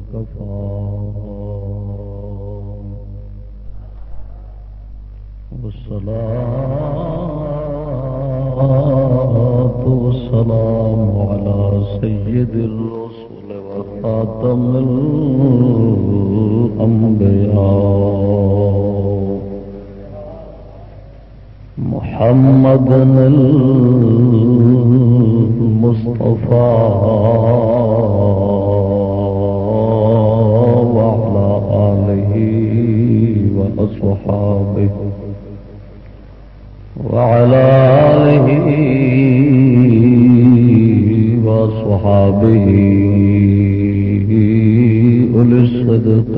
وكفى والصلاة والسلام على سيد الرسل وخاتم الأنبياء محمد المصطفى وعلى آله وأصحابه وعلى آله وأصحابه أولي الصدق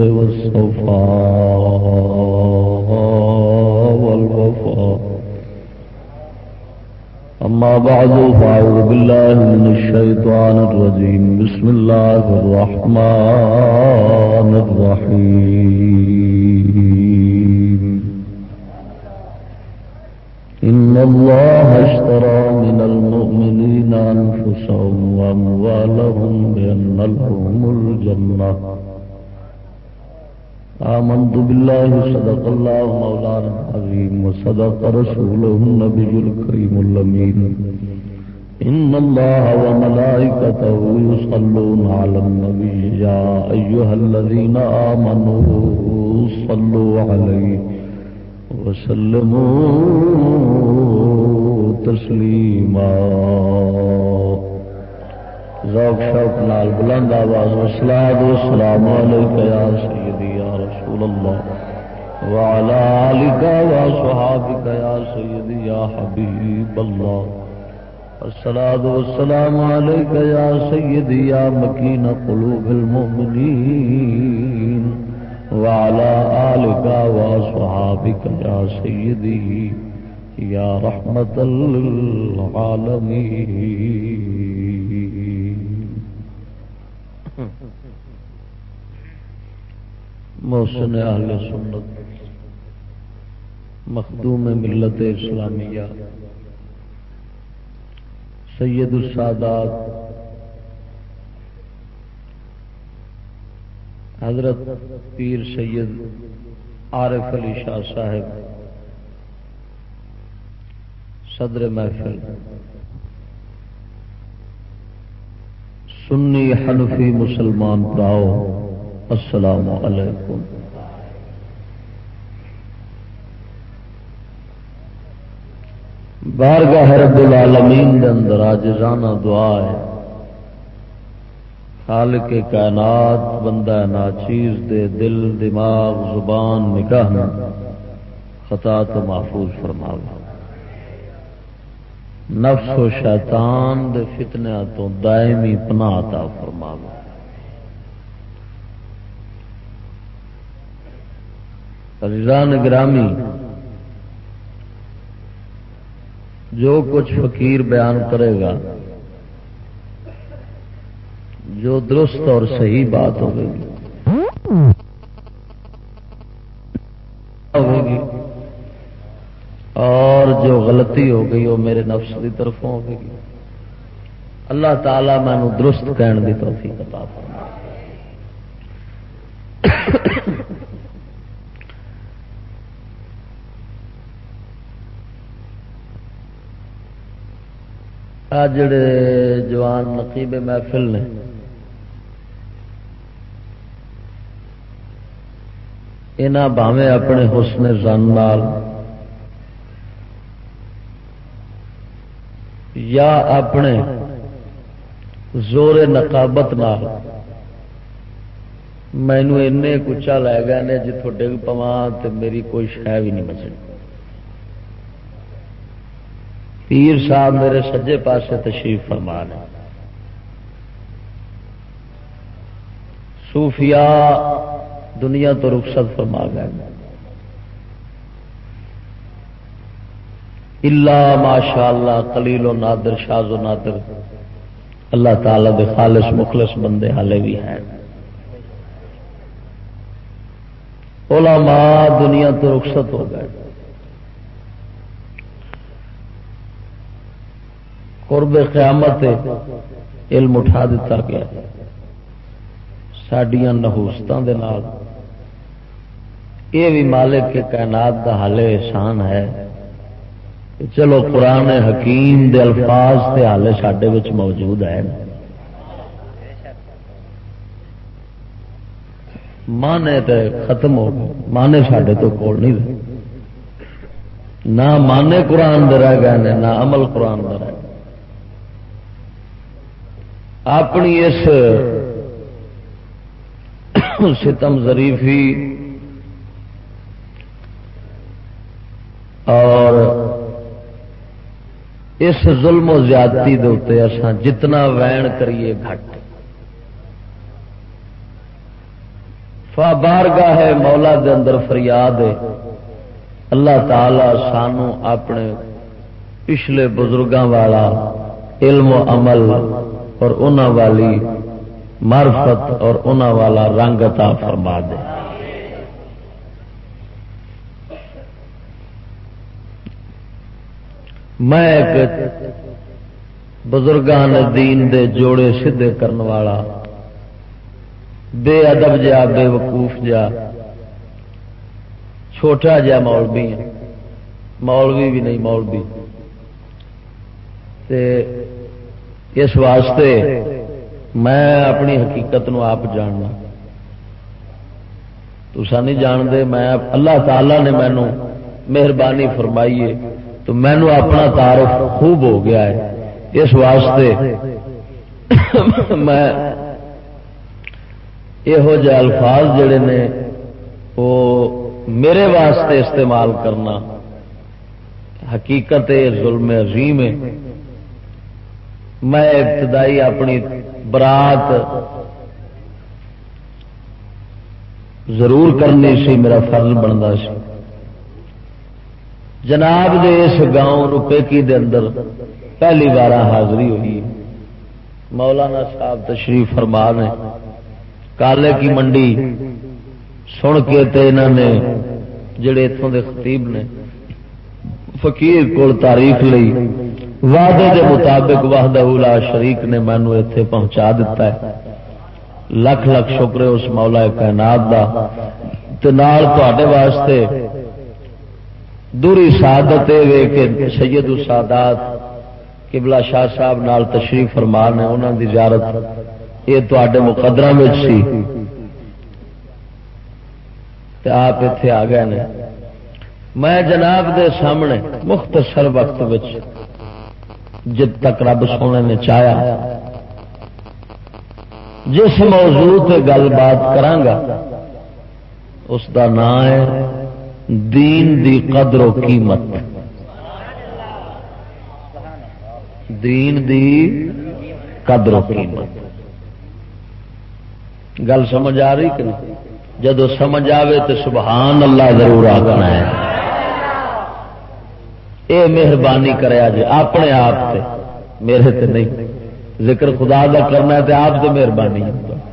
والصفاء والوفاء. أما بعد فأعوذ بالله من الشيطان الرجيم. بسم الله الرحمن الرحيم. إن الله اشترى من المؤمنين أنفسهم وأموالهم بأن لهم الجنة. آمنت بالله صدق الله مولانا العظيم وصدق رسوله النبي الكريم الأمين. إن الله وملائكته يصلون على النبي يا أيها الذين آمنوا صلوا عليه وسلموا تسليما. ذوق شوق نال بلند آواز والصلاة والسلام عليك يا سيدي يا رسول الله وعلى آلك وصحابك يا سيدي يا حبيب الله. الصلاة والسلام عليك يا سيدي يا مكين قلوب المؤمنين وعلى آلك وصحابك يا سيدي يا رحمة للعالمين. محسن اہل سنت مخدوم ملت اسلامیہ سید السادات حضرت پیر سید عارف علی شاہ صاحب صدر محفل، سنی حنفی مسلمان پراؤ، السلام علیکم. بارگاہ رب العالمین دے اندر عاجزانہ دعا ہے، خالق کائنات بندہ ناچیز دے دل دماغ زبان نگاہ خطا تو محفوظ فرماوے، نفس و شیطان دے فتنہ تو دائمی پناہ عطا فرماوے. عزیزان گرامی، جو کچھ فقیر بیان کرے گا جو درست اور صحیح بات ہوگی اور جو غلطی ہو گئی وہ میرے نفس کی طرف ہوگی. اللہ تعالی مینو درست کہنے کی توفیق عطا فرمائے. جڑے جوان نقیب محفل نے انہاں بھاویں اپنے حسن زن نال یا اپنے زور نقابت نال مینو اینے کچا لے گئے نے جتوں ڈگ پواں تے میری کوئی شے بھی نہیں بچنی. پیر صاحب میرے سجے پاسے تشریف فرما ہے. صوفیاء دنیا تو رخصت فرما گئے الا ماشاء اللہ قلیل و نادر شاذ و نادر اللہ تعالی دے خالص مخلص بندے حالے بھی ہیں. علماء دنیا تو رخصت ہو گئے. قرب قیامت علم اٹھا دیتا گیا. ساڈیاں نحوستاں دے نال یہ بھی مالک کے کائنات دا حال احسان ہے کہ چلو قرآن حکیم دے الفاظ تے حال ساڈے وچ موجود ہے. مانے تے ختم ہو گئے، مانے ساڈے تو کول نہیں رہے، نہ مانے قرآن دے رہ گئے نے نہ عمل قرآن دا رہ گئے. اپنی اس ستم ظریفی اور اس ظلم و زیادتی دے اوتے اساں جتنا وین کریے گھٹ. بارگاہ ہے مولا دے اندر فریاد ہے اللہ تعالی سانو اپنے پچھلے بزرگاں والا علم و عمل اور انہاں والی معرفت اور انہاں والا رنگ عطا فرما دے. میں ایک بزرگان دین دے جوڑے سدھے کرنے والا بے ادب جا بے وقوف جا چھوٹا جا مولوی ہے، مولوی بھی نہیں مولوی، تے اس واسطے میں اپنی حقیقت نو آپ جاننا، تسا نہیں جانتے. میں اللہ تعالی نے مینو مہربانی فرمائی ہے تو مینو اپنا تعارف خوب ہو گیا ہے. اس واسطے میں یہو جہ الفاظ جڑے نے وہ میرے واسطے استعمال کرنا حقیقت ظلم عظیم ہے. میں ابتدائی اپنی برات ضرور کرنی سی، میرا فرض بنتا سی. جناب دے اس گاؤں روپیکی دے اندر پہلی بار حاضری ہوئی. مولانا صاحب تشریف فرما نے کالے کی منڈی سن کے تے انہوں نے جڑے اتوں دے خطیب نے فقیر کول تعریف لئی، وعدے دے مطابق وحدہ لا شریک نے مینو ایتھے پہنچا دیتا ہے. لکھ لکھ شکر ہے اس مولا کائنات دا. تے نال تواڈے واسطے دوری سعادت ہے کہ سید السادات قبلہ شاہ صاحب نال تشریف فرما نے، انہاں دی زیارت یہ تواڈے مقدراں وچ سی تے آپ ایتھے آ گئے نے. میں جناب دے سامنے مختصر وقت وچ جب تک رب سونے نے چاہیا جس موضوع تے گل بات کرانگا اس دا نام ہے دین دی قدر و قیمت. دین دی قدر و قیمت. گل سمجھ آ رہی کہ نہیں؟ جدو سمجھ آوے تو سبحان اللہ ضرور آخنا ہے. اے مہربانی کرے جی اپنے آپ تے، میرے تے نہیں. ذکر خدا دا کرنا ہے تے آپ تے مہربانی.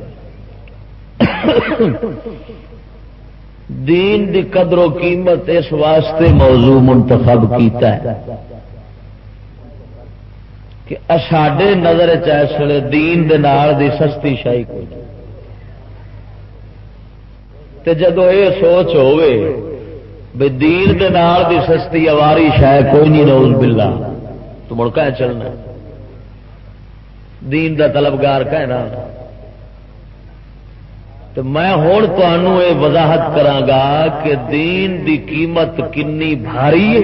دین دی قدر و قیمت اس واسطے موضوع منتخب کیتا ہے کہ ساڈے نظر چلے دین دے نال دی سستی شاہی کوئی تے جدو یہ سوچ ہوئے بھئی دین دے نال دی سستی اواری شاید کوئی نہیں، نعوذ باللہ، تو مڑ کہاں چلنا؟ دین دا طلبگار کہنا. تو میں ہوں تمہوں یہ وضاحت کرانگا کہ دین دی قیمت کنی بھاری ہے.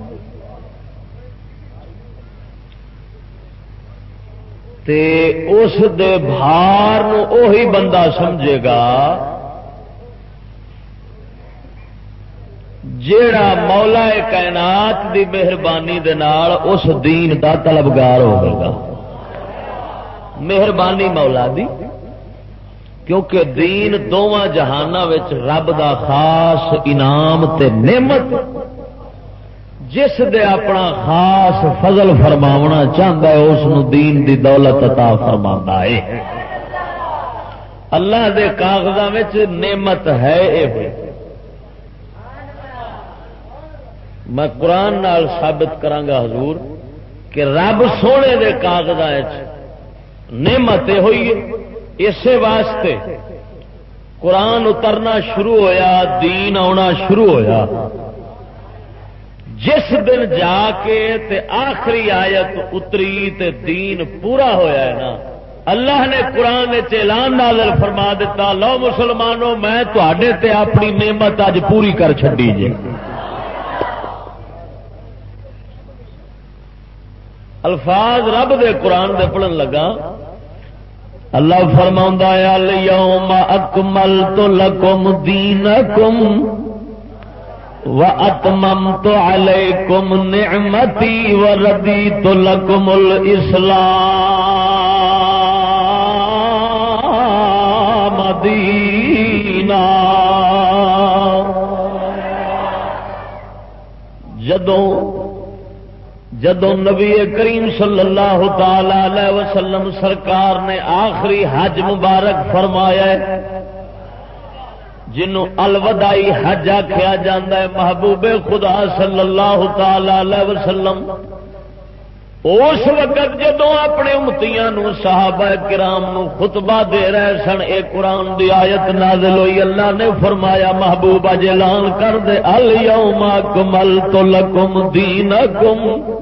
تے اس دے بھار نو اوہی بندہ سمجھے گا جیڑا مولا کائنات دی مہربانی دے نال اس دین دا طلبگار ہوگا. مہربانی مولا دی، کیونکہ دین دونوں جہاناں وچ رب دا خاص انعام تے نعمت، جس دے اپنا خاص فضل فرماونا چاہتا ہے اس نو دین دی دولت عطا فرماندا ہے. اللہ دے کاغذاں وچ نعمت ہے اے ہوئی. میں قرآن نال ثابت کرانگا حضور کہ رب سونے دے کاغذاں وچ نعمت ہوئی ہے اسی واسطے قرآن اترنا شروع ہویا، دین آنا شروع ہویا، جس دن جا کے تے آخری آیت اتری تے دین پورا ہویا ہے نا، اللہ نے قرآن اعلان نازل فرما دیتا، لو مسلمانوں میں تواڈے تے اپنی نعمت اج پوری کر چھڈی جی۔ الفاظ رب دے قرآن دے پڑھن لگا، اللہ فرماؤندا ہے الیوم اکملت لکم دینکم وَأَتْمَمْتُ عَلَيْكُمْ نِعْمَتِي وَرَضِيتُ لَكُمُ الْإِسْلَامَ دِينًا۔ جدوں نبی کریم صلی اللہ تعالی علیہ وسلم سرکار نے آخری حج مبارک فرمایا ہے، جنوں الوداعی حج آخیا جاتا ہے، محبوب خدا صلی اللہ تعالی علیہ وسلم اس وقت جدوں اپنے امتیاں نو صحابہ کرام نو خطبہ دے رہے سن، اے قرآن دی آیت نازل ہوئی، اللہ نے فرمایا محبوب اج اعلان کر دے الیوم اکملت لکم دینکم،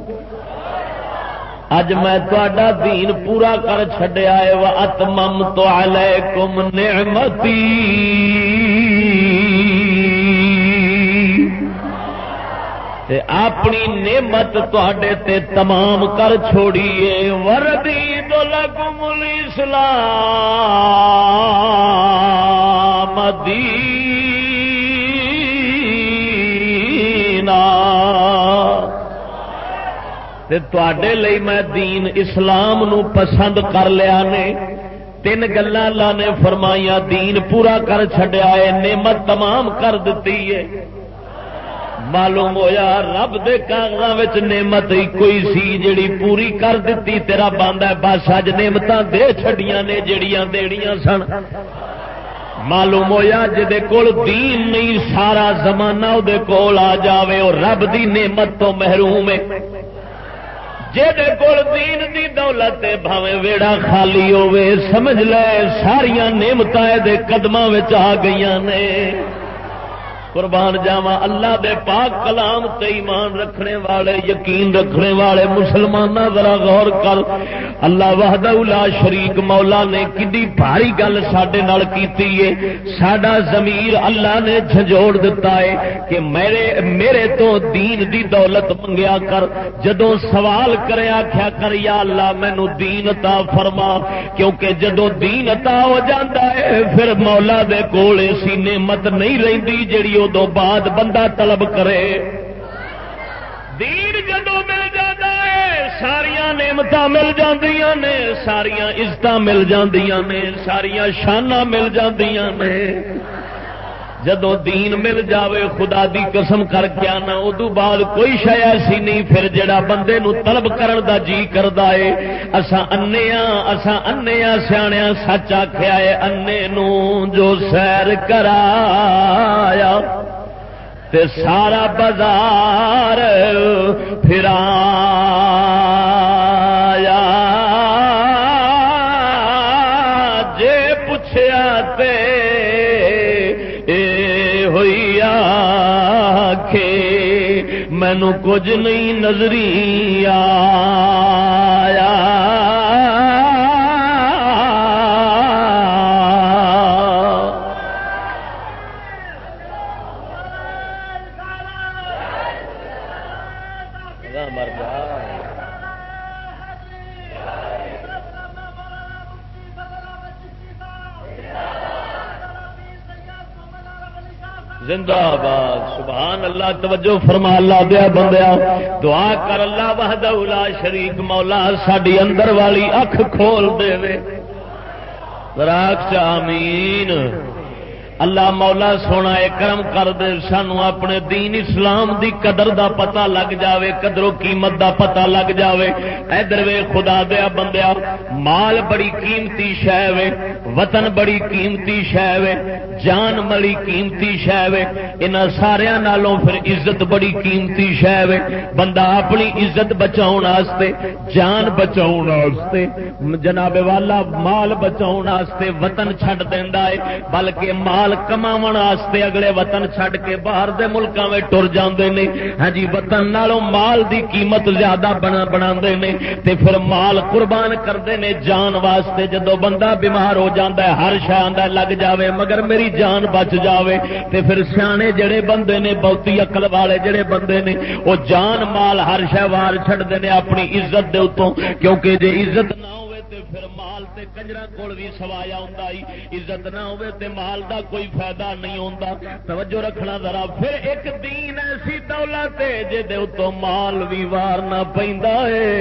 اج میں تہاڈا دین پورا کر چھڈیا ہے، واتممت علیکم نعمتی، تے اپنی نعمت تہاڈے تے تمام کر چھوڑیے، وردیت لکم الاسلام دینا، تے تواڈے لئی میں دین اسلام نو پسند کر لیا نے۔ تین گلاں اللہ نے فرمائیاں، دین پورا کر چھڈیا ہے، نعمت تمام کر دتی ہے۔ معلوم ہویا رب دے کاغذاں وچ نعمت ہی کوئی سی جڑی پوری کر دتی، تیرا باندا ہے بس اج نعمتاں دے چھڈیاں نے جڑیاں دیڑیاں سن۔ معلوم ہویا جدے کول دین نہیں سارا زمانہ او دے کول آ جاوے او رب دی نعمت تو محروم ہے۔ جہدے کول دین دی دولت ہے بھاویں ویڑا خالی ہوے، سمجھ لے ساریاں نعمتاں دے قدماں وچ آ گئیاں نے۔ قربان جاواں اللہ دے پاک کلام تے ایمان رکھنے والے، یقین رکھنے والے مسلمانہ ذرا غور کر، اللہ وحدہ لا شریک مولا نے کڈی بھاری گل ساڈے نال کیتی ہے۔ ساڈا ضمیر اللہ نے جھنجوڑ دتا ہے کہ میرے تو دین دی دولت منگیا کر، جدوں سوال کرے آکھیا کر یا اللہ مینوں دین عطا فرما، کیونکہ جدوں دین عطا ہو جاندا ہے پھر مولا دے کول ایسی نعمت نہیں رہندی جڑی دو بعد بندہ طلب کرے۔ دین جدوں مل جاتا ہے ساریاں نعمتاں مل جاندیاں نے، ساریاں عزتاں مل جاندیاں نے، ساریاں شاناں مل جاندیاں نے۔ جدوں دین مل جاوے خدا دی قسم کر کے آنا ادو بعد کوئی شے ایسی نہیں پھر جڑا بندے نو طلب کرن دا جی کردا ہے۔ اساں انے سیاںیاں سچ آکھیا ہے، انے نو جو سیر کرایا تے سارا بازار پھرایا، جے پوچھیا تے مینو کچھ نہیں نظری آیا۔ زندہ آباد، سبحان اللہ، توجہ فرما اللہ دیا بندیا، دعا کر اللہ وحدہ لا شریک مولا ساڈی اندر والی اکھ کھول دے وے، راک چا آمین۔ اللہ مولا سونا اے کرم کر دے سانو اپنے دین اسلام دی قدر دا پتہ لگ جاوے، قدر و قیمت دا پتہ لگ جاوے۔ ادھر وے خدا دیا بندیا، مال بڑی قیمتی شے وے، وطن بڑی قیمتی شے وے، جان بڑی قیمتی شے وے، انہاں ساریاں نالوں پھر عزت بڑی قیمتی شے وے۔ بندہ اپنی عزت بچاؤن واسطے، جان بچاؤن واسطے، جناب والا مال بچاؤن واسطے وطن چھڈ دیندا ہے، بلکہ مال کماون واسطے اگلے وطن چھڈ کے باہر دے ملکاں وچ ٹر جاندے نے۔ ہاں جی، وطن نالوں مال دی قیمت زیادہ بناندے نے تے پھر مال قربان کردے نے جان واسطے۔ جدوں بندہ بیمار ہو جاندا ہے ہر شے آندا لگ جاوے مگر میری جان بچ جاوے، تے پھر سیانے جڑے بندے نے، بہتی عقل والے جڑے بندے نے، وہ جان مال ہر شے وار چھڈدے نے اپنی عزت دے اتوں، کیونکہ جے عزت نہ ہوئے تے پھر مال تے کنجراں کول بھی سوایا ہوندا ہی، عزت نہ ہوئے تے مال دا کوئی فائدہ نہیں ہوندا۔ توجہ رکھنا ذرا۔ پھر ایک دین ایسی دولت ہے جے دے اتوں مال بھی وار نہ پیندا ہے،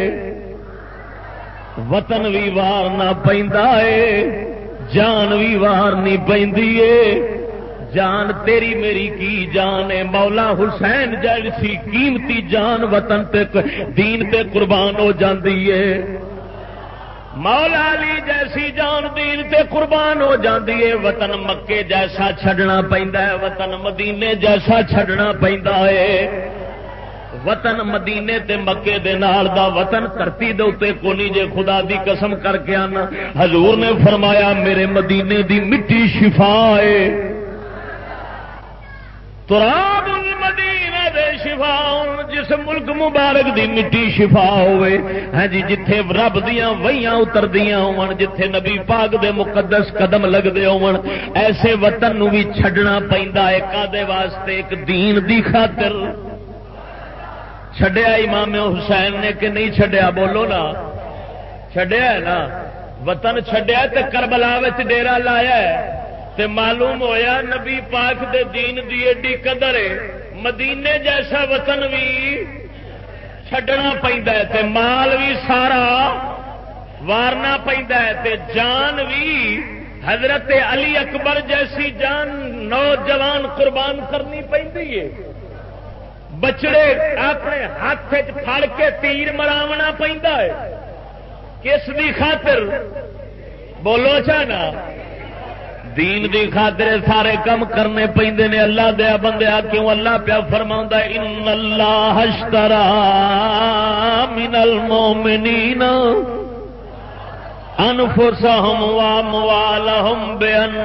وطن بھی وار نہ پیندا ہے، جان بھی وار نہیں پیندی ہے۔ جان تیری میری کی جان ہے، مولا حسین جیسی قیمتی جان وطن تے دین تے قربان ہو جاندی ہے، مولا علی جیسی جان دین تے قربان ہو جاندی ہے۔ وطن مکے جیسا چھڈنا پیندا ہے، وطن مدینے جیسا چھڈنا پیندا ہے۔ وطن مدینے تے مکے دے نال دا وطن دھرتی دے اوتے کونی جے، خدا دی قسم کر کے آنا حضور نے فرمایا میرے مدینے دی مٹی شفا ہے، تراب المدینہ دے شفا۔ جس ملک مبارک دی مٹی شفا ہوئے، ہاں جی، جتھے رب دیاں وحیاں اتردیاں ہون، جتھے نبی پاک دے مقدس قدم لگدے ہون، ایسے وطن نو بھی چھڈنا پیندا ہے۔ کادے واسطے؟ ایک دین دی خاطر۔ چھڈیا امام حسین نے کہ نہیں چھڈیا؟ بولو نا، چھڈیا ہے نا۔ وطن چھڈیا تے کربلا وچ ڈیرا لایا ہے، تے معلوم ہویا نبی پاک دے دین دی ایڈی قدر ہے، مدینے جیسا وطن بھی چھڈنا پیندا ہے، تے مال بھی سارا وارنا پیندا ہے، تے جان بھی حضرت علی اکبر جیسی جان نوجوان قربان کرنی پیندی ہے۔ بچڑے اپنے ہاتھ پھڑ کے تیر مراونا پیندا ہے، کس دی خاطر؟ بولو چاہنا، دین دی خاطر سارے کم کرنے پیندے نے۔ اللہ دیا بندیا، کیوں اللہ پیا فرماوندا ہے ان اللہ اشترى من المؤمنین انفسهم واموالهم بان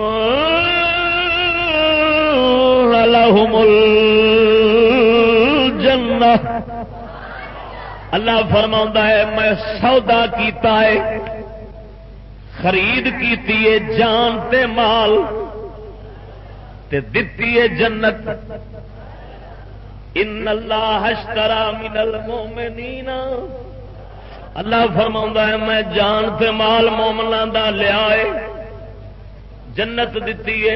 لهم الجنہ۔ اللہ فرماوندا ہے میں سودا کیتا ہے، خرید کیتی ہے جان تے مال تے دتی ہے جنت۔ ان اللہ اشترى من المؤمنین، اللہ فرماوندا ہے میں جان تے مال مومناں دا لیا ہے، جنت دتی ہے۔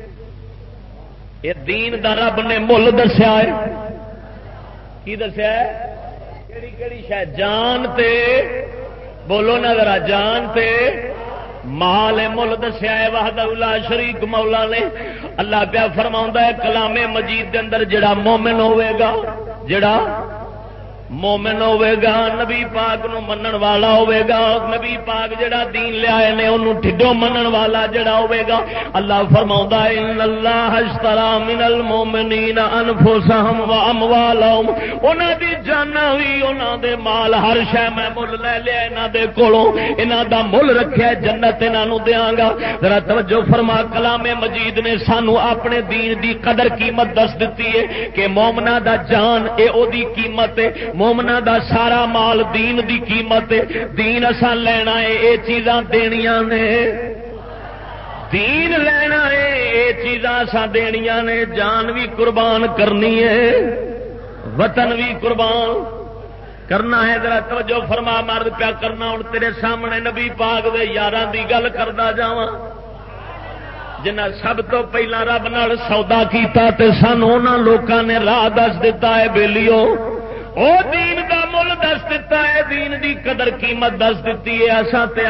یہ دین دا رب نے مل دسیا ہے، کی دسیا ہے؟ کیڑی کیڑی شے؟ جان تے، بولو نا ذرا، جان تے مال مل دسیا ہے وحدہ لا شریک مولا نے۔ اللہ پیا فرماوندا ہے کلام مجید دے اندر جڑا مومن ہوئے گا، جڑا مومن ہوئے گا، نبی پاک نو منن والا ہوئے گا، نبی پاک جڑا دین لے آئے نے انہوں ٹھڈوں منن والا جڑا ہوئے گا، اللہ فرماوندا ہے ان اللہ اشترى من المؤمنین انفسهم واموالهم، انہاں دی جاناں وی انہاں دے مال ہر شے میں مل لے لیا انہاں دے کولوں، انہاں دا مل رکھیا جنت انہاں نو دیاں گا۔ ذرا توجہ فرما، کلام مجید نے سانو اپنے دین دی قدر قیمت دس دتی ہے کہ مومناں دا جان اے او دی قیمت ہے، مومنا دا سارا مال دین دی قیمت ہے، دین اساں لینا ہے، اے چیزاں دینیاں نے، دین لینا ہے، اے چیزاں اساں دینیاں نے، جان بھی قربان کرنی ہے، وطن بھی قربان کرنا ہے۔ ذرا توجہ فرما، مرد پیا کرنا ہن تیرے سامنے نبی پاک دے یاراں دی گل کردا جاواں جنہاں سب تو پہلا رب نال سودا کیتا تے سانو انہاں لوکاں نے راہ دس دتا ہے بیلیو، او دین دا مل دس دیتا ہے، دین دی قدر قیمت دس دیتی ہے۔ اساں تے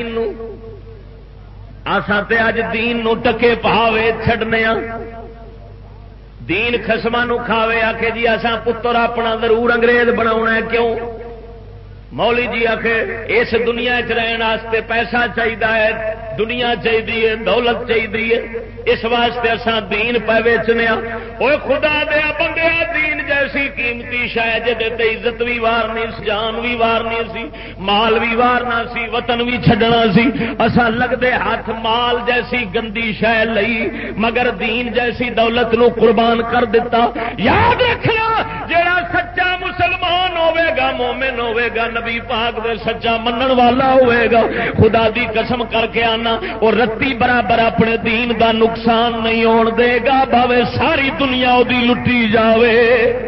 اج دین نو ٹکے پاوے چھڈنے ہاں، دین خصماں نو کھاوے، آکھے جی اساں پتر اپنا ضرور انگریز بناونا ہے۔ کیوں؟ مولی جی آخے اس دنیا رہن واسطے پیسہ چاہیے، دنیا چاہیے، دولت چاہیے، اس واسطے اساں دین پہ ویچنے اوے خدا دیا بندیا، دین جیسی قیمتی شاید جے عزت بھی وارنی، جان بھی وارنی سی، مال بھی وارنا سی، وطن بھی چھڈنا سی، اساں لگدے ہاتھ مال جیسی گندی شے لئی مگر دین جیسی دولت نو قربان کر دیتا۔ یاد رکھنا جیڑا سچا مسلمان ہوے گا، مومن ہوے گا، نبی پاک دے سچا منن والا ہوئے گا، خدا دی قسم کر کے آنا اور رتی برابر اپنے دین دا نقصان نہیں ہون دے گا، بھاوے ساری دنیا دی لٹی جاوے۔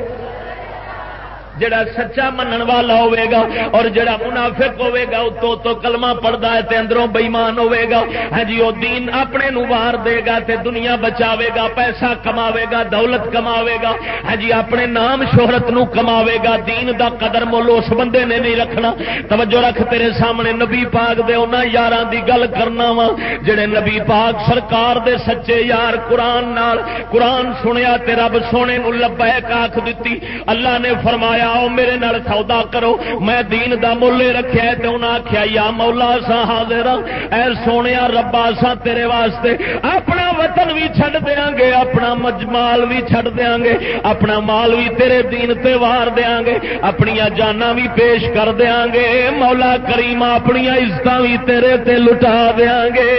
جڑا سچا منن والا ہوئے گا اور جڑا منافق ہوئے گا اتوں تو کلمہ پڑھدا ہے تے اندروں بے ایمان ہوئے گا، ہاں جی وہ دین اپنے نو وار دے گا تے دنیا بچاوے گا، پیسہ کماوے گا، دولت کماوے گا، ہاں جی اپنے نام شہرت نو کماوے گا، دین دا قدر مول اس بندے نے نہیں رکھنا۔ توجہ رکھ، تیرے سامنے نبی پاک دے انہاں یاراں دی گل کرنا وا جڑے نبی پاک سرکار دے سچے یار، قرآن نال قرآن سنیا تے رب سونے نو لبیک آکھ دتی۔ اللہ نے فرمایا آؤ میرے نال سودا کرو، میں دین دا مول رکھیا ہے تے انہاں آکھیا یا مولا سا حاضر اے سونیا ربا سا تیرے واسطے اپنا وطن بھی چھڈ دیاں گے، اپنا مال بھی چھڈ دیاں گے، اپنا مال بھی تیرے دین تے وار دیاں گے، اپنی جاناں بھی پیش کر دیاں گے، مولا کریم اپنی عزتاں بھی تیرے تے لٹا دیاں گے۔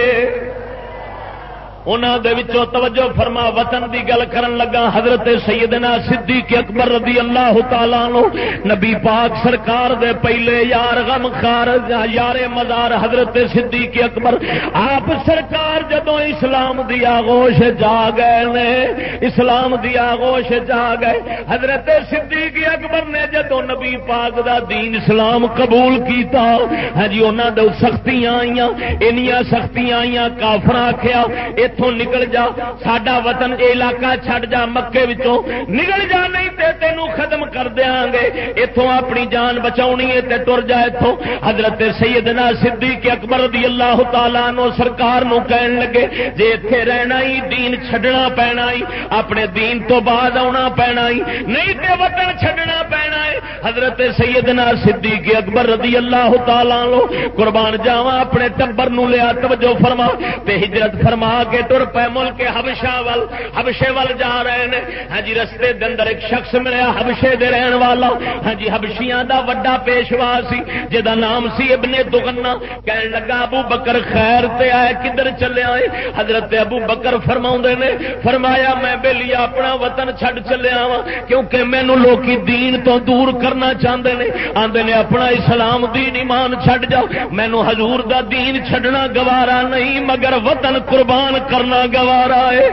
انہاں دے وچوں توجہ فرما، وطن دی گل کرن لگا حضرت سیدنا صدیق اکبر رضی اللہ تعالی عنہ، نبی پاک سرکار دے پہلے یار غم خار یار مزار حضرت صدیق اکبر، آپ سرکار جدوں اسلام دی آغوش جا گئے نے، اسلام دی آغوش جا گئے، حضرت صدیق اکبر نے جدوں نبی پاک دا دین اسلام قبول کیتا، ہاں جی انہاں دے سختیاں آئیاں، انیاں سختیاں آئیاں، کافر آکھیا اتوں نکل جا، ساڈا وطن علاقہ چھڈ جا، مکے وچوں نکل جا نہیں تے تینوں ختم کر دیاں گے، اتوں اپنی جان بچاونی ہے تے ٹر جا اتوں۔ حضرت سیدنا صدیق اکبر رضی اللہ تعالی عنہ سرکار نو کہن لگے جے ایتھے رہنا ہی دین چھڈنا پینا ہی، اپنے دین تو بعد آنا پینا ہی، نہیں تے وطن چھڈنا پینا ہے۔ حضرت سیدنا صدیق اکبر رضی اللہ تعالی عنہ قربان جاواں اپنے ٹبر نو لیا، توجہ فرما تے ہجرت فرما کے ٹر پے ملک حبشے ول جا رہے ہیں۔ ہاں جی رستے دے اندر ایک شخص ملیا حبشے دے رہن والا، ہاں جی حبشیاں دا وڈا پیشوا سی جدا نام سی ابن دغنا، کہن لگا ابو بکر خیر تے آئے کدھر چلے آئے؟ حضرت ابو بکر فرماؤندے نے فرمایا میں بیلیا اپنا وطن چھڈ چلیا وا کیونکہ مینوں لوکی دین تو دور کرنا چاہندے نے، آندے نے اپنا اسلام دین ایمان چھڈ جاؤ، مینوں حضور دا دین چھڈنا گوارا نہیں مگر وطن قربان کرنا گوارا ہے۔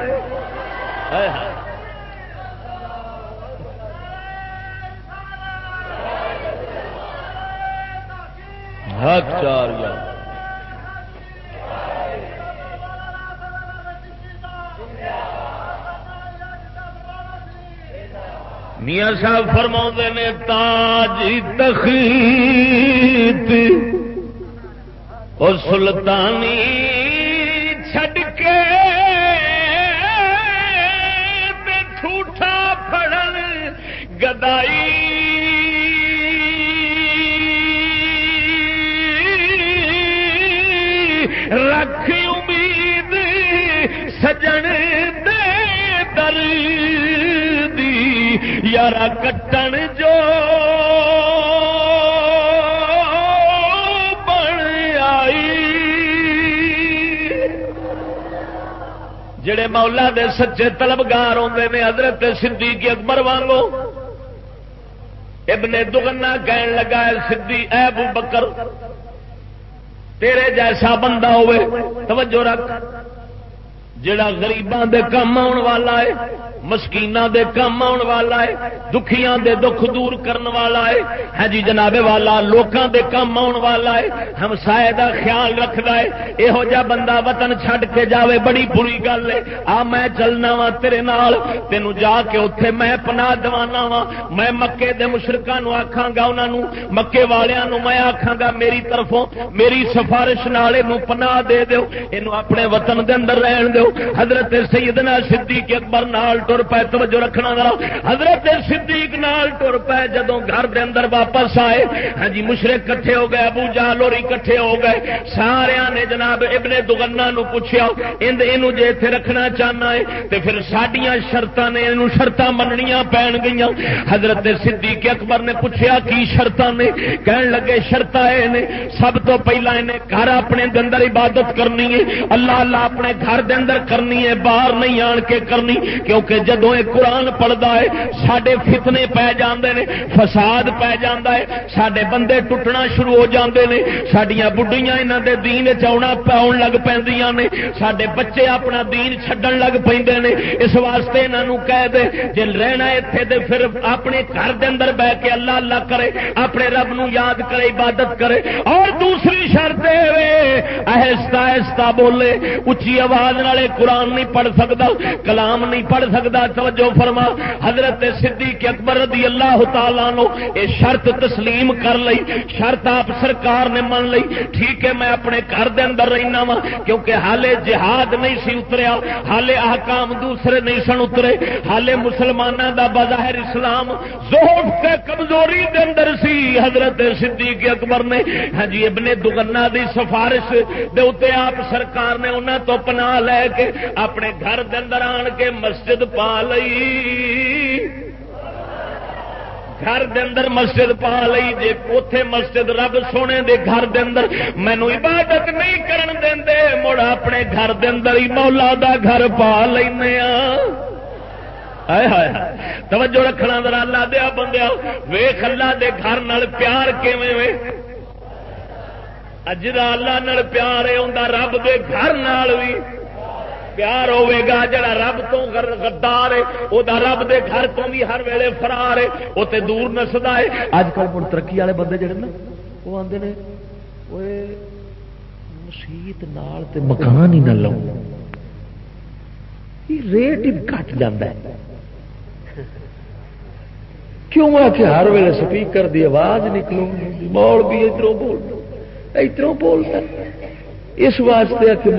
حق چار یا میاں صاحب فرماؤندے نے تاج تخت اور سلطانی چھڈ کے ٹھوٹا پھڑن گدائی رکھ امید سجن دے در دی یارا کٹن جو بن آئی۔ جڑے مولا دے سچے طلبگار ہوندے نے حضرت صدیق اکبر وانگو ابن دغنا کہن لگا صدیق اے ابو بکر تیرے جیسا بندہ ہوئے، توجہ رکھ، جڑا غریباں دے کم آن والا ہے، مسکیناں دے کم آن والا ہے، دکھیاں دے دکھ دور کرن والا ہے، ہاں جی جناب والا لوکاں دے کم آن والا ہے، ہمسائے دا خیال رکھدا ہے، یہو جا بندہ وطن چھڈ کے جاوے بڑی بری گل ہے۔ آ میں چلنا وا تیرے نال، تینوں جا کے اوتھے میں پناہ دوانا وا، میں مکے دے مشرکاں نو آکھاں گا، انہاں نو مکے والیاں نو میں آکھاں گا میری طرفوں میری سفارش نال اینوں پناہ دے دیو، اینوں اپنے وطن دے اندر رہن دیو، حضرت سیدنا صدیق اکبر نال ٹر پے. توجہ رکھنا ذرا. حضرت صدیق نال ٹر پے. جدوں گھر دے اندر واپس آئے, ہاں جی مشرک کٹھے ہو گئے, ابو جہل اور کٹھے ہو گئے. سارے نے جناب ابن دغنہ نو پوچھیا اینو جے ایتھے رکھنا چاہنا ہے تے پھر ساڈیاں شرطاں نے, اینو شرطاں مننیاں پین گئیاں. حضرت صدیق اکبر نے پوچھیا کی شرطاں نے؟ کہن لگے شرطاں اے نے, سب تو پہلا انہیں گھر اپنے دے اندر عبادت کرنی ہے, اللہ اللہ اپنے گھر دے اندر کرنی ہے, باہر نہیں آن کے کرنی. کیونکہ جدوں یہ قرآن پڑھدا ہے ساڈے فتنے پی جاندے نے, فساد پی جاندا ہے, ساڈے بندے ٹوٹنا شروع ہو جاندے نے, ساڈیاں بڈھیاں انہاں دے دین وچ آون لگ پیندیاں نے, ساڈے بچے اپنا دین چھڈن لگ پیندے نے. اس واسطے انہاں نوں کہہ دے جے رہنا ایتھے تے پھر اپنے گھر دے اندر بیٹھ کے اللہ اللہ کرے, اپنے رب نو یاد کرے, عبادت کرے. اور دوسری شرط ہے آہستہ آہستہ بولے, اچھی آواز نالے قرآن نہیں پڑھ سکتا, کلام نہیں پڑھ سکتا. توجہ فرما. حضرت صدیق اکبر رضی اللہ تعالیٰ عنہ یہ شرط تسلیم کر لئی, شرط آپ سرکار نے من لئی. ٹھیک ہے میں اپنے گھر دے اندر رہنا وا, کیونکہ حالے جہاد نہیں سی اتریا, حالے احکام دوسرے نہیں سن اترے, حالے مسلمانوں دا بظاہر اسلام ضعف تے کمزوری دے اندر سی. حضرت صدیق اکبر نے ہاں جی ابن دغنہ دی سفارش دے اوتے آپ سرکار نے انہاں تو پناہ لے کے اپنے گھر دے اندر آن کے مسجد پا لئی. گھر دے اندر مسجد پا لئی. جے اوتھے مسجد رب سونے دے گھر دے اندر مینو عبادت نہیں کرن دیندے, مڑ اپنے گھر دے اندر ہی مولا دا گھر پا لینے آ. توجہ رکھنا ذرا. اللہ دیا بندیا ویکھ اللہ دے گھر نال پیار کیویں وے. جدا اللہ نال پیار ہے اوندا رب دے گھر نال بھی پیار ہوے گا. جڑا رب تو غدار ہے او دا رب دے گھر تو بھی ہر ویلے فرار ہے, او تے دور نسدا ہے. اج کل مڑ ترقی والے بندے جڑے نا وہ آندے نے اوے مسیت نال تے مکان ہی نہ لو, ریٹ ہی گھٹ جاندا ہے. کیوں آ کہ ہر ویلے سپیکر دی آواز نکلوں مول بھی ادھروں بولتا. اس واسطے کہ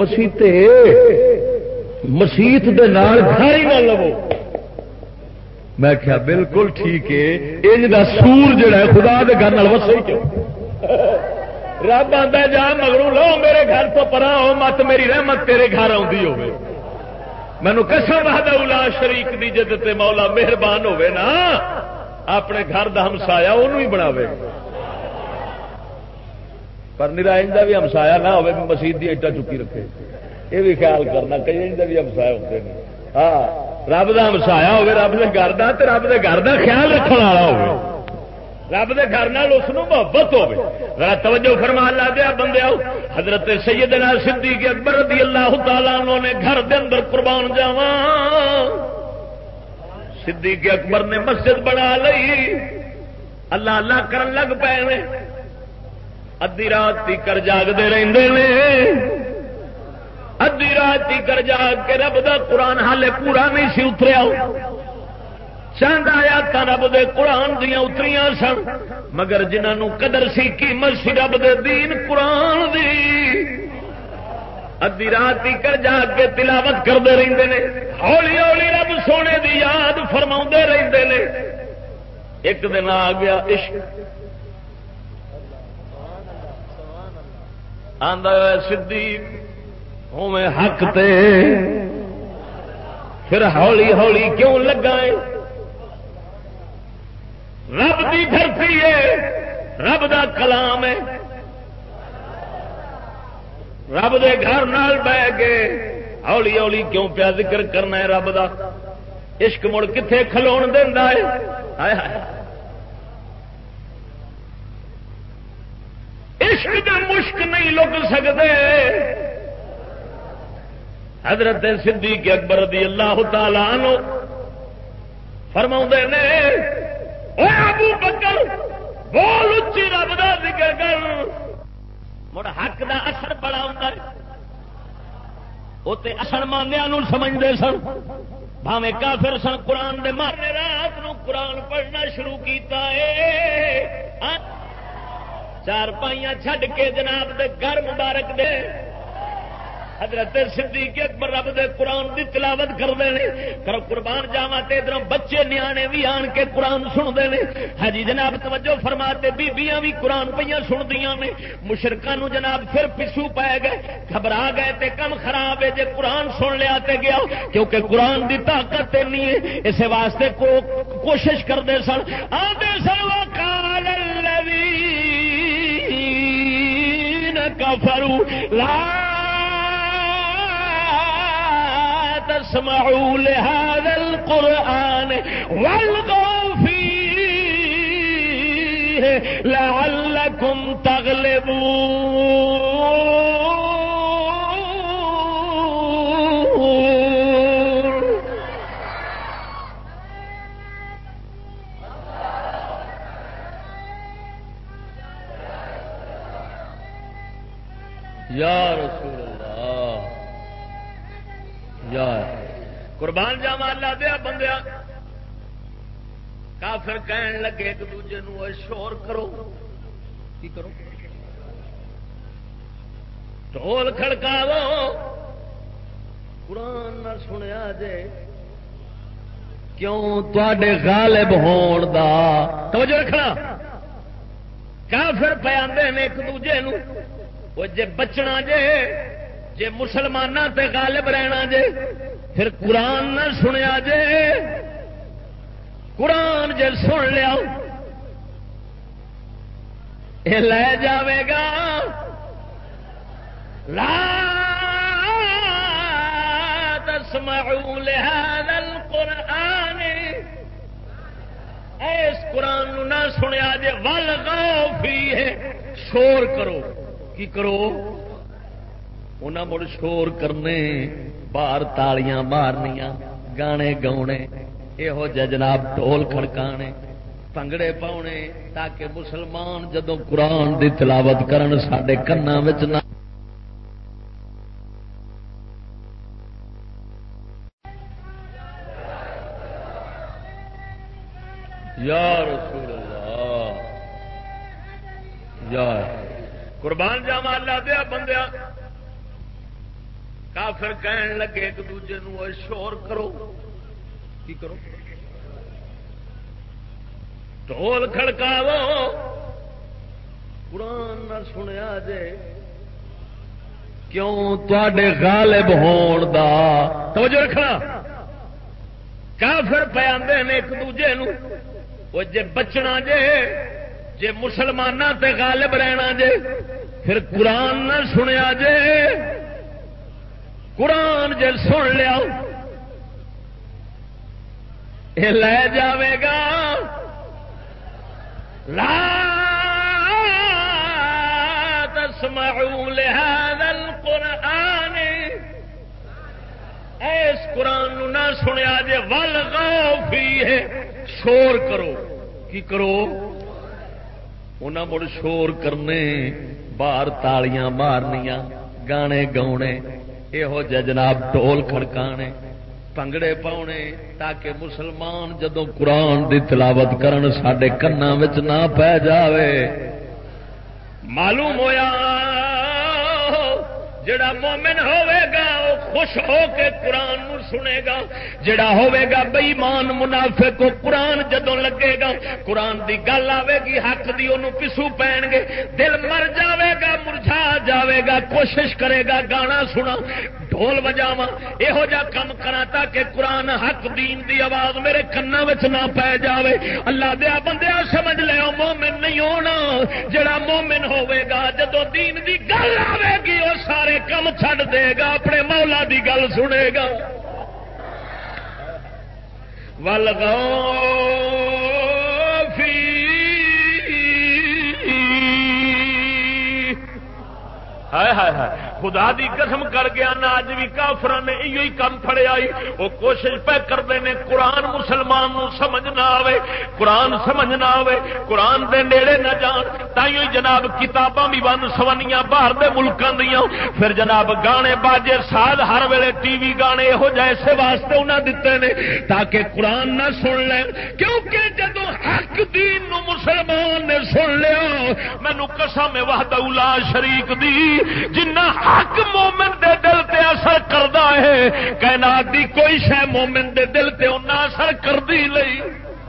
مسیت دے نال گھر ہی نہ لو. میں کہا بالکل ٹھیک ہے, انج دا سور جڑا ہے خدا دے گھر نال وسے ہی کیوں. رب آندا جا مگروں لو میرے گھر تو پرا ہو مت, میری رحمت تیرے گھر آندی ہوے. مینوں قسم وحدہ لا شریک دی جے تے مولا مہربان ہوے نا اپنے گھر دا ہمسایا انہوں ہی بناوے, پر نرا اندا بھی ہمسایا نہ ہوے مسجد دی اٹا چکی رکھے. یہ بھی خیال کرنا کئی اندا بھی ہمسایا ہوتے ہیں. ہاں رب دا ہمسایا ہوے, رب دے گھر دا تے رب دے گھر دا خیال رکھنے والا ہوے, رب دے گھر نال اس نوں محبت ہوے. ذرا توجہ فرما. اللہ دے بندے آؤ. حضرت سیدنا صدیق اکبر رضی اللہ تعالیٰ عنہ نے گھر دے اندر قربان جاواں. صدیق اکبر نے مسجد بنا لئی, اللہ اللہ کرن لگ پے, ادھی رات تیکر جاگتے رہندے نے, ادھی رات تیکر جاگ کے رب دا قرآن حالے پورا نہیں سی اتریا. چند آیات رب دے قرآن دیاں اتریاں سن, مگر جنہاں قدر سی قیمت سی رب دے دین قرآن دی, ادھی رات کر جا کے تلاوت کرتے رہتے ہیں. ہولی ہولی رب سونے دی یاد فرما رہتے ہیں. ایک دن آ گیا عشق, آندا صدیق ہوے حق تے, پھر ہولی ہولی کیوں لگا ہے. رب دی دھرتی ہے, رب دا کلام ہے, رب دے گھر نال بہ کے ہولی ہولی کیوں پیا ذکر کرنا ہے رب دا. عشق مڑ کتنے کھلون دینا ہے. ہائے ہائے عشق دے مشک نہیں لگ سکتے. حضرت صدیق اکبر رضی اللہ تعالی عنہ فرماؤں نے اے ابو بکر بول اچھی رب دا ذکر کر. مڑ حق دا اثر بڑا ہوتا ہے. وہ تے اصل مانیا سمجھتے سن, بھاویں کافر سن. قرآن دے مارنے رات نو قرآن پڑھنا شروع کیتا ہے. چار پائیاں چھڈ کے جناب دے گھر مبارک دے حضرت صدیق اکبر رب دے قرآن دی تلاوت کرتے ہیں کرو قربان جاواں تے ادھر بچے نیانے بھی آن کے قرآن سنتے ہیں. ہاں جی جناب توجہ فرماتے بیبیاں بھی قرآن پہ سندیاں نے. مشرکاں نو جناب پھر پچھو پی گئے گھبرا گئے تے کم خراب ہے جے قرآن سن لیا تے گیا کیونکہ قرآن دی طاقت نہیں ہے. اس واسطے کوشش کرتے سن آتے سن وقال الذین کفروا لا تسمعوا لهذا القرآن والغوا فيه لعلكم تغلبون. یا رسول اللہ یا قربان جاواں اللہ دیا بندیا کافر کہن لگے ایک دوجے نو شور کرو کی کرو ڈھول کھڑکاو قرآن نہ سنیا جے کیوں تواڈے غالب ہون دا توجہ رکھنا. کافر پہ آندے نے ایک دوجے نو وہ جے بچنا جے مسلماناں تے غالب رہنا جے پھر قرآن نہ سنیا جے قرآن جے سن لیا یہ لے جاوے گا لا تسمعوا لهذا القرآن اس قرآن نو نہ سنیا جے والغوا فیہ شور کرو کی کرو انہاں مڑ شور کرنے باہر تالیاں مارنیاں گانے گاؤنے یہو جناب ڈھول کھڑکانے پنگڑے پاؤنے تاکہ مسلمان جدوں قرآن دی تلاوت کرن ساڈے کنا وچ نہ یا رسول اللہ یا قربان جاواں اللہ دیا بندیا کافر کہن لگے ایک دوجے نو شور کرو کی کرو ڈھول کھڑکاو قرآن نہ سنیا جے کیوں تواڈے غالب ہون دا توجہ رکھنا. کافر پہ آندے نے ایک دوجے نو وہ جے بچنا جے مسلماناں تے غالب رہنا جے پھر قرآن نہ سنیا جے قرآن جے سن لیا یہ لے جاوے گا لا تسمعوا لهذا القرآن اس قرآن نو نہ سنیا جے والغوا فیہ شور کرو کی کرو انہاں مڑ شور کرنے باہر تالیاں مارنیاں گانے گاؤنے یہو جناب ڈھول کھڑکانے پنگڑے پاؤنے تاکہ مسلمان جدوں قرآن دی تلاوت کرن ساڈے کنا وچ نہ پی جاوے. معلوم ہویا جڑا مومن ہوے گا وہ خوش ہو کے قرآن نو سنے گا. جڑا ہوے گا بے ایمان منافق کو قرآن جدوں لگے گا قرآن دی گل آوے گی حق دی انہوں پسو پین گے دل مر جاوے گا مرجھا جاوے گا کوشش کرے گا گانا سنا ڈھول بجاواں یہو جا کم کراں تاکہ قرآن حق دین دی آواز میرے کنا وچ نہ پے جاوے. اللہ دیا بندیا سمجھ لے مومن نہیں ہونا. جڑا مومن ہوے گا جدوں دین دی گل آوے گی وہ سارے کم چھڈ دے گا اپنے مولا دی گل سنے گا. والغوا فی ہائے ہائے ہائے خدا دی قسم کر گیا نا اج بھی کافراں نے ایو ہی کم پھڑیا ہی وہ کوشش پہ کرتے ہیں قرآن مسلمان نو سمجھ نہ آوے قرآن سمجھ نہ آوے قرآن دے نیڑے نہ جان تائیوں جناب کتاباں بھی ون سونیاں باہر دے ملکاں دیاں پھر جناب گانے باجے ساز ہر ویلے ٹی وی گانے یہو جہے اسے واسطے انہاں دتے نے تاکہ قرآن نہ سن لین کیونکہ جدوں حق دین نو مسلمان نے سن لیا مینوں قسم وحدہ لا شریک دی جنہ حق مومن دے دل تے ہے کائنات دی کوئی شے مومن دے دل تے اُنہ اثر کردی نہیں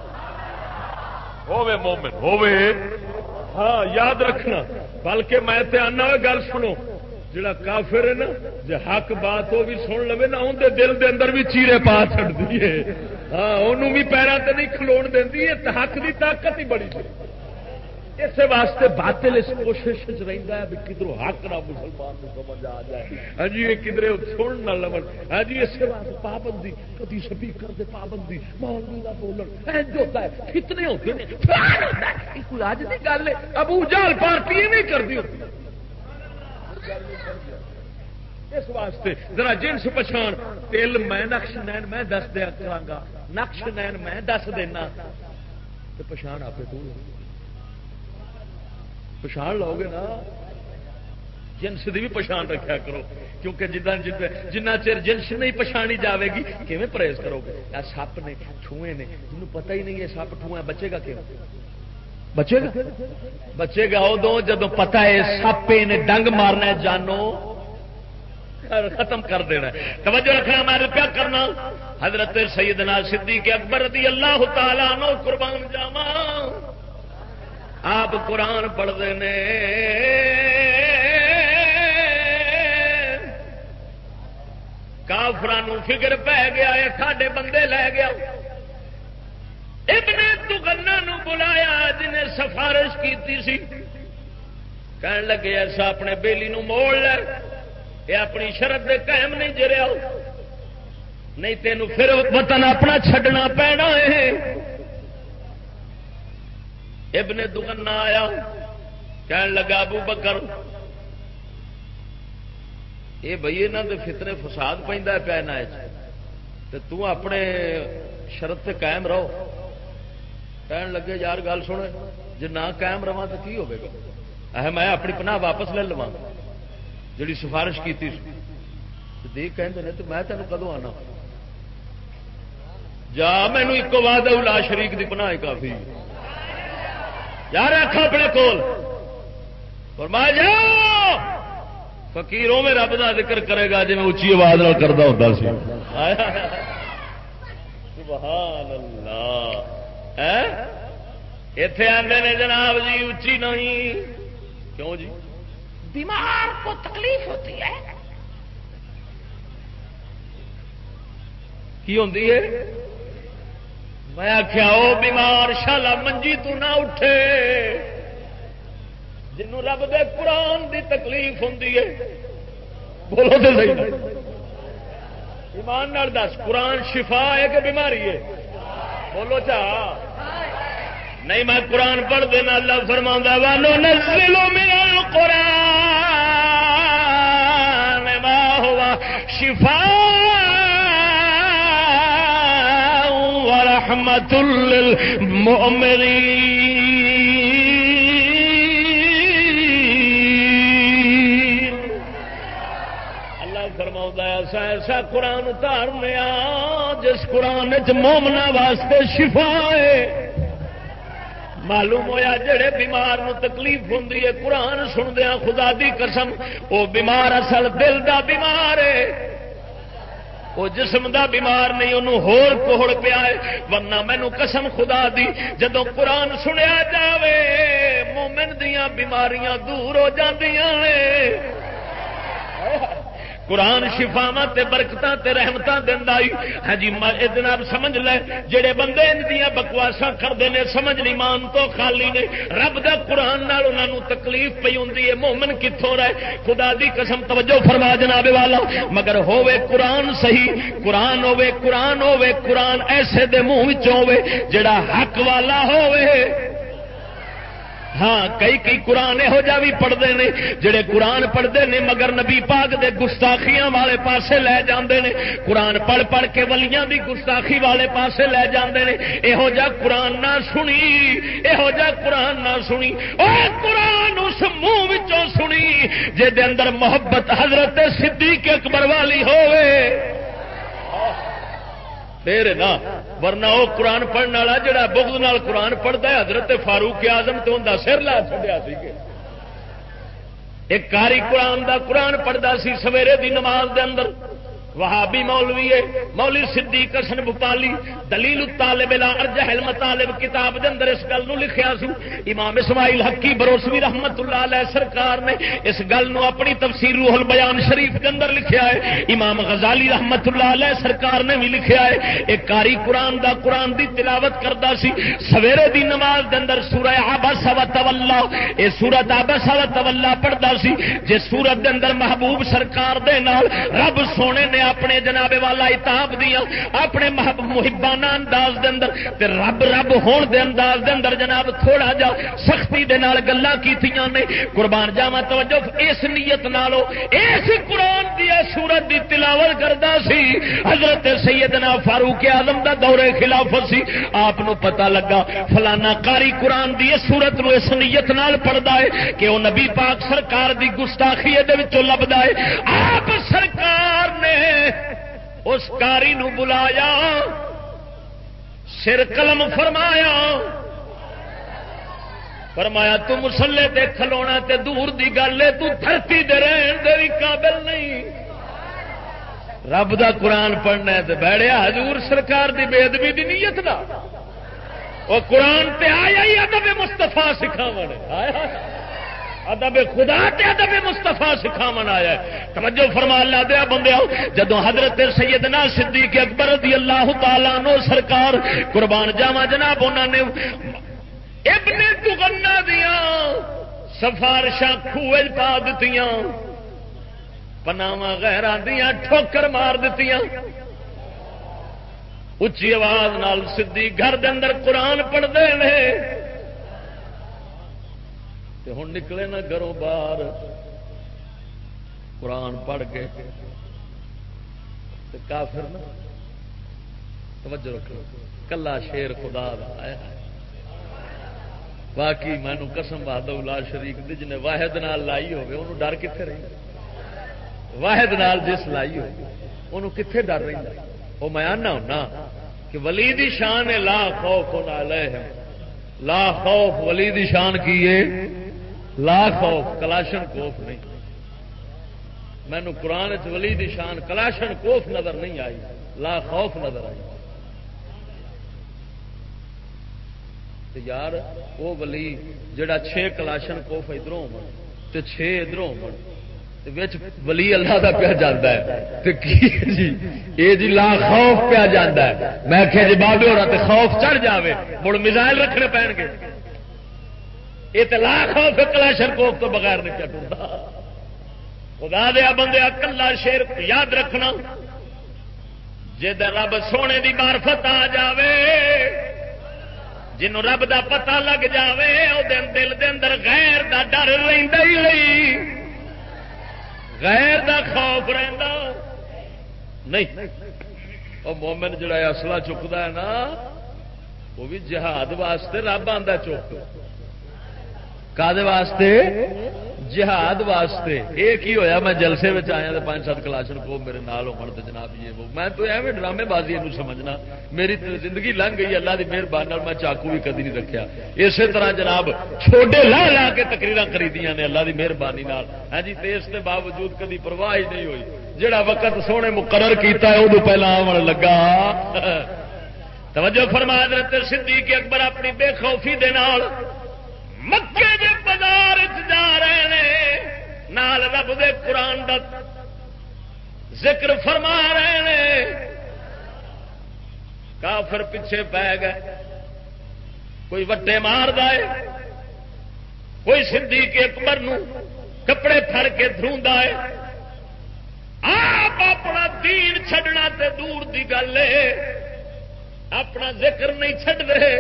ہووے مومن ہووے ہاں یاد رکھنا بلکہ میں تے آنا گل سنو جڑا کافر ہے نا جے حق بات وہ بھی سن لوے نا اون دے دل دے اندر بھی چیرے پا چھڑ دیے ہاں انہوں بھی پیروں تے نہیں کھلون دیندی ہے حق دی طاقت ہی بڑی ہے اس واسطے باطل اس کوشش رہتا ہے بھی کدھروں حق نہ مسلمان کو سمجھ آ جائے ہاں جی یہ کدھرے سن نہ لو ہاں جی اس واسطے پابندی کدی سپیکر دے پابندی مولوی دا بولن اینج ہوتا ہے کتنے ہوتے ہیں کوئی اج دی گل ہے ابو جہل پارٹی نہیں کردی ہوتی اس واسطے ذرا جنس پچھان تل میں نقش نین میں دس دیا کرا نقش نین میں دس دینا تو پچھان آپ کو پچھان لو گے نا جنس کی بھی پچھان رکھا کرو کیونکہ جنہ چر جنس نہیں پچھانی جاوے گی کیویں پرہیز کرو گے سپ نے ٹھوئے نے جنہوں پتہ ہی نہیں ہے سپ ٹھوئے بچے گا کیوں بچے گا ادو جدو پتہ ہے سپ نے ڈنگ مارنا جانو ختم کر دینا توجہ رکھنا میں کیا کرنا حضرت سیدنا صدیق اکبر رضی اللہ تعالیٰ عنہ قربان جاواں آپ قرآن پڑھتے ہیں کافران فکر پی گیا ہے ساڈے بندے لے گیا ابن دغنہ نو بلایا جنہیں سفارش کی سی کہن لگے ایسا اپنے بیلی نو موڑ لے یہ اپنی شرط دے قائم نہیں جریا نہیں تینوں پھر وطن اپنا چھڈنا پینا ہے ابن دغنہ آیا کہن لگا ابو بکر یہ بھائی یہاں کے فتنے فساد پہ پیا تو اپنے شرط تے قائم رہو کہن لگے یار گل سن جی نہ قائم رہا تو کی ہوگا میں اپنی پناہ واپس لے لوا جڑی سفارش کی دیکھ کہتے تو میں تینوں کدو آنا جا مینو ایک وعدہ لا شریک دی پناہ کافی یار رکھ اپنے کول فرمایا جاؤ فقیروں میں رب کا ذکر کرے گا جی میں اچھی آواز نہ کرتا ہوتا سی سبحان اللہ اتے آتے نے جناب جی اچھی نہیں کیوں جی بیمار کو تکلیف ہوتی ہے کی ہوتی ہے میں آخیا وہ بیمار شالا منجی تو نہ اٹھے جنوں رب دے قرآن دی تکلیف ہوندی ہے بولو تو صحیح ایمان نال دس قرآن شفا ہے کہ بیماری ہے بولو چاہ نہیں میں قرآن پڑھ دینا اللہ فرماؤں وَنُنَزِّلُ مِنَ الْقُرْآنِ مَا هُوَ شِفَاءٌ وَرَحْمَةٌ لِّلْمُؤْمِنِينَ ایسا ایسا قرآن اتارنے جس قرآن مومنا واسطے شفا ہے معلوم ہویا جڑے بیمار نو تکلیف ہوندی ہے قرآن سندیا خدا دی قسم وہ بیمار اصل دل دا بیمار ہے وہ جسم دا بیمار نہیں انہوں ہور کوہڑ پیا ہے ورنہ مینو قسم خدا دی جدوں قرآن سنیا جاوے مومن دیاں بیماریاں دور ہو جاندیاں ہیں قرآن شفاواں تے برکتاں تے رحمتاں دیندا ہاں جی جناب سمجھ لے جڑے بندے ان دیاں بکواساں کردے نے سمجھ نہیں مان تو خالی نے رب دا قرآن نال انہاں نوں تکلیف پئی ہوندی ہے مومن کتھوں رہے خدا دی قسم توجہ فرما جناب والا مگر ہووے قرآن صحیح قرآن ہووے قرآن ایسے دے منہ وچوں ہووے جڑا حق والا ہووے ہاں کئی قرآن یہو جہ بھی پڑھتے ہیں جڑے قرآن پڑھتے ہیں مگر نبی پاک دے گستاخیاں والے پاسے لے جاندے نے قرآن پڑھ پڑھ کے ولیاں دی گستاخی والے پاسے لے جاندے نے یہو جہ قرآن نہ سنی یہو جہ قرآن نہ سنی او قرآن اس منہ وچوں سنی جے دے اندر محبت حضرت صدیق اکبر والی ہوئے پھر نا ورنہ وہ قرآن پڑھنے والا جڑا بغض نال قرآن پڑھتا ہے حضرت فاروق اعظم تو ان کا سر لا چڑیا سی ایک کاری قرآن دا قرآن پڑھتا سی سویرے دی نماز دے اندر وہابی مولوی ہے مولوی صدیق حسن بپالی دلیل الطالب لا ارجح المطالب کتاب دے اندر اس گل نو لکھیا سی. امام اسماعیل حقی بروسوی رحمت اللہ علیہ سرکار نے اس گل نو اپنی تفسیر روح البیان شریف کے اندر لکھیا ہے. امام غزالی رحمت اللہ علیہ سرکار نے بھی لکھیا ہے. ایک قاری قرآن دا قرآن دی تلاوت کردا سی سویرے دی نماز دے اندر سورہ عبس و تولا اے سورۃ عبس و تولا پڑھدا سی. جس سورت دے اندر محبوب سرکار دے نال رب سونے نے اپنے جناب والا اتاب دیا اپنے محبانہ انداز دے اندر تے رب رب ہون دے انداز دے اندر جناب تھوڑا جا سختی دے نال گلاں کیتیاں نے. قربان جاواں توجہ اس نیت نالو اس قرآن دی سورت دی تلاوت کردا سی. حضرت سیدنا فاروق اعظم دا دور خلافت سی. آپ نو پتہ لگا فلانا قاری قرآن دی اس سورت نو اس نیت نال پڑھدا ہے کہ وہ نبی پاک سرکار دی گستاخی دے وچوں لبدا ہے. آپ سرکار نے اس کاری نو بلایا سر قلم فرمایا تو مسلے تے کھلونا تے دور دی گل ہے تو دھرتی دے رہن دے بھی قابل نہیں. رب دا قرآن پڑھنا ہے تے بیٹھیا حضور سرکار دی بے ادبی دی نیت دا. وہ قرآن تے آیا ہی ادب مصطفیٰ سکھاون آیا ادب خدا تے ادب مصطفیٰ سکھاون آیا ہے. توجہ فرما اللہ دیا بندیا جدو حضرت سیدنا صدیق اکبر رضی اللہ تعالی عنہ سرکار قربان جاواں جناب انہوں نے ابن تغنا دیا سفارشاں کھوے پا دتیاں پناواں غیراں دیاں ٹھوکر مار دتیاں. اچھی آواز نال صدیق گھر دے اندر قرآن پڑھتے ہیں تے ہن نکلے نہ گھروں باہر قرآن پڑھ کے تے کافر نہ توجہ رکھو کلا شیر خدا دا آیا باقی مینو قسم وحدہ لا شریک دی جنے واحد نال لائی ہوے اونوں ڈر کتنے رہندا. واحد نال جس لائی ہو اونوں کتنے ڈر رہندا. وہ میں آنا ہونا کہ ولی دی شان ہے لا خوف علیہم لا خوف. ولی دی شان کی ہے لا خوف کلاشن کوف نہیں. مینو قرآن ولی دی شان کلاشن کوف نظر نہیں آئی لا خوف نظر آئی. یار وہ ولی جڑا 6 کلاشن کوف ادھر ہو 6 ادھر ہو ولی اللہ دا پیا جانا ہے تو جی جی لا خوف پیا جانا ہے. میں کہ جی بابے ہونا تو خوف چڑھ جاوے مڑ میزائل رکھنے پین گے. یہ تو لا خوف کلاشن کوف تو بغیر نہیں چڑھتا. خدا دیا بندے کلا شیر یاد رکھنا جے رب سونے دی معرفت آ جاوے جنوں رب دا پتہ لگ جاوے او دل دے اندر غیر دا ڈر رہندا ہی نہیں غیر دا خوف رہندا نہیں. او مومن جڑا اصلہ چکدا ہے نا وہ بھی جہاد واسطے رب آندا چک کادے واسطے جہاد واسطے. ایک ہی ہویا میں جلسے میں آیا تو 5-7 کلاشن کو میرے نال ہو جناب یہ وہ میں تو ایویں ڈرامے بازی یہ سمجھنا میری زندگی لنگ گئی اللہ کی مہربانی میں چاقو بھی کدی نہیں رکھا. اسی طرح جناب چھوٹے لا لا کے تقریراں خریدیاں نے اللہ کی مہربانی ہاں جی. اس کے باوجود کدی پرواہ ہی نہیں ہوئی. جڑا وقت سونے مقرر کیتا ہے ادو پہلا آن لگا. توجہ فرما حضرت صدیق اکبر اپنی بے خوفی دے نال مکے دے بازار جا رہے ہیں نال رب دے قرآن دا ذکر فرما رہے ہیں. کافر پیچھے پی گئے کوئی وٹے مار دے کوئی صدیق اکبر نو کپڑے پھڑ کے دھروندا ہے. آپ اپنا دین چھڈنا تے دور دی گل ہے اپنا ذکر نہیں چھڈ رہے.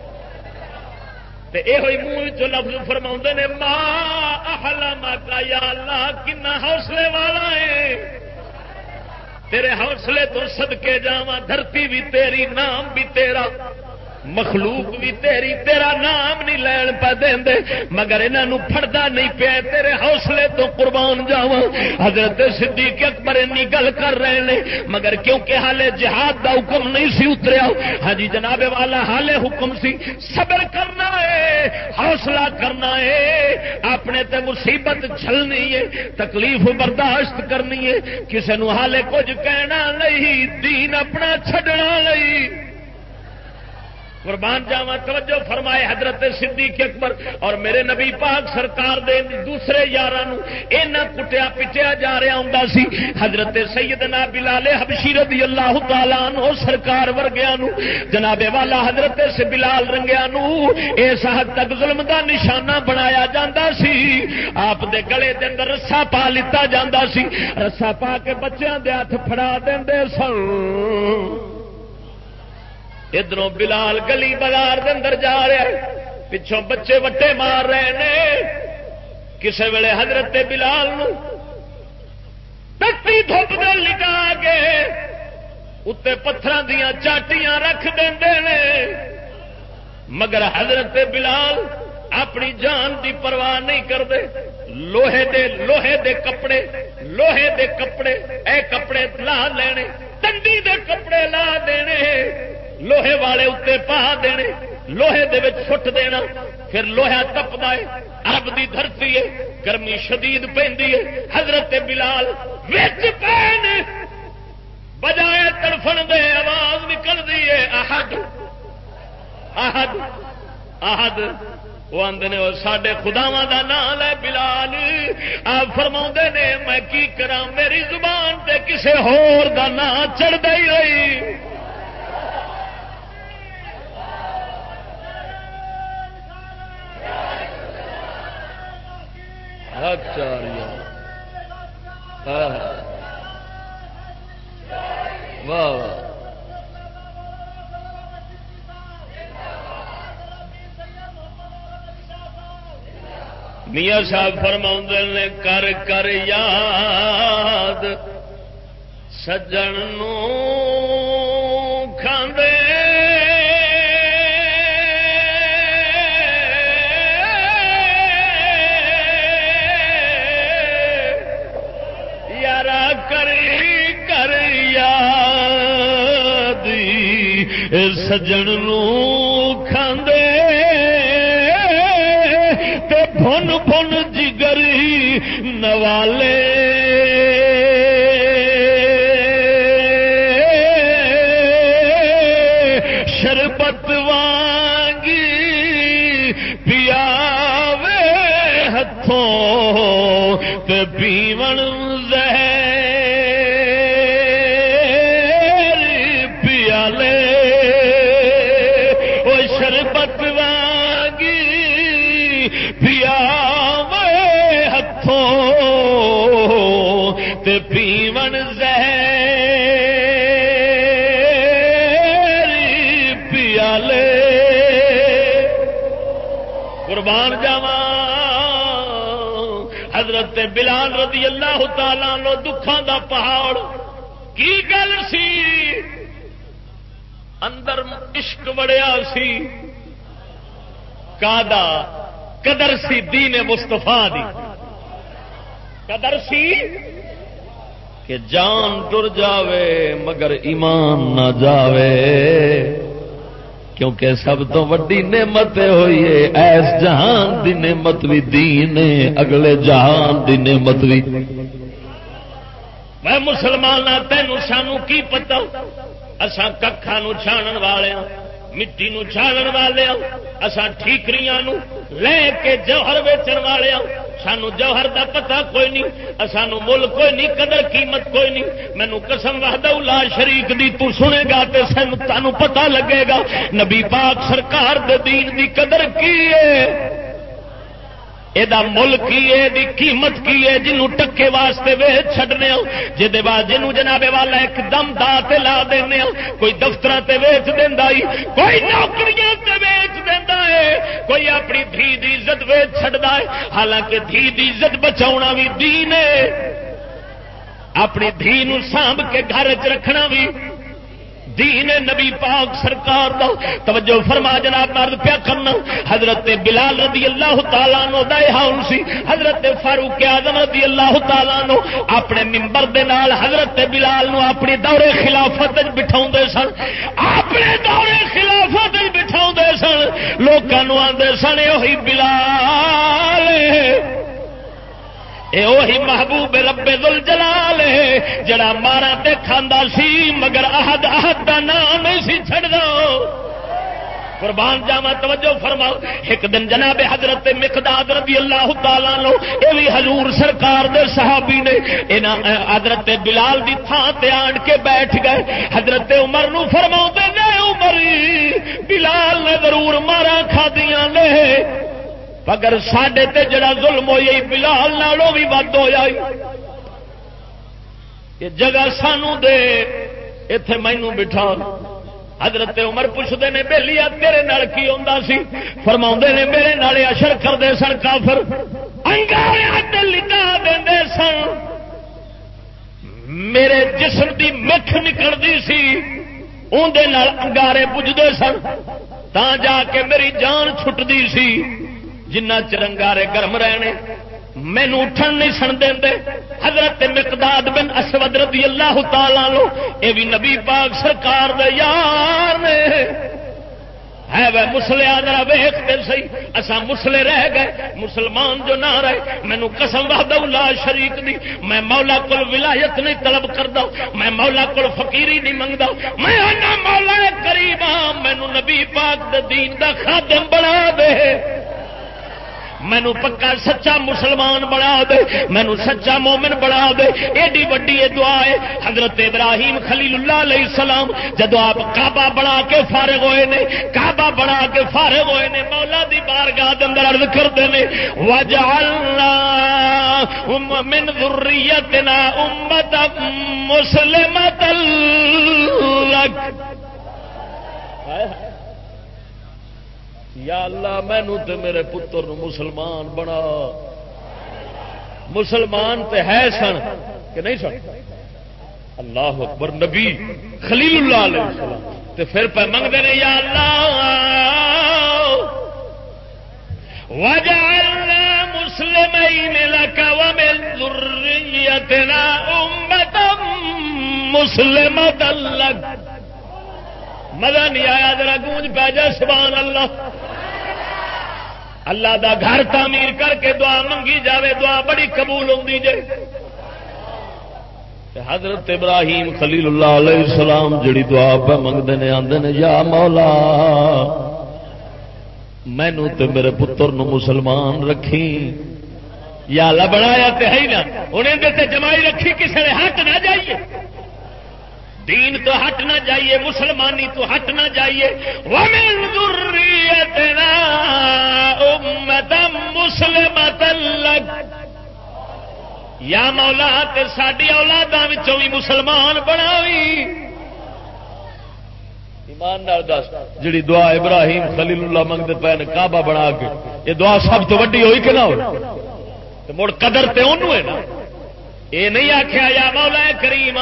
یہ منہ چ لفظ فرما نے ما احلمک یا اللہ کنا حوصلے والا ہے تیرے حوصلے تو صدقے جاواں دھرتی بھی تیری نام بھی تیرا مخلوق بھی تیرا نام نہیں لین پہ دے مگر انہوں پھڑدا نہیں پیا تیرے حوصلے تو قربان جاواں حضرت صدیق اکبر انی گل کر رہے ہیں مگر کیونکہ حالے جہاد دا حکم نہیں سی اتریا ہاں جی جناب والا حالے حکم سی صبر کرنا ہے حوصلہ کرنا ہے اپنے تے مصیبت جھلنی ہے تکلیف برداشت کرنی ہے کسے نو حالے کچھ کہنا نہیں دین اپنا چھڈنا نہیں قربان جاواں توجہ فرمائے حضرت صدیق اکبر اور میرے نبی پاک سرکار دے دوسرے یاراں نو اینا کٹیا پٹیا جا رہا ہوندا سی حضرت سیدنا بلال حبشی رضی اللہ تعالی عنہ سرکار ورگیاں نو جناب والا حضرت سے بلال رنگیاں نو اس حد تک ظلم دا نشانہ بنایا جاندا سی آپ دے گلے دے اندر رسا پا لتا جاندا سی رسا پا کے بچیاں دے ہاتھ پھڑا دیندے سن ادھروں بلال گلی بازار دے اندر جا رہا ہے پچھوں بچے وٹے مار رہے نے کسے ویلے حضرت بلال نو تتی دھوپ دے لٹا کے اتنے پتھراں دیاں چاٹیاں رکھ دیندے نے مگر حضرت بلال اپنی جان دی پرواہ نہیں کرتے لوہے دے کپڑے اے کپڑے لا لینے تنڈی دے کپڑے لا دینے لوہے والے اتنے پا دینے لوہے دے وچ سٹ دینا پھر لوہا تپدا ہے عرب دی دھرتی ہے گرمی شدید پیندی ہے حضرت بلال وچ پین بجائے تڑفن دے آواز نکلدی ہے احد احد احد وہ آندے نے ساڈے خداواں دا نام ہے بلال آپ فرماوندے نے میں کی کراں میری زبان تے کسے ہور دا نام چڑھدا ہی نہیں واہ میاں صاحب فرماؤندے نے کر کر یاد سجن نو کھاندے سجن نو کھاندے تے بھن بھن جگری نوالے شربت وانگی پیاوے ہتھوں تے پیون پیون زہر پیالے قربان جاواں حضرت بلال رضی اللہ تعالی عنہ دکھاں دا پہاڑ کی گل سی اندر عشق وڑیا سی کادا قدر سی دین مصطفیٰ دی قدر سی کہ جان ٹر جاوے مگر ایمان نہ جاوے کیونکہ سب تو وڈی نعمت ہوئی ہے ایس جہان دی نعمت بھی دین ہے اگلے جہان دی نعمت بھی میں مسلمان تینوں سانو کی پتا اساں ککھاں نو چھانن والے ہاں مٹی نو چھانن والے ہاں اساں ٹھیکریاں نو لے کے جوہر ویچن والے ہاں سانو جوہر دا پتہ کوئی نہیں سانو مل کوئی نہیں قدر قیمت کوئی نہیں مینو قسم وحدہ لا شریک دی تو سنے گا تے تانوں پتہ لگے گا نبی پاک سرکار دے دین دی قدر کی ہے یہ مل کی ہے دی قیمت کی ہے جنوں ٹکے واسطے ویچ چھڈنے جے بعد جنوں جناب والا ایک دم دا تے لا دینے کوئی دفتر تے ویچ دیندا ہی کوئی نوکریاں تے ویچ دیندا ہے کوئی اپنی دھی دی عزت ویچ چھڈدا ہے حالانکہ دھی دی عزت بچاؤنا بھی دین ہے اپنی دھی نو سانبھ کے گھر وچ رکھنا بھی دین نبی پاک سرکار دا توجہ فرما جناب مرد پیا کرنا حضرت بلال رضی اللہ تعالیٰ عنہ دا حال سی حضرت فاروق اعظم رضی اللہ تعالیٰ عنہ اپنے منبر دے نال حضرت بلال نو اپنی دور خلافت بٹھاؤندے سن اپنے دور خلافت بٹھاؤندے سن لوکاں نو آندے سن اوہی بلال اے اوہی محبوب رب ذل جلال جڑا مارا تے کھاندا سی مگر احد دا نام نہیں سی چھڑدا قربان جاواں توجہ فرماؤ ایک دن جناب حضرت مقداد رضی اللہ تعالیٰ عنہ یہ بھی حضور سرکار دے صحابی نے انہاں حضرت بلال دی تھان تے آن کے بیٹھ گئے حضرت عمر نو فرماؤندے نے عمر بلال نے ضرور مارا کھادیاں نے مگر ساڈے تے جڑا ظلم ہوئی بلال نالوں بھی ود ہویا یہ جگہ سانو دے ایتھے مینوں بٹھا حضرت عمر پوچھتے نے بیلیا تیرے نال کی ہوندا سی فرماؤندے نے میرے نال اشر کردے سن کافر انگاریاں تے لٹا دیندے سن میرے جسم دی مکھ نکلدی سی اون دے نال انگارے بجھدے سن تاں جا کے میری جان چھٹدی سی جنہ چرنگارے گرم رہنے مینو اٹھن نہیں سن دے حضرت مقداد بن اسود رضی اللہ تعالیٰ عنہ اے بھی نبی پاک سرکار دے یار نے ہے وہ مسلے ذرا ویکھتے سی اساں مسلے رہ گئے مسلمان جو نہ رہے مینو قسم وحدہ لا شریک دی میں مولا کول ولایت نہیں طلب کردا میں مولا کول فقیری نہیں منگدا میں انا مولا کریم مینو نبی پاک دے دین دا خادم بنا دے مینو پکا سچا مسلمان بنا دے مینو سچا مومن بنا دے ایڈی وڈی یہ دعا ہے حضرت ابراہیم خلیل اللہ علیہ السلام جدو آپ کعبہ بنا کے فارغ ہوئے نے کعبہ بنا کے فارغ ہوئے نے مولا دی بارگاہ دے اندر عرض کرتے ہیں وجعلنا من ذریتنا امتا مسلمتا لک یا اللہ مینو تے میرے پتر نو مسلمان بنا مسلمان تے ہے سن کہ نہیں سن اللہ اکبر نبی خلیل اللہ علیہ السلام تے پھر پہ منگتے ہیں یا اللہ وجعلنا مسلمین لک ومن ذریتنا امتا مسلمتا لک مزہ نہیں آیا ذرا گونج پہ جا سبحان اللہ اللہ دا گھر تعمیر کر کے دعا منگی جاوے دعا بڑی قبول ہوندی جے حضرت ابراہیم خلیل اللہ علیہ السلام جڑی دعا پہ منگدے نے آندے نے یا مولا مینوں تے میرے پتر نو مسلمان رکھی یا اللہ بنایا تے ہے نا انہیں دے تے جمائی رکھی کسی نے ہٹ نہ جائیے دین تو ہٹ نہ جائیے مسلمانی تو ہٹ نہ جائیے وَمِن ذُرِّيَّتِنَا أُمَّةً مُسْلِمَةً لَكَ یا مولا تے ساڈی اولاداں وچوں بھی مسلمان بناوی ایمان نال دس جڑی دعا ابراہیم خلیل اللہ منگدے پے نے کعبہ بنا کے یہ دعا سب تو وڈی ہوئی کہ نہ ہوئی تے مڑ قدر تے اونوں ہے نا اے نہیں آکھیا یا مولا کریم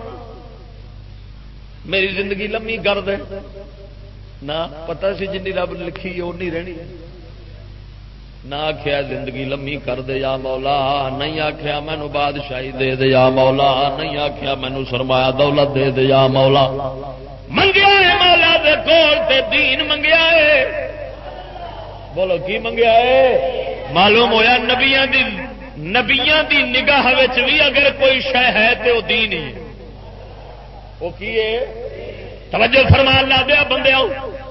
میری زندگی لمبی کر دے نہ پتہ سی جنی رب لکھی اونی رہنی نہ آخیا زندگی لمبی کر دے یا مولا نہیں آخیا مینو بادشاہی دے دے یا مولا نہیں آخیا مینو سرمایہ دولت دے دے یا مولا منگیا ہے مولا دے کول تے دین منگیا ہے بولو کی منگیا ہے معلوم ہویا نبیاں دی نگاہ وچ بھی اگر کوئی شے ہے تے وہ دین ہی وہ کی ہے توجہ فرما اللہ دیا بندے آؤ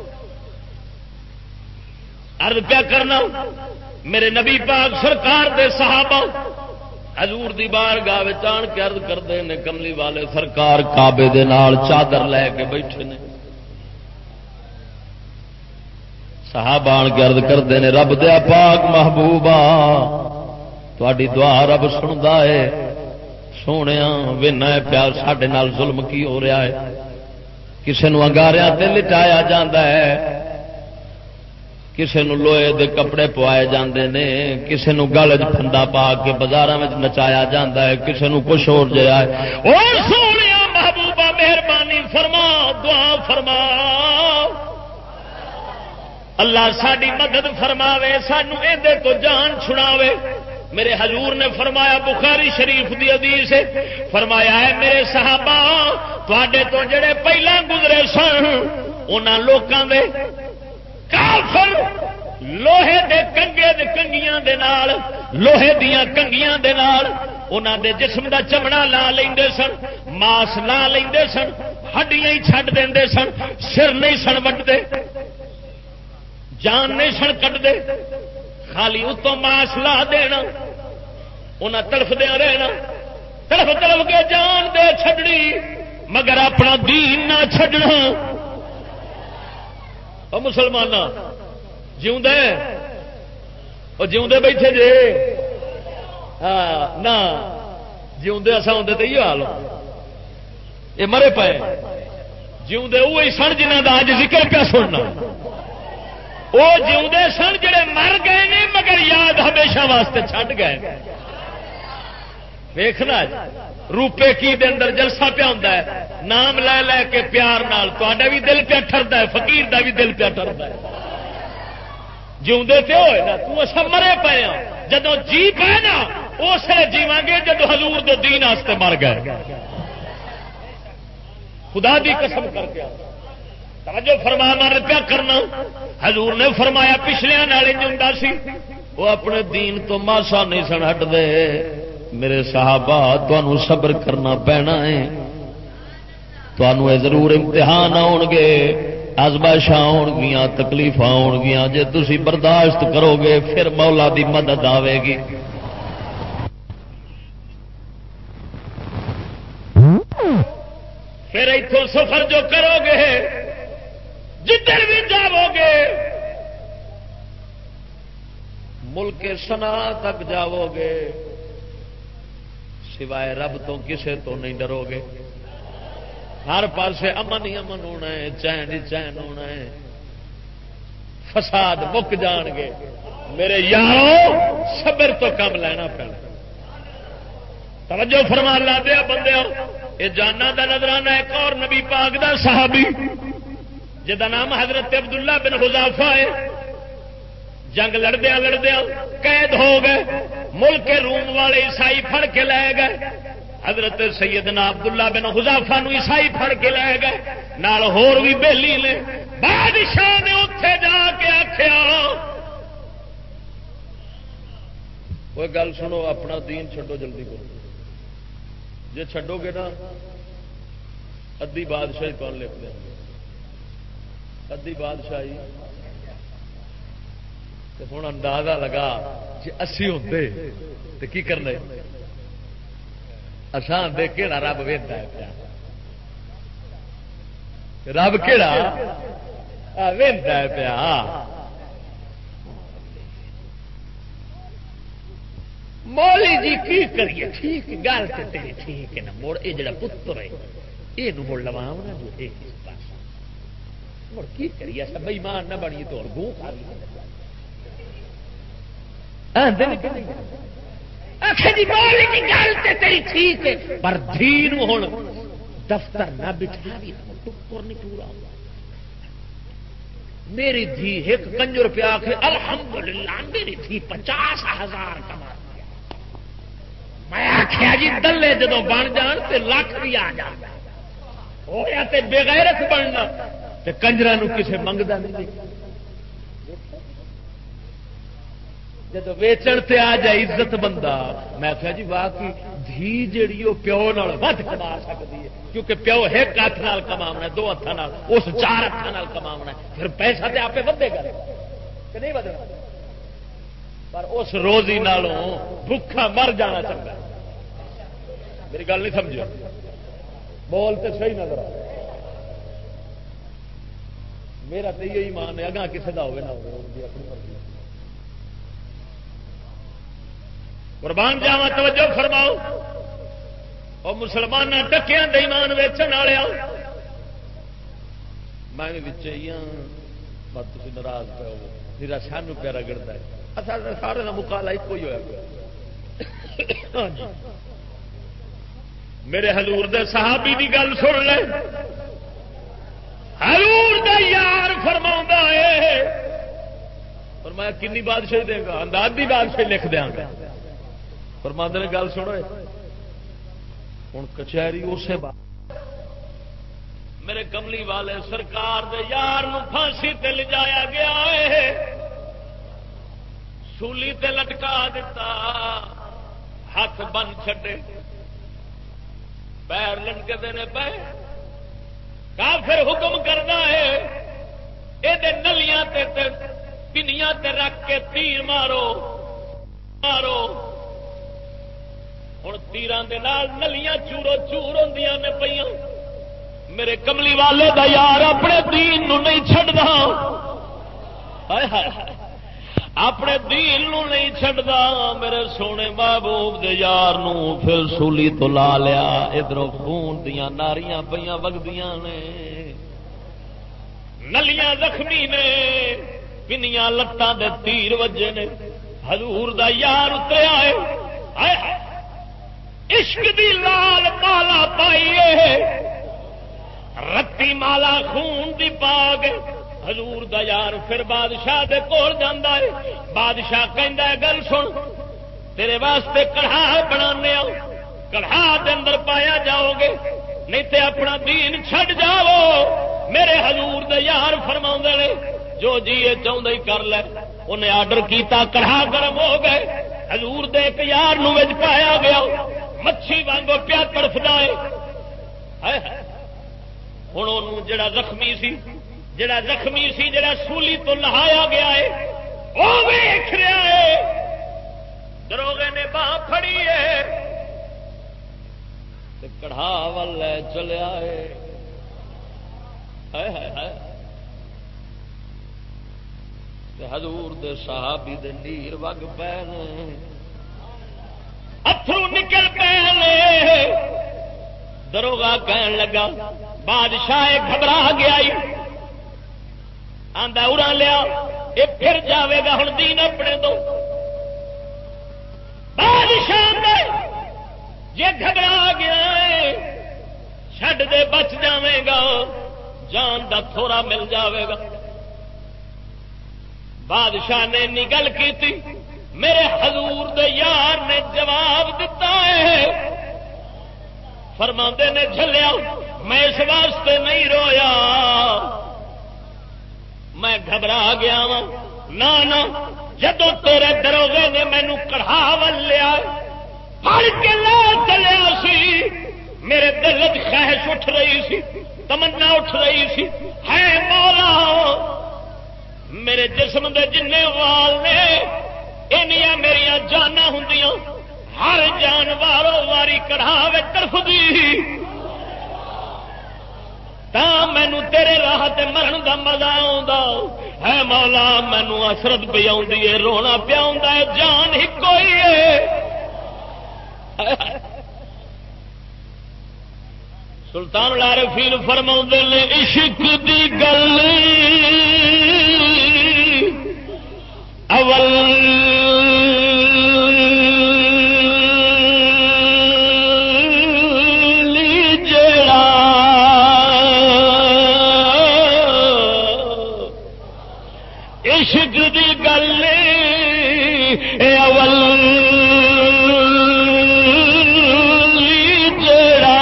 عرض کیا کرنا میرے نبی پاک سرکار دے صحابہ حضور دی بارگاہ وچ آن کے عرض کردے نے کملی والے سرکار کعبے دے نال چادر لے کے بیٹھے نے صحابہ آن کے عرض کردے نے رب دیا پاک محبوبہ تہاڈی دعا رب سندا ہے سونے وینا پیار ساڈے نال ظلم کی ہو رہا ہے کسے نو انگاریاں تے لٹایا جاندا ہے کسے نو لوہے دے کپڑے پوائے جاندے نے کسے نو گل وچ پھندا پا کے بازاراں وچ نچایا جاندا ہے کسے نو کچھ ہور جیا ہے او سونیا محبوبہ مہربانی فرما، دعا فرما، اللہ ساری مدد فرماوے، سانو اندر تو جان چھڑاوے۔ میرے حضور نے فرمایا، بخاری شریف دی حدیث ہے، فرمایا ہے میرے صحابہ تواڈے تو جڑے پہلا گزرے سن انہاں لوکاں دے کافر لوہے دے کنگے دے کنگیاں دے نال، لوہے دیاں کنگیاں دے نال انہاں دے جسم دا چمڑا لا لیندے سن، ماس لا لیندے سن، ہڈیاں ہی چھڈ دیندے سن، سر نہیں سن وڈدے، جان نہیں سن کٹدے، خالی اتوں ماس لا دینا، انہاں تڑفدیاں رہنا، تڑف تڑف کے جان دے چھڈنی مگر اپنا دین نہ چھڈنا۔ او مسلمان جیوندے او جیوندے بیٹھے جے، ہاں نہ جیوندے اسا ہوندے تے یہ حال یہ مرے پے، جیوندے وہی سن جنہاں دا اج ذکر پیا سننا، وہ جیوندے سن جڑے مر گئے نے مگر یاد ہمیشہ واسطے چھڈ گئے۔ ویکھنا روپے کی دے اندر جلسہ پیا ہوندا ہے، نام لے لے کے پیار نال تہاڈا بھی دل پیا ٹھردا ہے، فقیر دا بھی دل پیا ٹھردا ہے۔ جیوندے تے ہوئے نا تو اسا مرے پے ہاں، جدوں جی پے نا اس لیے جیواں گے جدوں حضور دے دین واسطے مر گئے۔ خدا دی قسم کر کے توجہ فرما، مر پیا کرنا۔ حضور نے فرمایا پچھلیاں نال انج ہوندا سی، وہ اپنے دین تو ماسا نہیں سن ہٹ دے۔ میرے صحابہ تانوں صبر کرنا پینا ہے، تانوں ضرور امتحان آؤ گے، آزمائشاں آؤ گیاں، تکلیفاں آؤ گیاں، جے تسی برداشت کرو گے پھر مولا دی مدد آوے گی۔ پھر اتوں سفر جو کرو گے، جدھر بھی جاؤ گے، ملک سنا تک جاؤ گے، سوائے رب تو کسے تو نہیں ڈرو گے۔ ہر پاسے امن ہی امن ہونا ہے، چین ہی چین ہونا ہے، فساد مک جان گے۔ میرے یارو صبر تو کم لینا پینا۔ توجہ فرما لا دیا بندیاں، یہ جانا دا نظرانہ ایک اور نبی پاک دا صحابی جدا نام حضرت عبداللہ بن حذافہ ہے، جنگ لڑدیا لڑدیا قید ہو گئے، ملک روم والے عیسائی پھڑ کے لے گئے، حضرت سیدنا عبداللہ بن حذافہ نو عیسائی پھڑ کے لے گئے، نال ہور بھی بیلی نے۔ بادشاہ نے اتنے جا کے آخیا وہ گل سنو، اپنا دین چھڈو، جلدی کرو، جے چھڈو گے نا ادھی بادشاہی کون لکھ دیں، ادھی بادشاہی۔ ہوں اندازہ لگا جی 80 ہوتے تو کی کرنا، اساں دے کہڑا رب ویدا ہے پیا، رب کہڑا ویدا ہے پیا۔ مولی جی کی کریے، ٹھیک گل تو تیری ٹھیک ہے نا، مڑ یہ جڑا پتر ہے یہ مڑ لواؤ نا جو ایک پاس، مڑ کی کریے ایسا بےمان نہ بنیے تو گوں کھا لی پر دین ہوں دفتر نہ بٹھا ٹکر نہیں پورا۔ میری دھی ایک کنجر پہ آ کے الحمدللہ میری دھی 50,000 کما دیا۔ میں آخیا جی دلے جدو بن جان تے لاکھ بھی آ جان، ہویا تے بغیرت بننا تے کنجراں نو کسے منگدا نہیں۔ جب ویچن تے آ جائے عزت بندہ، میں آخیا جی واقعی دھی جیڑی وہ پیو نال ود کما سکتی ہے، کیونکہ پیو ایک ہاتھ نال کماونا ہے، 2 ہاتھوں نال، اس 4 ہاتھوں نال کماونا ہے، پھر پیسہ تے آپ ودے گا کہ نہیں ودے گا، پر اس روزی نالوں بھوکا مر جانا چنگا۔ میری گل نہیں سمجھو، بول تے صحیح نظر آ، میرا تو یہی مان ہے، اگاں کسی کا ہوئے نہ ہوئے اپنی مرضی۔ قربان جاوا توجہ فرماؤ، اور مسلمان ٹکیاں دے ایمان ویچن والے میں بھی ہی ہاں، مت تھی ناراض پہ ہو، میرا سانو پیا رگڑتا ہے، اصل سارے کا مکالا ایک ہی ہوا پیا۔ میرے حضور دے صحابی دی گل سن لے، حضور دا یار فرماؤندا ہے، فرمایا کنی بادشاہی دے گا؟ انداز دی بادشاہی لکھ دیاں گا۔ فرماندے نے گل سنو ہن کچہری اسے بات میرے کملی والے سرکار دے یار نو پھانسی تے لجایا گیا ہے، سولی تے لٹکا دیتا، ہاتھ بن چھڈے، پیر لٹکے دینے پے، کافر حکم کرنا ہے یہ نلیاں تے پنیاں تے رکھ کے تیر مارو مارو۔ ہوں تیران دے نال نلیاں چورو چور ہوندیاں نے پئیاں۔ میرے کملی والے دا یار اپنے دین نو نہیں چھڈدا، اپنے دین نو نہیں چھڈدا۔ میرے سونے محبوب دے یار نو پھر سولی تو لا لیا، ادھروں خون دیاں ناریاں پئیاں وگدیاں نے، نلیاں زخمی نے، پنیاں لتاں دے تیر وجے نے۔ حضور دا یار اتریا ہے، عشق دی لال مالا پائیے، رتی مالا خون دی پا گئے۔ حضور دا یار پھر بادشاہ دے کول جاندا ہے، بادشاہ کہندا ہے گل سن، تیرے واسطے کڑھا بنانے آؤ، کڑھا دے اندر پایا جاؤ گے، نہیں تے اپنا دین چھڈ جاؤ۔ میرے حضور دے یار فرماؤندے نے جو جی یہ چاہندا ہی کر لے۔ انہیں آرڈر کیتا، کڑھا گرم ہو گئے، حضور دے ایک یار نو وچ پایا گیا، مچھی وانگو پیا تڑفدا ہے۔ ہن اونوں جڑا زخمی سی جڑا سولی تو لہایا گیا ہے وہ ویکھ رہا ہے، دروغے نے باہ پھڑی ہے تے کڑھا ول لے چلیا ہے۔ تے حضور دے صحابی دے نیر وگ پے نے، اتھرو نکل پے نے۔ دروغا کہن لگا، بادشاہ گھبرا گیا، آندا اڑا لیا، یہ پھر جاوے گا ہن دین اپنے دو۔ بادشاہ نے جے گھبرا گیا ہے چھڈ دے، بچ جاوے گا، جان دا تھوڑا مل جاوے گا۔ بادشاہ نے نگل کی تھی، میرے حضور دے یار نے جواب دیتا ہے، فرماندے نے جھلیا میں اس واسطے نہیں رویا، میں گھبرا گیا وا، نہ جدو تیرے دروغے نے مینو کڑھا ول لیا پڑھ کے لے چلیا سی، میرے دل وچ خواہش اٹھ رہی سی، تمنا اٹھ رہی سی، ہے مولا میرے جسم دے جنے وال نے انیاں میریاں جاناں ہوندیاں، ہر جان وارو واری کڑھا وچ تڑفدی، تا مینو تیرے راہ تے مرن دا مزہ آوندا ہے مولا، مینو حسرت پئی آوندی ہے، رونا پیا ہوندا ہے، جان ہی کوئی ہے۔ سلطان العارفین فرماؤندے نے عشق دی گل اول عشق دی گل اول جڑا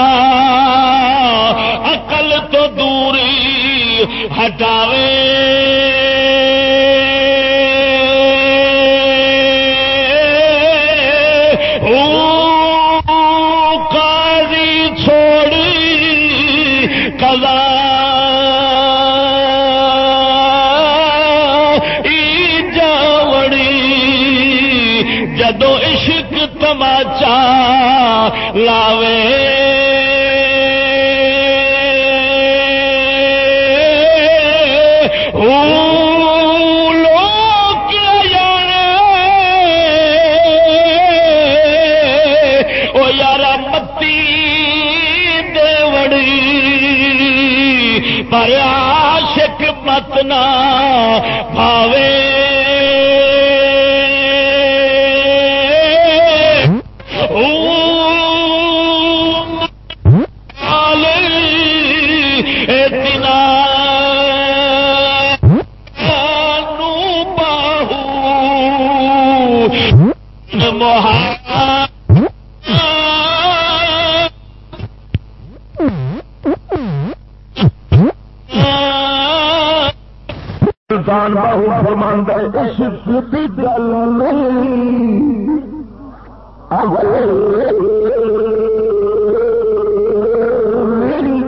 عقل تو دوری ہٹاوے، قاضی چھوڑی قضا جدو عشق تماچا لاوے، لوگ جانے او یارا متی دے وڑی، پر عاشق مت نہ بھاوے، سلطان باہو فرماندا ہے عشق دی گل میری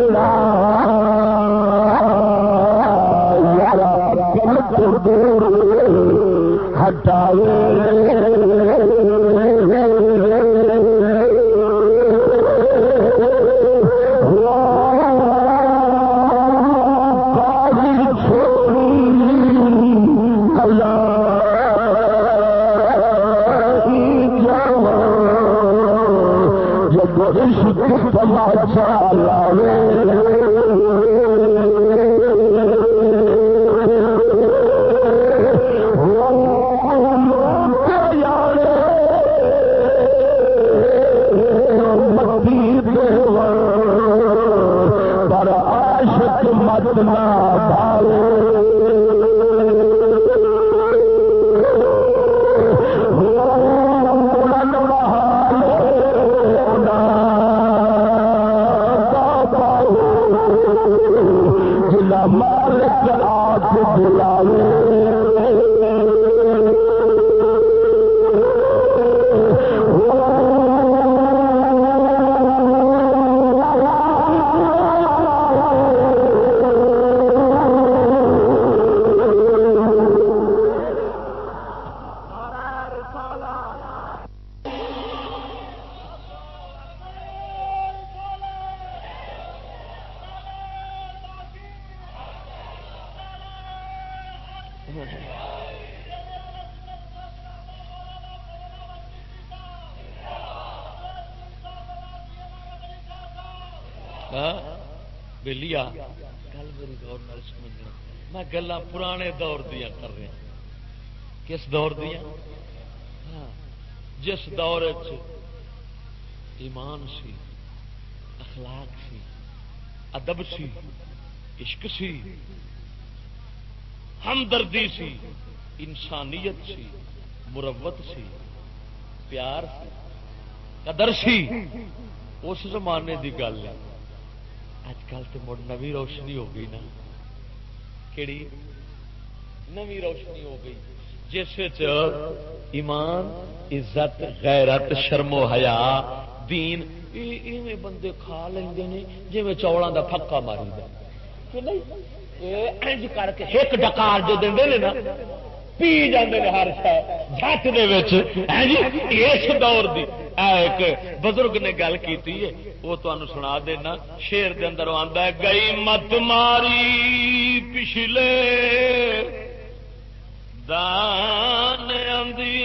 یارا کل کو دور ہٹاوے بلیا گل میری غور نال سمجھنا میں گلاں پرانے دور دیا کر رہا کس دور دیا جس دور ایمان سی اخلاق سی ادب سی عشق سی ہمدردی سی انسانیت سی مروت سی پیار سی قدر سی اس زمانے دی گل ہے اج کل تو مڑ نوی روشنی ہو گئی نا کیڑی نوی روشنی ہو گئی جس ایمان عزت غیرت شرم و حیا دین ایویں بندے کھا لیندے نے جویں چولاں دا پھکا ماری دا کہ نہیں انج کر کے ایک ڈکار جو دیندے نے نا پی جاندے نے ہر شے جھٹ دے وچ اس دور دی ایک بزرگ نے گل کیتی ہے وہ تمہیں سنا دینا شیر دے اندر آندا ہے گئی مت ماری پچھلے دان آندی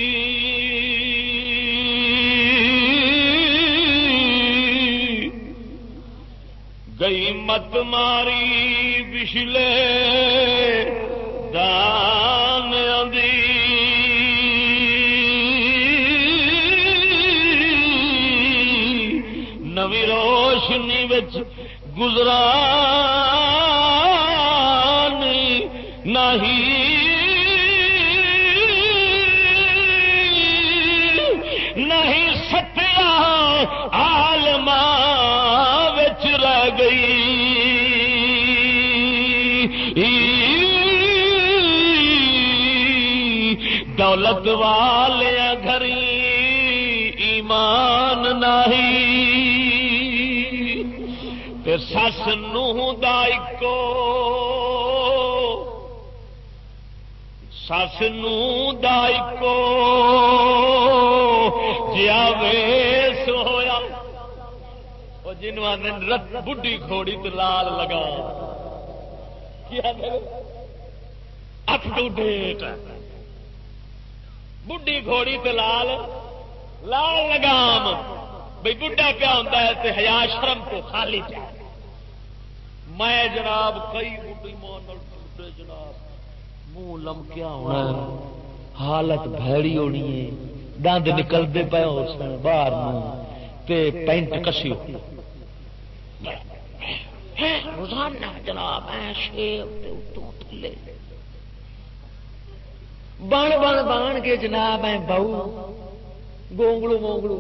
گئی مت ماری پچھلے دان آندی نوی روشنی وچ گزران نہیں ستیا عالماں وچ رہ گئی دولت والے گھری ایمان نہیں سس نوح دا اکو سس نوح دا اکو جیا ویس ہویا وہ جنہوں نے بڈھی کھوڑی تو لال لگا اپ ٹو ڈیٹ بڈھی گھوڑی تے لال لال لگام بھائی بڈھا پیا ہوتا ہے تے حیا شرم کو خالی پیا میں جناب کئی بڈھی بڈھے جناب منہ لمکیا ہونا حالت بھڑی ہونی ہے دند نکلتے پے ہو سن باہر تے پینٹ کسی روزانہ جناب شیو تھلے بن بن بن کے جناب بہو گونگلو گونگلو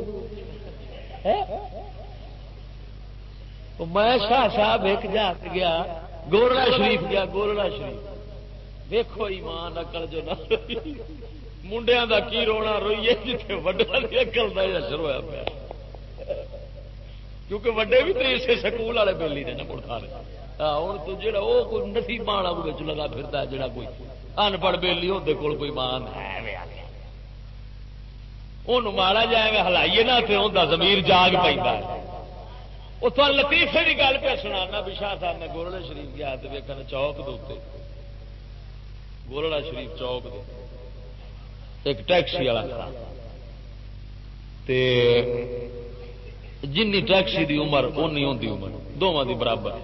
میں شاہ صاحب ایک جات گیا گولڑا شریف گیا گولڑا شریف دیکھو ایمان اکل جو نہ منڈیا کا کی رونا روئیے جتنے وڈیا کی اکل کا اثر ہوا پیا کیونکہ وڈے بھی تو اسے سکول والے بیلی نے نا مڑ سارے ہوں تو جا کوئی نصیب والا لگا پھرتا ہے جڑا کوئی ان پڑھ بیلی ہوتے کول کوئی مان ہے وہ ماڑا جائے ہلائیے نا تو ہوتا ضمیر جاگ پہ وہ تو لطیفے کی گل پہ سنا بھی شاہ صاحب نے گولڑے شریف گیا تو ویکن چوک دے گولڑا شریف چوک دے ایک ٹیکسی والا تھا جنی ٹیکسی دی عمر اونی ہوندی عمر دونوں دی برابر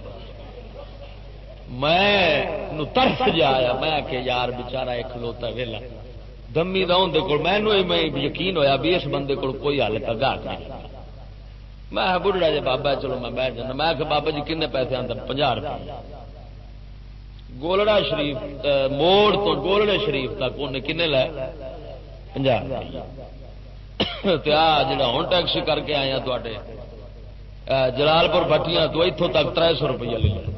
میں ترس جا آیا میں کہ یار بچارا ایک کھلوتا ویلا دمی دا اندر کول میں یقین ہویا بھی اس بندے کول کوئی حل کا گاہک نہیں میں بڑھڑا جی بابا چلو میں بیٹھ جانا میں کہ بابا جی کنے پیسے آتے 50 روپے گولڑا شریف موڑ تو گولڑے شریف تک انہیں کنے لائے 50 روپے جڑا ہوں ٹیکسی کر کے آیا تے جلال پور بٹیاں تو اتوں تک 300 روپیہ لے لیا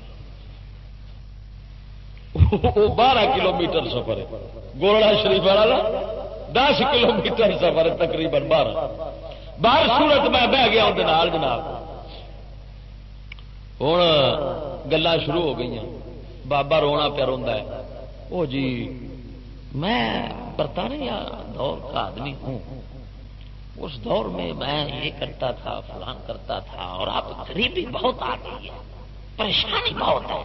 12 کلومیٹر سفر ہے گولڑا شریف والا 10 کلومیٹر سفر ہے تقریباً 12 باہر سورت میں بہ گیا اندر جناب ہوں گلا شروع ہو گئی بابا رونا پیا روندا ہے او جی میں برطانیہ دور کا آدمی ہوں اس دور میں یہ کرتا تھا فلان کرتا تھا اور آپ غریبی بہت آ گئی ہے پریشانی بہت ہے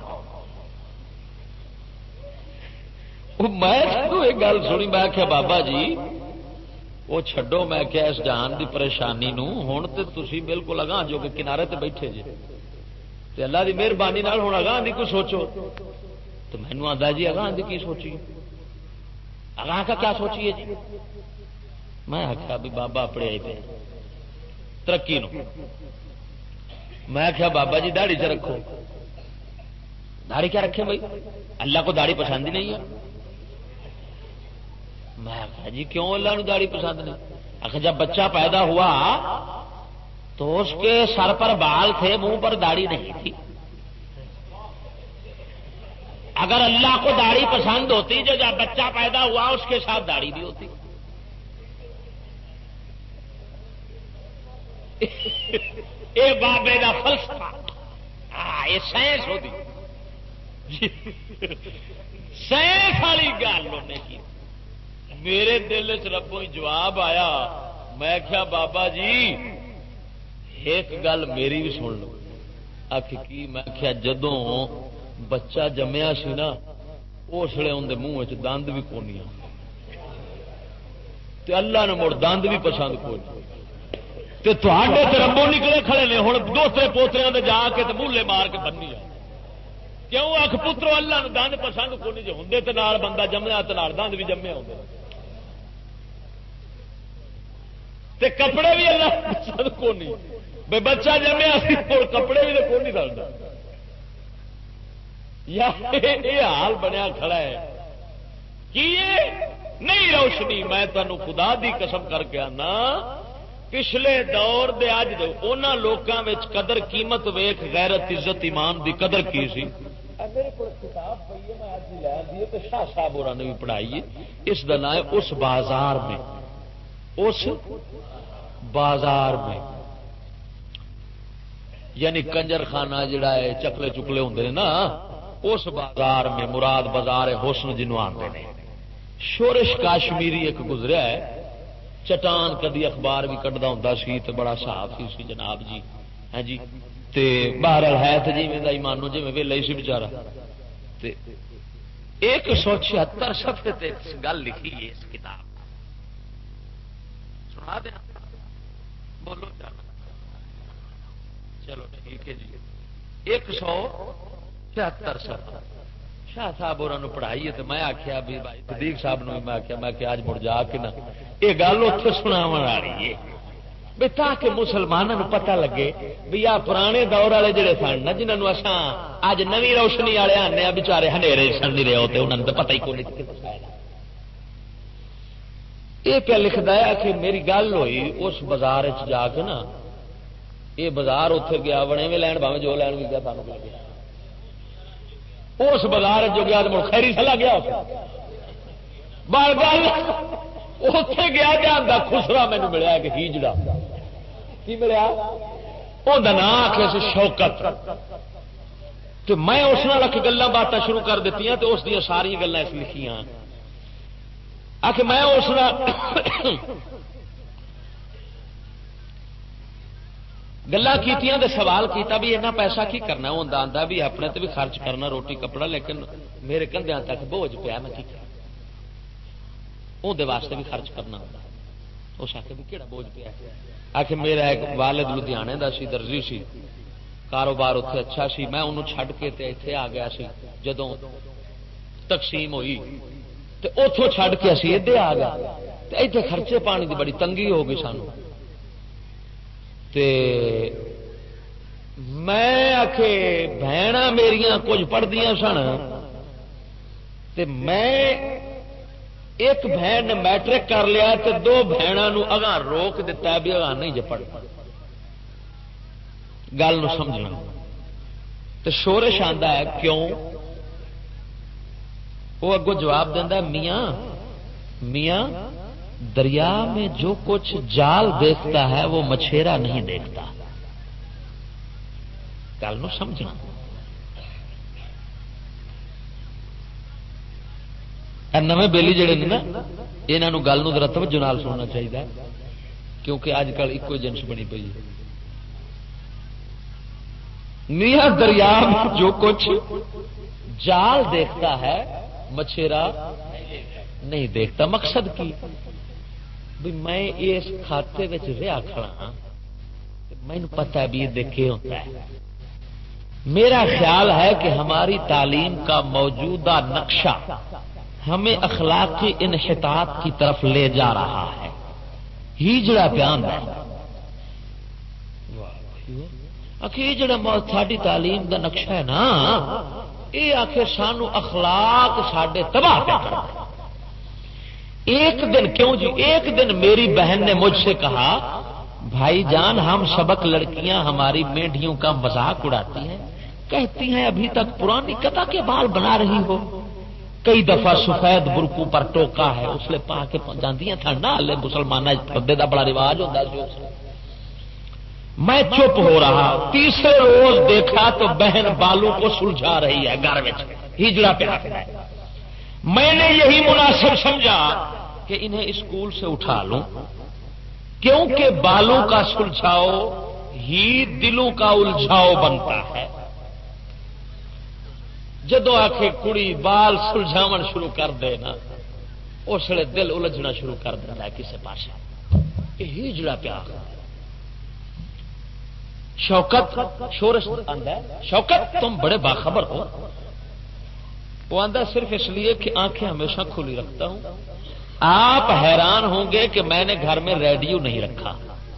میں ایک گل سنی میں آخیا بابا جی وہ چھڈو میں کیا اس جہان دی پریشانی نو ہوں تو تسی بالکل اگاں جو کہ کنارے تے بیٹھے جی تے اللہ دی مہربانی نال ہوں اگاں دی کوئی سوچو تو مینو آتا جی اگاں دی کی سوچی اگاں کا کیا سوچیے جی میں آخیا بھی بابا اپنے آئی پہ ترقی نو میں آخیا بابا جی داڑھی چ رکھو داڑھی کیا رکھے بھائی اللہ کو داڑھی پسند ہی نہیں ہے میں آخیا جی کیوں اللہ نو داڑھی پسند نہیں آخر جب بچہ پیدا ہوا تو اس کے سر پر بال تھے منہ پر داڑھی نہیں تھی اگر اللہ کو داڑھی پسند ہوتی جو جب بچہ پیدا ہوا اس کے ساتھ داڑھی بھی ہوتی یہ بابے کا فلسفہ یہ سائنس ہوتی سائنس والی گل انہیں کی میرے دل چ ربوں جواب آیا میں کیا بابا جی ایک گل میری بھی سن لو آخ کی میں کیا جدوں بچہ جمیا سی نا اس لیے اندر منہ دند بھی کونی اللہ نے مڑ دند بھی پسند کوئی ربوں نکلے کھڑے نے ہوں دوسرے پوتریاں دے جا کے مولے مار کے بننی آ کیوں آخ پترو اللہ نے دند پسند کونی جو ہوں تو بندہ جمیا تو دند بھی جمے ہوں تے کپڑے بھی اللہ پسند کونی بے بچہ جمیا کپڑے بھی تو نہیں ڈالتا یہ حال بنیا کھڑا ہے کہ نہیں روشنی میں تمہیں خدا دی قسم کر کے آنا پچھلے دور دے اج دے انہاں لوکاں وچ قدر قیمت ویکھ غیرت عزت ایمان دی قدر کی سی میرے کو کتاب پئی ہے میں اج لے آندی تے شاہ صاحب ہوراں نے بھی پڑھائی ہے اس دا نام ہے اس بازار میں اس بازار میں یعنی کنجر خانہ جڑا ہے چکلے چکلے ہوندے نے نا اس بازار میں مراد بازار حسن جنوں آندے نے شورش کاشمیری ایک گزریا ہے چٹان کدی اخبار بھی کٹدا ہوندا سی تے بڑا صحافی سی جناب جی ہاں جی تے بہرحال ہے تے جویں دا ایمانو جویں ویلے سی بیچارہ تے 176 صفحے تے گل لکھی ہے اس کتاب سنا دیں بولو چلو ٹھیک ہے جی 176 صفحے شاہ صاحب اور پڑھائی ہے تو میں آخیا بھی بھائی صدیق صاحب نے میں آخیا میں کہ آج مڑ جا کے نا یہ گل اتنے سناو آ رہی ہے بھی تاکہ مسلمانوں پتہ لگے بھی آ پرانے دور والے جڑے سن نا جنہوں اساں اج نوی روشنی والے آنے بچارے ہنیرے سن نہیں رہے ہوتے انہوں نے پتہ ہی کون یہ پہ لکھتا ہے کہ میری گل ہوئی اس بازار جا کے نا یہ بازار اتنے گیا بنے میں لین بھاوے جو لین بھی گیا سانو مل گیا اس بازار جو گیا تو خیری سلا گیا بار گل اتے گیا جانا خسرا مینو ملیا کہ ہیجڑا کی ملیا وہ نام آخر شوکت تو میں اس نال گلاں باتاں شروع کر دیتی تو اس دیا ساری گلاں اس لکھیاں آ کے میں اس گلا کیتیاں دے سوال کیتا بھی اتنا پیسہ کی کرنا ہوں آتا بھی اپنے تے بھی خرچ کرنا روٹی کپڑا لیکن میرے کندھیاں تک بوجھ پیا میں کی کرنا اندر واسطے بھی خرچ کرنا ہوتا اس آخر بھی کہڑا بوجھ پیا آخر میرا ایک والد لدھیانے دا سی درزی سی کاروبار اتنے اچھا سی میں انہوں چھڈ کے تے اتنے آ گیا سی جدوں تقسیم ہوئی تے اتوں چھڈ کے اسی ادھر آ گیا تے اتنے خرچے پانی دی بڑی تنگی ہو گئی سانو تے میں آخے بہن میریاں کچھ پڑھدیاں سن تے میں ایک بہن نے میٹرک کر لیا تے دو بہنوں اگاں روک دیتا بھی اگاں نہیں جے پڑھ گل نو سمجھنا تو شورش آندا ہے کیوں وہ اگوں جواب دینا ہے میاں دریا میں جو کچھ جال دیکھتا ہے وہ مچھیرا نہیں دیکھتا گل نو سمجھنا نویں بیلی جڑے نے نا یہاں گل نو ذرا توجہ نال سننا چاہیے کیونکہ اج کل ایک جنس بنی پی ہے میاں دریا میں جو کچھ جال دیکھتا ہے مچھیرا نہیں دیکھتا مقصد کی بھی میں اس کھاتے رہا کھڑا ہاں مینوں پتہ ہے بھی یہ دیکھے ہوتا ہے میرا خیال ہے کہ ہماری تعلیم کا موجودہ نقشہ ہمیں اخلاقی انحطاط کی طرف لے جا رہا ہے ہیجڑا پیان ہے آخر جڑا ساری تعلیم کا نقشہ ہے نا یہ آخر سانو اخلاق ساڈے تباہ پہ کر ایک دن کیوں جی ایک دن میری بہن نے مجھ سے کہا بھائی جان ہم سبق لڑکیاں ہماری میڈیوں کا مذاق اڑاتی ہیں کہتی ہیں ابھی تک پرانی کتا کے بال بنا رہی ہو کئی دفعہ سفید برقو پر ٹوکا ہے اس لیے پا کے جاندیاں تھا ہلے مسلمان پردے کا بڑا رواج ہوتا ہے میں چپ ہو رہا تیسرے روز دیکھا تو بہن بالوں کو سلجھا رہی ہے گھر میں ہجڑا پہ ہے میں نے یہی مناسب سمجھا کہ انہیں اسکول سے اٹھا لوں کیونکہ بالوں کا سلجھاؤ ہی دلوں کا الجھاؤ بنتا ہے جدو آخے کڑی بال سلجھاون شروع کر دے نا اس لیے دل الجھنا شروع کر دینا ہے کسی پاس یہ ہجڑا پیا شوکت شورش آندا ہے شوکت تم بڑے باخبر ہو وہ آندا صرف اس لیے کہ آنکھیں ہمیشہ کھلی رکھتا ہوں آپ حیران ہوں گے کہ میں نے گھر میں ریڈیو نہیں رکھا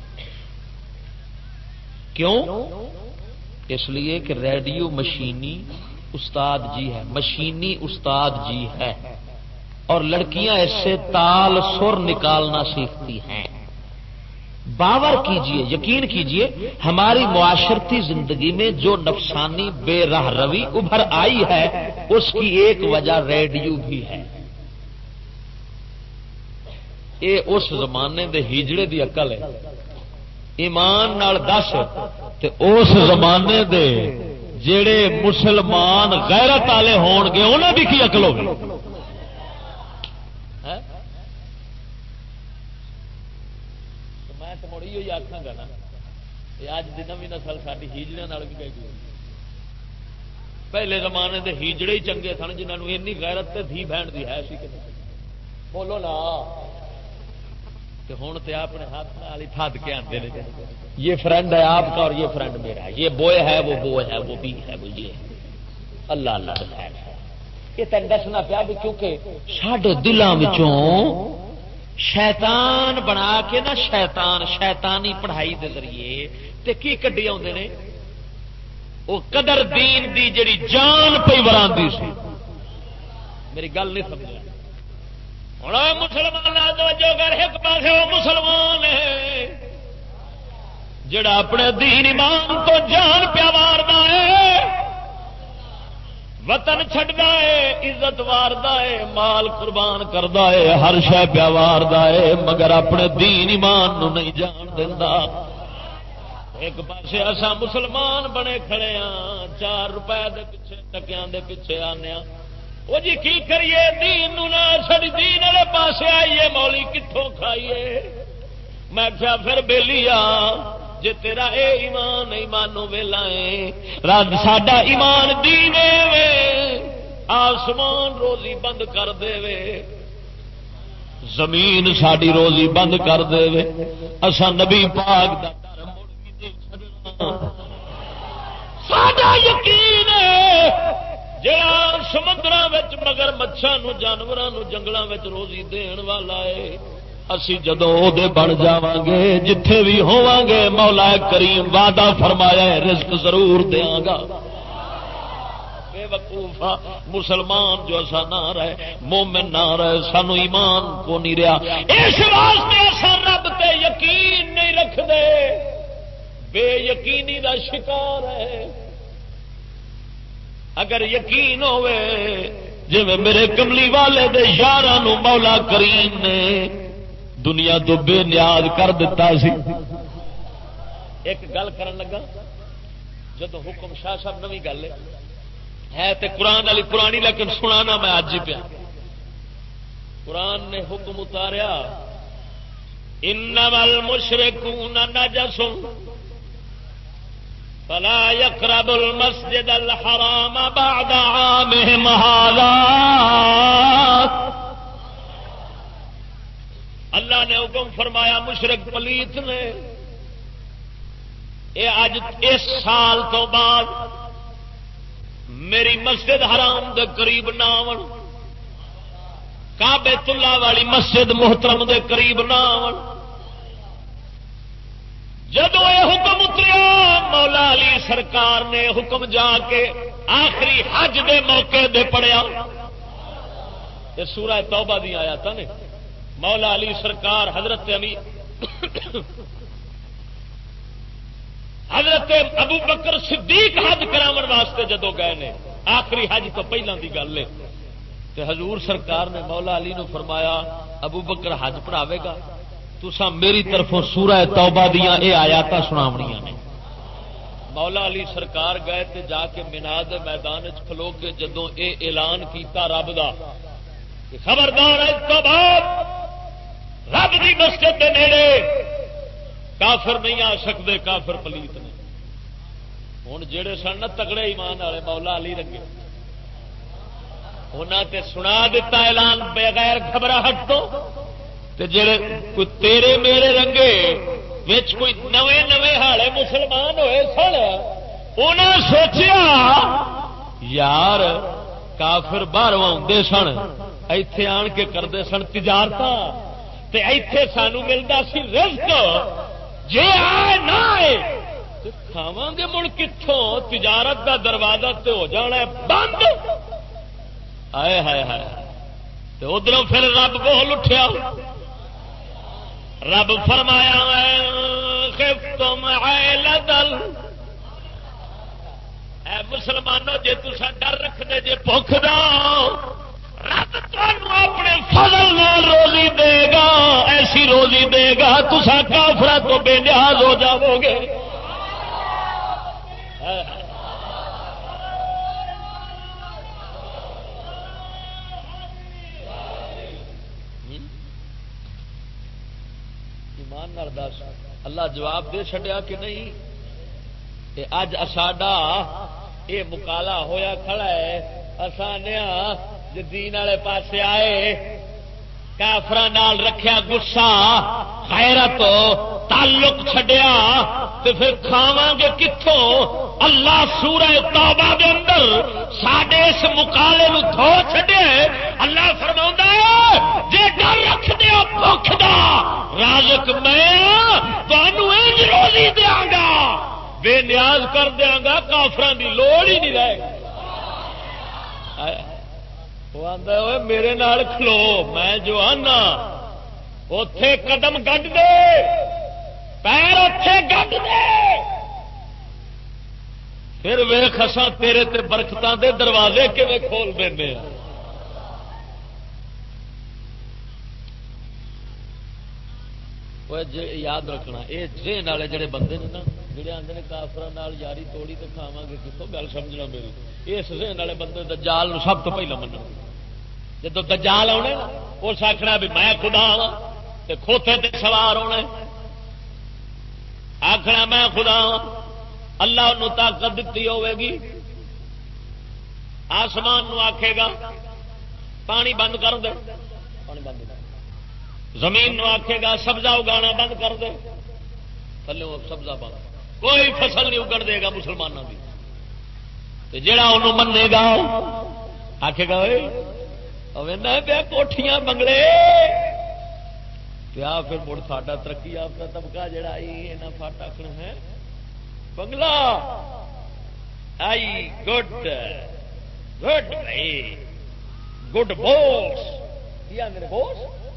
کیوں اس لیے کہ ریڈیو مشینی استاد جی ہے مشینی استاد جی ہے اور لڑکیاں اس سے تال سر نکالنا سیکھتی ہیں باور کیجئے یقین کیجئے ہماری معاشرتی زندگی میں جو نفسانی بے راہ روی ابھر آئی ہے اس کی ایک وجہ ریڈیو بھی ہے یہ اس زمانے دے ہیجڑے دی عقل ہے ایمان نال دس تے اس زمانے دے جڑے مسلمان غیرت والے ہون گے انہاں دی کی عقل ہوگی مڑی آخا گا نا اج دی نویں نسل ساری ہیجڑے بھی گئی پہلے زمانے دے ہیجڑے ہی چنگے سن جنہوں اینی غیرت تے دھی بہن دی ہے سی بولو نا ہوں تو اپنے ہاتھ نال ہی تھد کے آتے ہیں یہ فرینڈ ہے آپ کا اور یہ فرینڈ میرا ہے یہ بوئے ہے وہ بھی ہے وہ یہ اللہ اللہ ہے یہ تین دسنا پیا بھی کیونکہ ساڈے دلوں شیطان بنا کے نا شیطانی پڑھائی دے ذریعے تے کی کڈی آتے ہیں وہ قدر دین دی جڑی جان پی وراندی سی میری گل نہیں سمجھا ہوں مسلمان جو کر ایک پاس وہ مسلمان ہے جڑا اپنے دین ایمان تو جان پیا مارنا ہے وطن چھڈدا ہے، عزت واردا ہے، مال قربان کردا ہے، ہر شے پیا واردا ہے، مگر اپنے دین ایمان نو نہیں جان دیندا۔ ایک پاسے اساں مسلمان بنے کھڑے ہاں، 4 روپے دے پیچھے ٹکیاں دے پیچھے آنے ہاں، وہ جی کی کریے دین نو نہ ساڈی دین والے پاسے آئیے، مولی کتھوں کھائیے؟ میں کیا پھر بیلی جے تیرا اے ایمان ایمانو ویلا ہے، رب ساڈا ایمان دین وے، آسمان روزی بند کر دے وے، زمین ساڈی روزی بند کر دے وے، اساں نبی پاک دا در مڑ بھی نہیں چھڈنا۔ ساڈا یقین ہے جڑا سمندراں وچ مگر مچھاں نو جانوراں نو جنگلاں وچ روزی دین والا ہے، اسی جدوں او دے بن جاواں گے، جتھے بھی ہوواں گے، مولا کریم وعدہ فرمایا ہے رزق ضرور دیاں گا۔ بے وقوفا مسلمان جو اسا نہ رہے، مومن نہ رہے، سانو ایمان کو نہیں رہا، اس واسطے اسا رب تے یقین نہیں رکھ دے، بے یقینی دا شکار ہے۔ اگر یقین ہوئے جی میرے کملی والے دے یاراں نو مولا کریم نے دنیا تو بے نیاز کر دیتا سی۔ ایک گل کرن لگا جدو حکم شاہ صاحب نویں گل ہے تے قرآن والی پرانی لیکن سنانا میں اج ہی پیا۔ قرآن نے حکم اتاریا انما المشرکون نجس فلا يقربوا المسجد الحرام بعد عامهم هذا۔ اللہ نے حکم فرمایا مشرک پلیت نے اے اج اس سال تو بعد میری مسجد حرام دے قریب نہ آون، کعبۃ اللہ والی مسجد محترم دے قریب نہ آون۔ جدو یہ حکم اتریا مولا علی سرکار نے حکم جا کے آخری حج دے موقع دے پڑھیا، یہ سورہ توبہ دی آیات نے۔ مولا علی سرکار حضرت ابو بکر صدیق حج کراون واسطے جدو گئے نے، آخری حج تو پہلے دی گل ہے، تے حضور سرکار نے مولا علی نو فرمایا ابو بکر حج پڑھاوے گا، تساں میری طرفوں سورہ توبہ دیاں اے آیات سناونیاں نے۔ مولا علی سرکار گئے تے جا کے مینا دے میدان وچ کھلو کے جدوں اے اعلان کیتا رب دا کہ خبردار اس تو بعد رب دی مسجد دے نیڑے کافر نہیں آ سکتے، کافر پلیت نے۔ ہن جڑے سن نہ تگڑے ایمان والے مولا علی رنگے انہاں تے سنا دیتا اعلان بغیر گھبراہٹ تو، تے جڑے کوئی تیرے میرے رنگے وچ کوئی نویں نویں ہالے مسلمان ہوئے سن، انہاں سوچیا یار کافر باہروں آتے سن، ایتھے آن کے کرتے سن تجارت، تے ایتھے سانو ملتا سی رزق، جے آئے نہ آئے تے کھاواں گے مڑ کتھوں؟ تجارت دا دروازہ تے ہو جانا ہے بند۔ آئے ہائے ہائے، تے ادھروں پھر رب بول اٹھیا، رب فرمایا خفتم عیلۃ، اے مسلمانوں جے تساں ڈر رکھدے جے بھوک دا، رب تمہیں اپنے فضل نال روزی دے گا، ایسی روزی دے گا تساں کافراں تو بے نیاز ہو جاؤ گے۔ ایمان نال دس اللہ جواب دے چھڈیا کہ نہیں؟ اج ساڈا یہ مکالا ہویا کھڑا ہے، اسانیا دین والے پاسے آئے کافراں نال رکھیا گسا، غیرت تعلق چھڈیا، تے پھر کھاواں گے کتھوں؟ اللہ سورہ توبہ دے اندر ساڈے اس مکالے نو دھو چھڈے، اللہ فرماوندا ہے جے ڈر رکھدے ہو بھوک دا، رازق میں تانوں انج روزی دیاں گا، بے نیاز کر دیاں گا، کافراں دی لوڑ ہی نہیں رہے گی۔ وہ آندا ہوئے میرے نال کھلو، میں جو آنا اوتھے قدم گڈ دے، پیر اوتھے گڈ دے، پھر ویخ اساں تیرے تے برکتاں دے دروازے کیویں کھول دینے ہیں. یاد رکھنا یہ ذہن والے جڑے بندے نے نا جڑے آتے ہیں کافراں نال یاری توڑی تو کھاواں گے کتوں گل سمجھنا میری. اس ذہن والے بندے دجال نو سب تو پہلا مننا. جدو دجال آنے اس آخنا بھی میں خدا ہاں تے کھوتے تے سوار ہونا آخنا میں خدا ہاں. اللہ انہوں طاقت دیتی ہوے گی آسمان نو آکھے گا پانی بند کر دے پانی بند کر. زمین نو آکھے گا سبزہ اگانا بند کر دے تھلے سبزہ بند. کوئی فصل نہیں اگڑ دے گا مسلمانوں کی. جڑا انہوں منے گا آکھے گا پیا کوٹھیاں بنگلے پیا پھر مڑ ساڈا ترقی یافتہ طبقہ جڑا یہاں فٹ آخنا ہے بنگلہ آئی گڈ گڈ بھائی گڈ بوس کیا میرے boss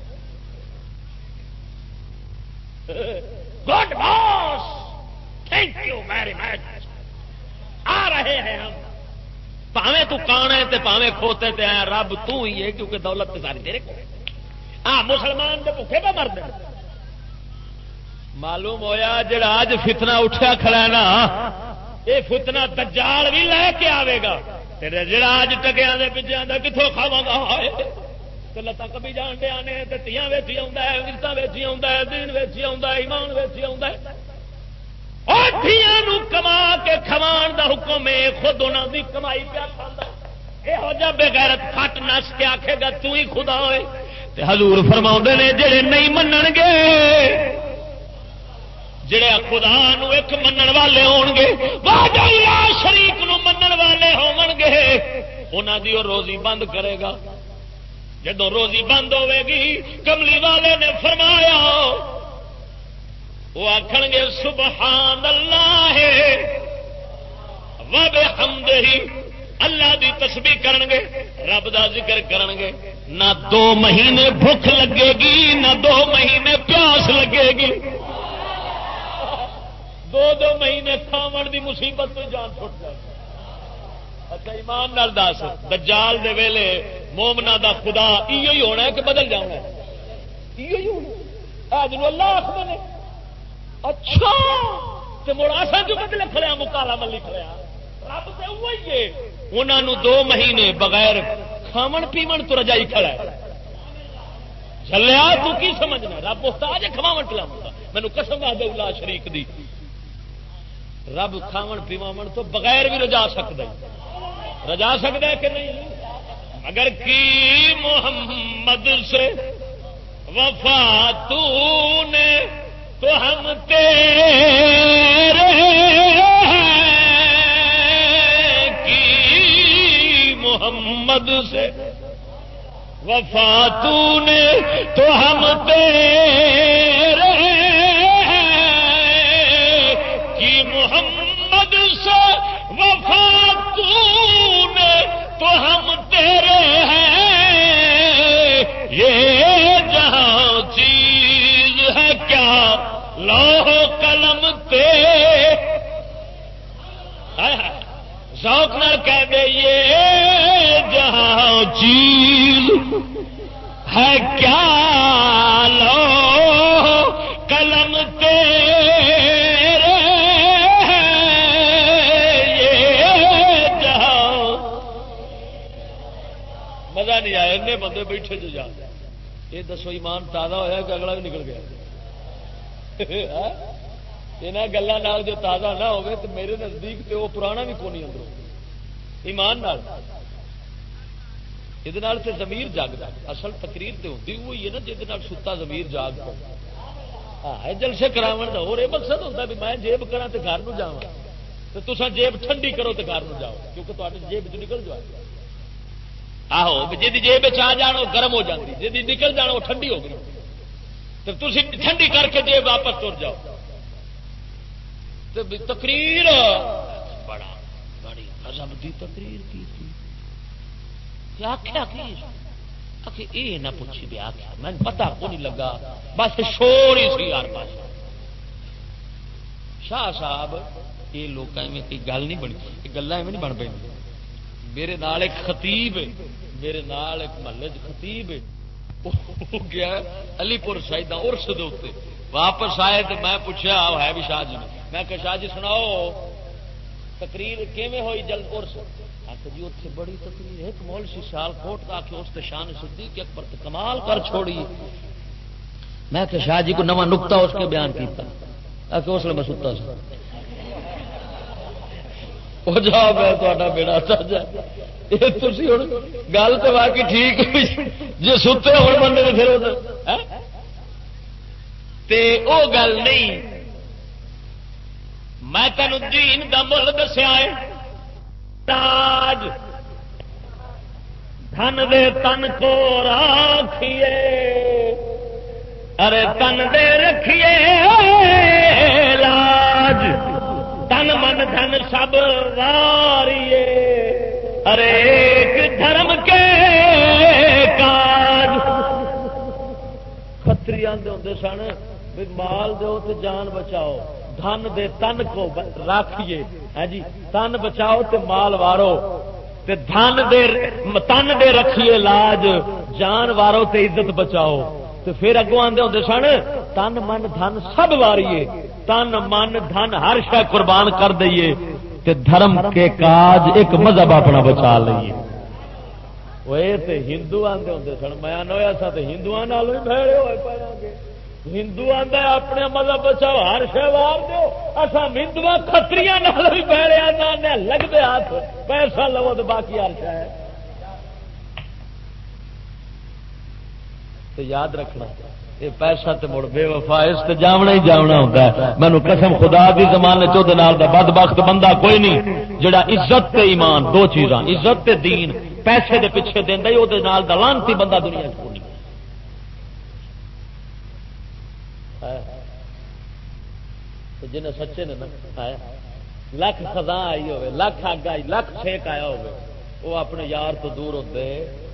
good boss thank you very much آ رہے ہیں ہم پاویں تو کانے تے پاویں کھوتے تے آیا رب تو ہی ہے کیونکہ دولت تے ساری تیرے کو. ہاں مسلمان دے بھوکے پہ مرد. معلوم ہویا جڑا اج فتنہ اٹھیا کھڑا ہے نا یہ فتنہ دجال بھی لے کے آئے گا. جڑا اج ٹکیاں دے پیچھے آندا کتھوں کھاواں گا لتاں کبھی جان دے آنے تیاں ویچی آؤں عزت ویچی آؤں دین ویچی آؤں ایمان ویچی آؤں کما کے کھوان دا حکم ہے خود انہوں دی کمائی پیا کھانا. یہو جہ بغیرت پھٹ نس کے آکھے گا تو ہی خدا ہوئے. تے حضور فرماؤں نے جڑے نہیں منن گے جڑے خدا نو ایک منن والے ہون گے وحدہ لا شریک نو منن والے ہون گے انہاں دی روزی بند کرے گا. جدو روزی بند ہوے گی کملی والے نے فرمایا وہ آخن گے سبحان اللہ و بحمدہ اللہ دی تسبیح کرن گے رب دا ذکر کرن گے. نہ 2 مہینے بھوک لگے گی نہ 2 مہینے پیاس لگے گی. 2 مہینے کھاون دی مصیبت تو جان چھٹ جائے. اچھا ایمان نال دس دجال دے ویلے مومنا دا خدا ایو ہی ہونا ہے کہ بدل جانا ہے؟ ایو ہی ہونا ہے. اللہ آخر نے اچھا تے مڑ اساں جو بدلے کھڑیا مکالا ملی کھڑیا رب تے وہی ہے. انہاں نو 2 مہینے بغیر کھاون پیون تو رجائی کھڑا ہے. جھلیا تو کی سمجھنا رب محتاج ہے کھواون پلاون دا؟ مینوں قسم دے اللہ شریک دی رب کھاون پیون تو بغیر بھی رجا سکتا ہے. رجا سکتا ہے کہ نہیں؟ اگر کی محمد سے وفا تو نے تو ہم تیرے کی محمد سے وفا تو نے تو ہم تیرے کی محمد سے وفا تو نے تو ہم تیرے ہیں. یہ جہاں چیز ہے کیا لوح قلم تے ذوق نہ کہہ دے یہ جہاں چیز ہے کیا لوح قلم تیرے مزہ نہیں آیا. اتنے بندے بیٹھے جو جا یہ دسو ایمان تازہ ہوا کہ اگلا بھی نکل گیا؟ یہاں گلوں جو تازہ نہ ہوئے تو میرے نزدیک تو وہ پرانا بھی کون اندروں ایمان نال یہ ضمیر جاگتا. اصل تقریر تو ہوتی وہی ہے نا جہد ستا ضمیر جاگ ہاں جلسے کراو کا اور یہ مقصد ہوتا بھی میں جیب کرا تو گھر جا تو تصا جیب ٹھنڈی کرو تو گھر جاؤ کیونکہ تاری جیب چ نکل جائے. آہو جی جیب آ جان وہ گرم ہو جاتی جی نکل جان وہ ٹھنڈی ہو گئی تو تھی ٹھنڈی کر کے جیب واپس تر جاؤ. تقریر بڑا بڑی عجب دی تقریر کی آخیا کہ یہ نہ پوچھی بھی آخیا میں پتا کو نہیں لگا بس شور ہی سی ہر پاس. شاہ صاحب یہ لوگ کوئی گل نہیں بنی، یہ گلیں ایویں نہیں بن پہ۔ میرے نال ایک خطیب ہے، میرے نال ایک محلے خطیب ہے، وہ گیا علی پور شہیداں عرس دے اوتے، واپس آئے تو میں پوچھا ہے بھی شاہ جی نے، میں کہ شاہ جی سناؤ تقریر کیویں ہوئی جلد عرس؟ آخر جی اتنے بڑی تقریر ایک مول سی سیال کوٹ کا کہ اس شان صدیق اکبر کمال کر چھوڑی۔ میں کہ شاہ جی کو نواں نقطہ اس کے بیان کیتا، کہ اس لیے میں ستا سا وہ جا میں تا بیڑا سجا یہ تھی ہوں گل تو باقی ٹھیک جی ستے ہو بندے پھر وہ گل نہیں۔ میں تینوں دین دا مل دسیا ہے، تاج دھن دے تن کو راکھیے، ارے تن دے رکھیے لاج، تن من دھن سب واریے، ارے ایک دھرم کے کاج۔ کھتری آندے ہوندے سن بھی مال دو تو جان بچاؤ، دھن دے تن کو راکھیے، ہے جی تن بچاؤ تے مال وارو، تے دھن دے تن دے رکھیے لاج، جان وارو تے عزت بچاؤ۔ تے پھر اگوں آندے ہوندے سن تن من دھن سب واریے، تن من دھن ہر شے قربان کر دئیے، تے دھرم کے کاج ایک مذہب اپنا بچا لئیے۔ وہ تے ہندو آندے ہوندے سن، میں ہویا سا تے ہندوؤں نال بھی بھیڑے ہوئے پاں گے، ہندو آندا اپنے مذہب بچاؤ ہر شے وار دو، اساں ہندو کھتریاں نال بھی بھیڑے آنے لگدے ہاتھ پیسہ لو تے باقی ہر شے ہے۔ تو یاد رکھنا یہ پیسہ تے مڑ بے وفا اس تے جاونا ہی جاونا ہوتا ہے۔ مینوں قسم خدا دی زمانے چ دے نال دا بدبخت بندہ کوئی نہیں جڑا عزت تے ایمان دو چیزاں عزت تے دین پیسے دے پیچھے دیندا ہی او دے نال دا لعنتی بندہ دنیا چ کوئی نہیں۔ جنہیں سچے نے آیا لکھ خزاں آئی ہوئے، لکھ اگ آئی، لکھ چھیک آیا ہوئے، وہ اپنے یار تو دور ہوتے۔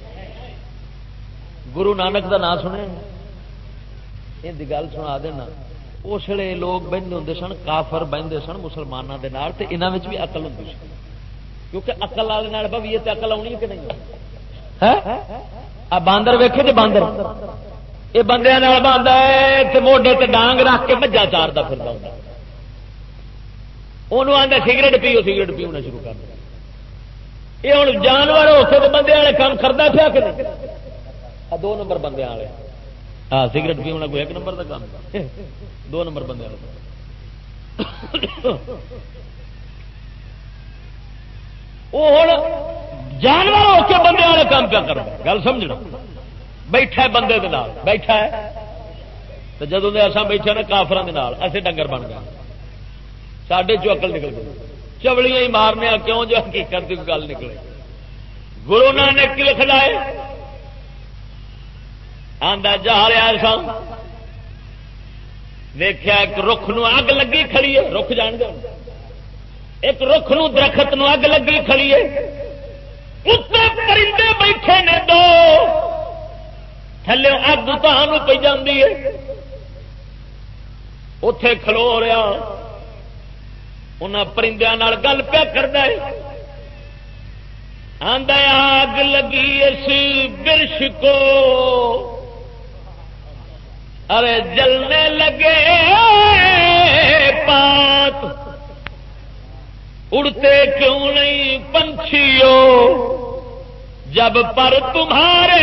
گرو نانک دا نام سنے یہ گل سنا دینا، اس لیے لوگ بہتے ہوں سن، کافر بہتے سن مسلمانوں کے نال، تے انہاں وچ بھی عقل ہوندی سی، کیونکہ عقل والے نال بھویے تے عقل آونی ہے کہ نہیں ہے؟ آ باندر ویکھے تے باندر یہ بندے نال باندا ہے تے موڈے تے ڈانگ رکھ کے مجھا چاردا پھردا ہوندا، انہوں آندا سگریٹ پیو، سگریٹ پیونا شروع کر دیا۔ یہ ہوں جانور ہو کے بندے والے کام کرتا پیا کہ نہیں؟ دو نمبر بندے والے، ہاں سگریٹ پیونا کوئی ایک نمبر کا کام، دو نمبر بندے والے۔ وہ ہوں جانور ہو کے بندے والے کام پیا کر، گل سمجھنا۔ بیٹھا ہے بندے دے نال، بیٹھا ہے تو جدوں دے اساں بیٹھے نا کافراں دے نال، اسی ڈنگر بن گئے، ساڈے چوں عقل نکل گئی، چوڑیاں ہی مارنے کیوں جو حقیقت کی گل نکلے۔ گرو نانک کی لکھ لائے آندا جا رہا سا، دیکھا ایک رکھ نو اگ لگی کھڑی ہے، رکھ جان گے ایک رکھ نو درخت نو اگ لگی کھڑی ہے، اتنے پرندے بیٹھے نے دو، تھلے اگ تہانوں پی جاندی ہے، اتے کھلو رہا انہاں پرندیاں نال گل پیا کردا ہے، آندا آگ لگی اس برش کو، ارے جلنے لگے پات، اڑتے کیوں نہیں پنچھیو جب پر تمہارے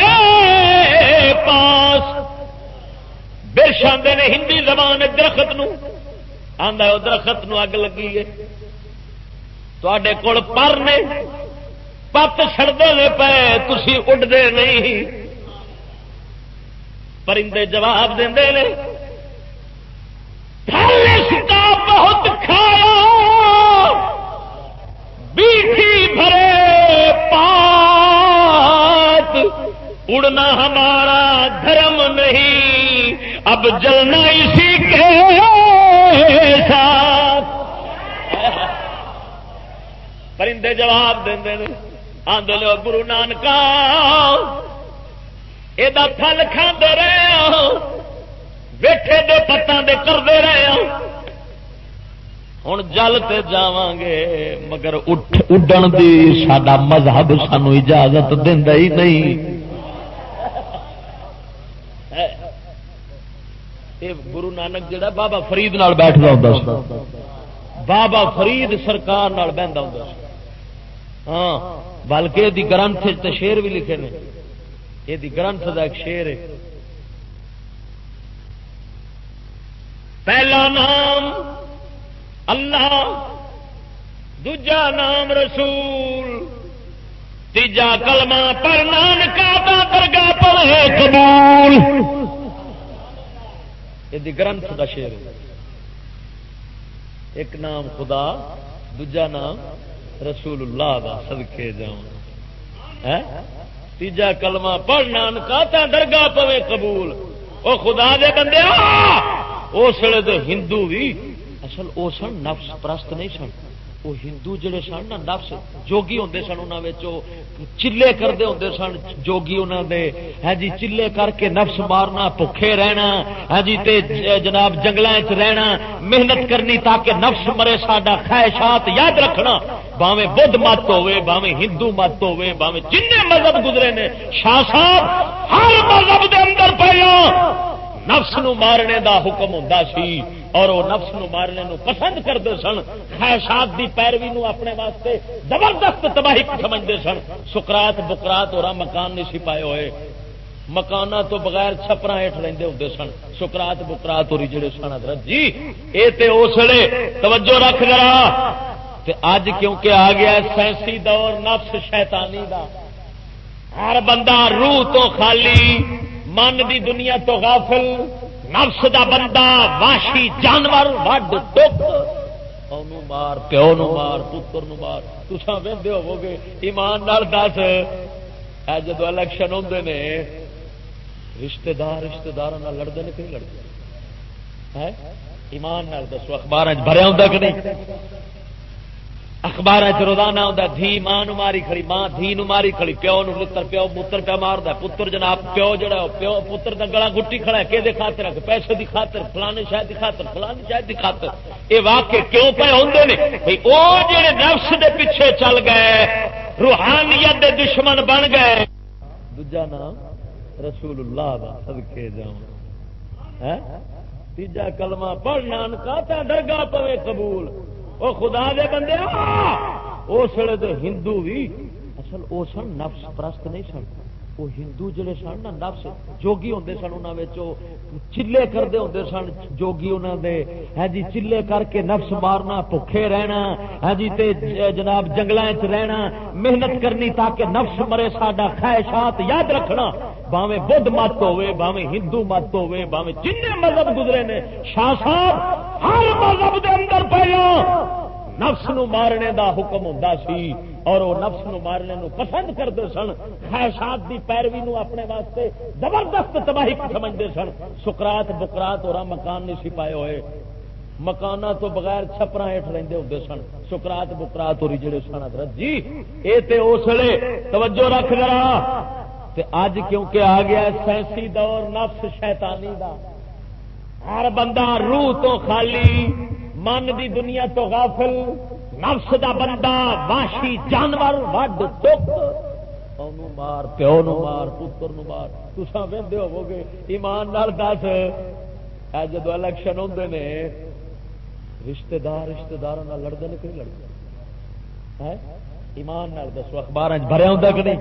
پاس۔ برش آندے نے ہندی زبان درخت نو، آندا ہے درخت نو اگ لگی ہے، تواڈے کول پر نے پت چھڑدے نے پے، تسی اڈدے نہیں۔ پرندے جواب دیندے نے پھل اس کا بہت کھایا، بیٹھی بھرے پات، اڑنا ہمارا دھرم نہیں، اب جلنا اسی کے ساتھ۔ پرندے جواب دے آندے نے گرو نانکا یہ پھل کھاندے رہے، بیٹھے دے پتاں دے کردے رہے، ہوں جل تے جاواں گے مگر اڈن دی ساڈا مذہب سانو اجازت دیندا ہی نہیں. گرو نانک جڑا بابا فرید نال بیٹھدا ہوندا سی, بابا فرید سرکار نال بہندا ہوندا سی. ہاں بلکہ دی گرنتھ تے شعر بھی لکھے نے. یہ دی گرنتھ دا ایک شعر ہے, پہلا نام اللہ دوجا نام رسول تیجا کلمہ پر نانکا دا درگاہ پر ہے قبول. یہ دی گرنتھ دا شعر ہے. ایک نام خدا دوجا نام رسول اللہ دا صدقے جاؤں, تیجا کلمہ پڑھ نانکا تا درگاہ پوے قبول. او خدا دے بندے اس ویلے تو ہندو بھی اصل وہ سن نفس پرست نہیں سن. وہ ہندو جڑے سن نا نفس جوگی ہوندے سن, انہاں وچ چلے کردے ہوندے سن جوگی انہاں دے. ہاں جی چلے کر کے نفس مارنا, بھوکے رہنا, ہاں جی تے جناب جنگلاں وچ رہنا, محنت کرنی تاکہ نفس مرے ساڈا, خواہشات یاد رکھنا. باویں بدھ مت ہوے, باویں ہندو مت ہوے, باویں جن مذہب گزرے نے, شاہ صاحب ہر مذہب دے اندر پہلا نفس نو مارنے دا حکم ہوندا سی اور وہ نفس نو مارنے نو پسند کرتے سن. خواہشات دی پیروی نو اپنے واسطے زبردست تباہی سمجھتے سن. سقراط بقراط اور مکان نہیں سی پائے ہوئے, مکاناں تو بغیر چھپراں ہیٹھ رہندے ہوندے سن. سقراط بقراط اور جڑے سن حضرت جی اے تے اس ویلے توجہ رکھ ذرا. تے اج کیونکہ آ گیا سائنسی دور نفس شیطانی دا, ہر بندہ روح تو خالی, من دی دنیا تو غافل, نفس دا بندہ واشی جانور وڈ ٹک, اونوں مار پیو نو مار پتر نو مار. تساں ویندے ہوو گے ایمان نال دس اے جدوں الیکشن ہوندے نے رشتہ داراں نال لڑدے نے کہ نہیں لڑدے؟ ہے ایمان نال دسو, اخباراں وچ بھریا ہوندا کہ نہیں؟ اخبار روزانہ آتا دھی ماں نو ماری کھڑی, ماں دھی نو ماری کھڑی, پیو نو لتر پیو پتر پہ ماردا, پتر جناب پیو جڑا پیو پتر دا گلا گٹی کھڑا ہے کہ خاطر پیسے دی خاطر, فلانے شاید دی خاطر, فلانے شاید دی خاطر. یہ واقعے کیوں پہ ہوندے نے بھئی او جڑے نفس دے پیچھے چل گئے, روحانیت دے دشمن بن گئے. دوجا نام رسول اللہ دا صدقے جاؤں, تیجا کلمہ پڑھ نانکا تے درگاہ پوے قبول. وہ خدا دے بندے اس ویلے تو ہندو بھی اصل وہ سن نفس پرست نہیں سن. وہ ہندو جڑے سن نا نفس جوگی ہوندے سن, انہاں وچ چلے کردے ہوندے سن جوگی انہاں دے. ہاں جی چلے کر کے نفس مارنا, بھوکے رہنا, ہاں جی تے جناب جنگلاں وچ رہنا, محنت کرنی تاکہ نفس مرے ساڈا, خواہشات یاد رکھنا. باویں بدھ مت ہوے, باویں ہندو مت ہوے, باویں جن مذہب گزرے نے, شاہ صاحب ہر مذہب دے اندر پہلا نفس نو مارنے دا حکم ہوندا سی اور وہ نفس نو مارنے نو پسند کرتے سن. خواہشات دی پیروی نو اپنے واسطے زبردست تباہی سمجھتے سن. سقراط بقراط اور مکان نہیں سی پائے ہوئے, مکاناں تو بغیر چھپراں ہیٹھ رہندے ہوندے سن. سقراط بقراط اور جڑے سن حضرت جی اے تے اس ویلے توجہ رکھ ذرا. تے اج کیونکہ آ گیا سائنسی دور نفس شیطانی دا, ہر بندہ روح تو خالی, من دی دنیا تو غافل, نفس دا بندہ واشی جانور وڈ ٹک, اونوں مار پیو نو مار پتر نو مار. تساں ویندے ہوو گے ایمان نال دس اے جدوں الیکشن ہوندے نے رشتہ داراں نال لڑدے نے کہ نہیں لڑدے؟ ہے ایمان نال دسو, اخباراں وچ بھریا ہوندا کہ نہیں؟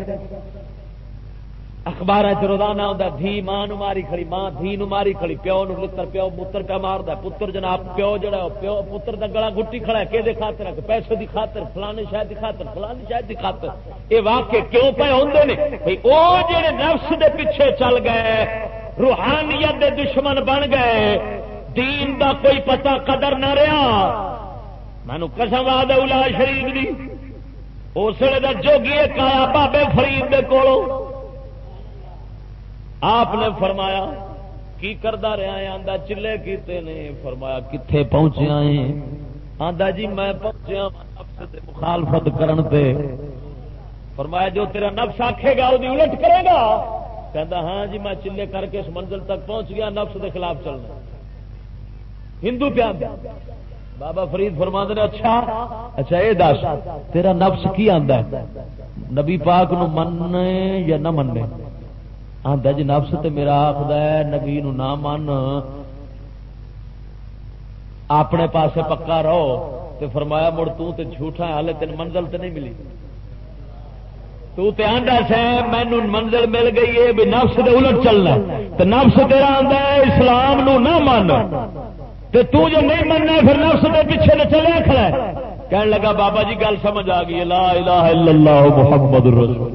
اخبار روزانہ آتا دھی ماں نو ماری کھڑی, ماں دھی نو ماری کھڑی, پیو نو لتر پیو پتر پہ ماردا, پتر جناب پیو جڑا پیو پتر دا گلا گٹی کھڑا ہے کہ خاطر پیسے دی خاطر, فلانے شاید دی خاطر, فلانے شاید دی خاطر. یہ واقعے کیوں پہ ہوندے نے بھئی او جڑے نفس دے پیچھے چل گئے, روحانیت دے دشمن بن گئے, دین دا کوئی پتہ قدر نہ رہا. مینوں قسم وعدہ اولا شریف دی اس ویلے دا جوگی کایا بابے فرید دے کولوں آپ نے فرمایا کی کردا رہا ہے؟ آندا چلے کیتے نے. فرمایا کتھے پہنچے ہیں؟ آندا جی میں پہنچیا نفس تے مخالفت کرن تے. فرمایا جو تیرا نفس آکھے گا وہ الٹ کرے گا؟ کہندا ہاں جی میں چلے کر کے اس منزل تک پہنچ گیا, نفس دے خلاف چلنا. ہندو پیار بابا فرید فرماندے نے اچھا یہ دس تیرا نفس کی آندا ہے نبی پاک نو مننے یا نہ مننے؟ آندا جی نفس تے میرا آخدا ہے نبی نو نہ من، اپنے پاسے پکا رہو۔ تے فرمایا مڑ تو تے جھوٹا ہے، حالے تین منزل تے نہیں ملی۔ تو تے آندا سے مینوں منزل مل گئی ہے بھی نفس دے الٹ چلنا، تے نفس تیرا آندا ہے اسلام نو نہ من، تے تو جو نہیں مننا پھر نفس دے پیچھے نہ چلے کھڑا ہے۔ کہنے لگا بابا جی گل سمجھ آ گئی، لا الہ الا اللہ محمد رسول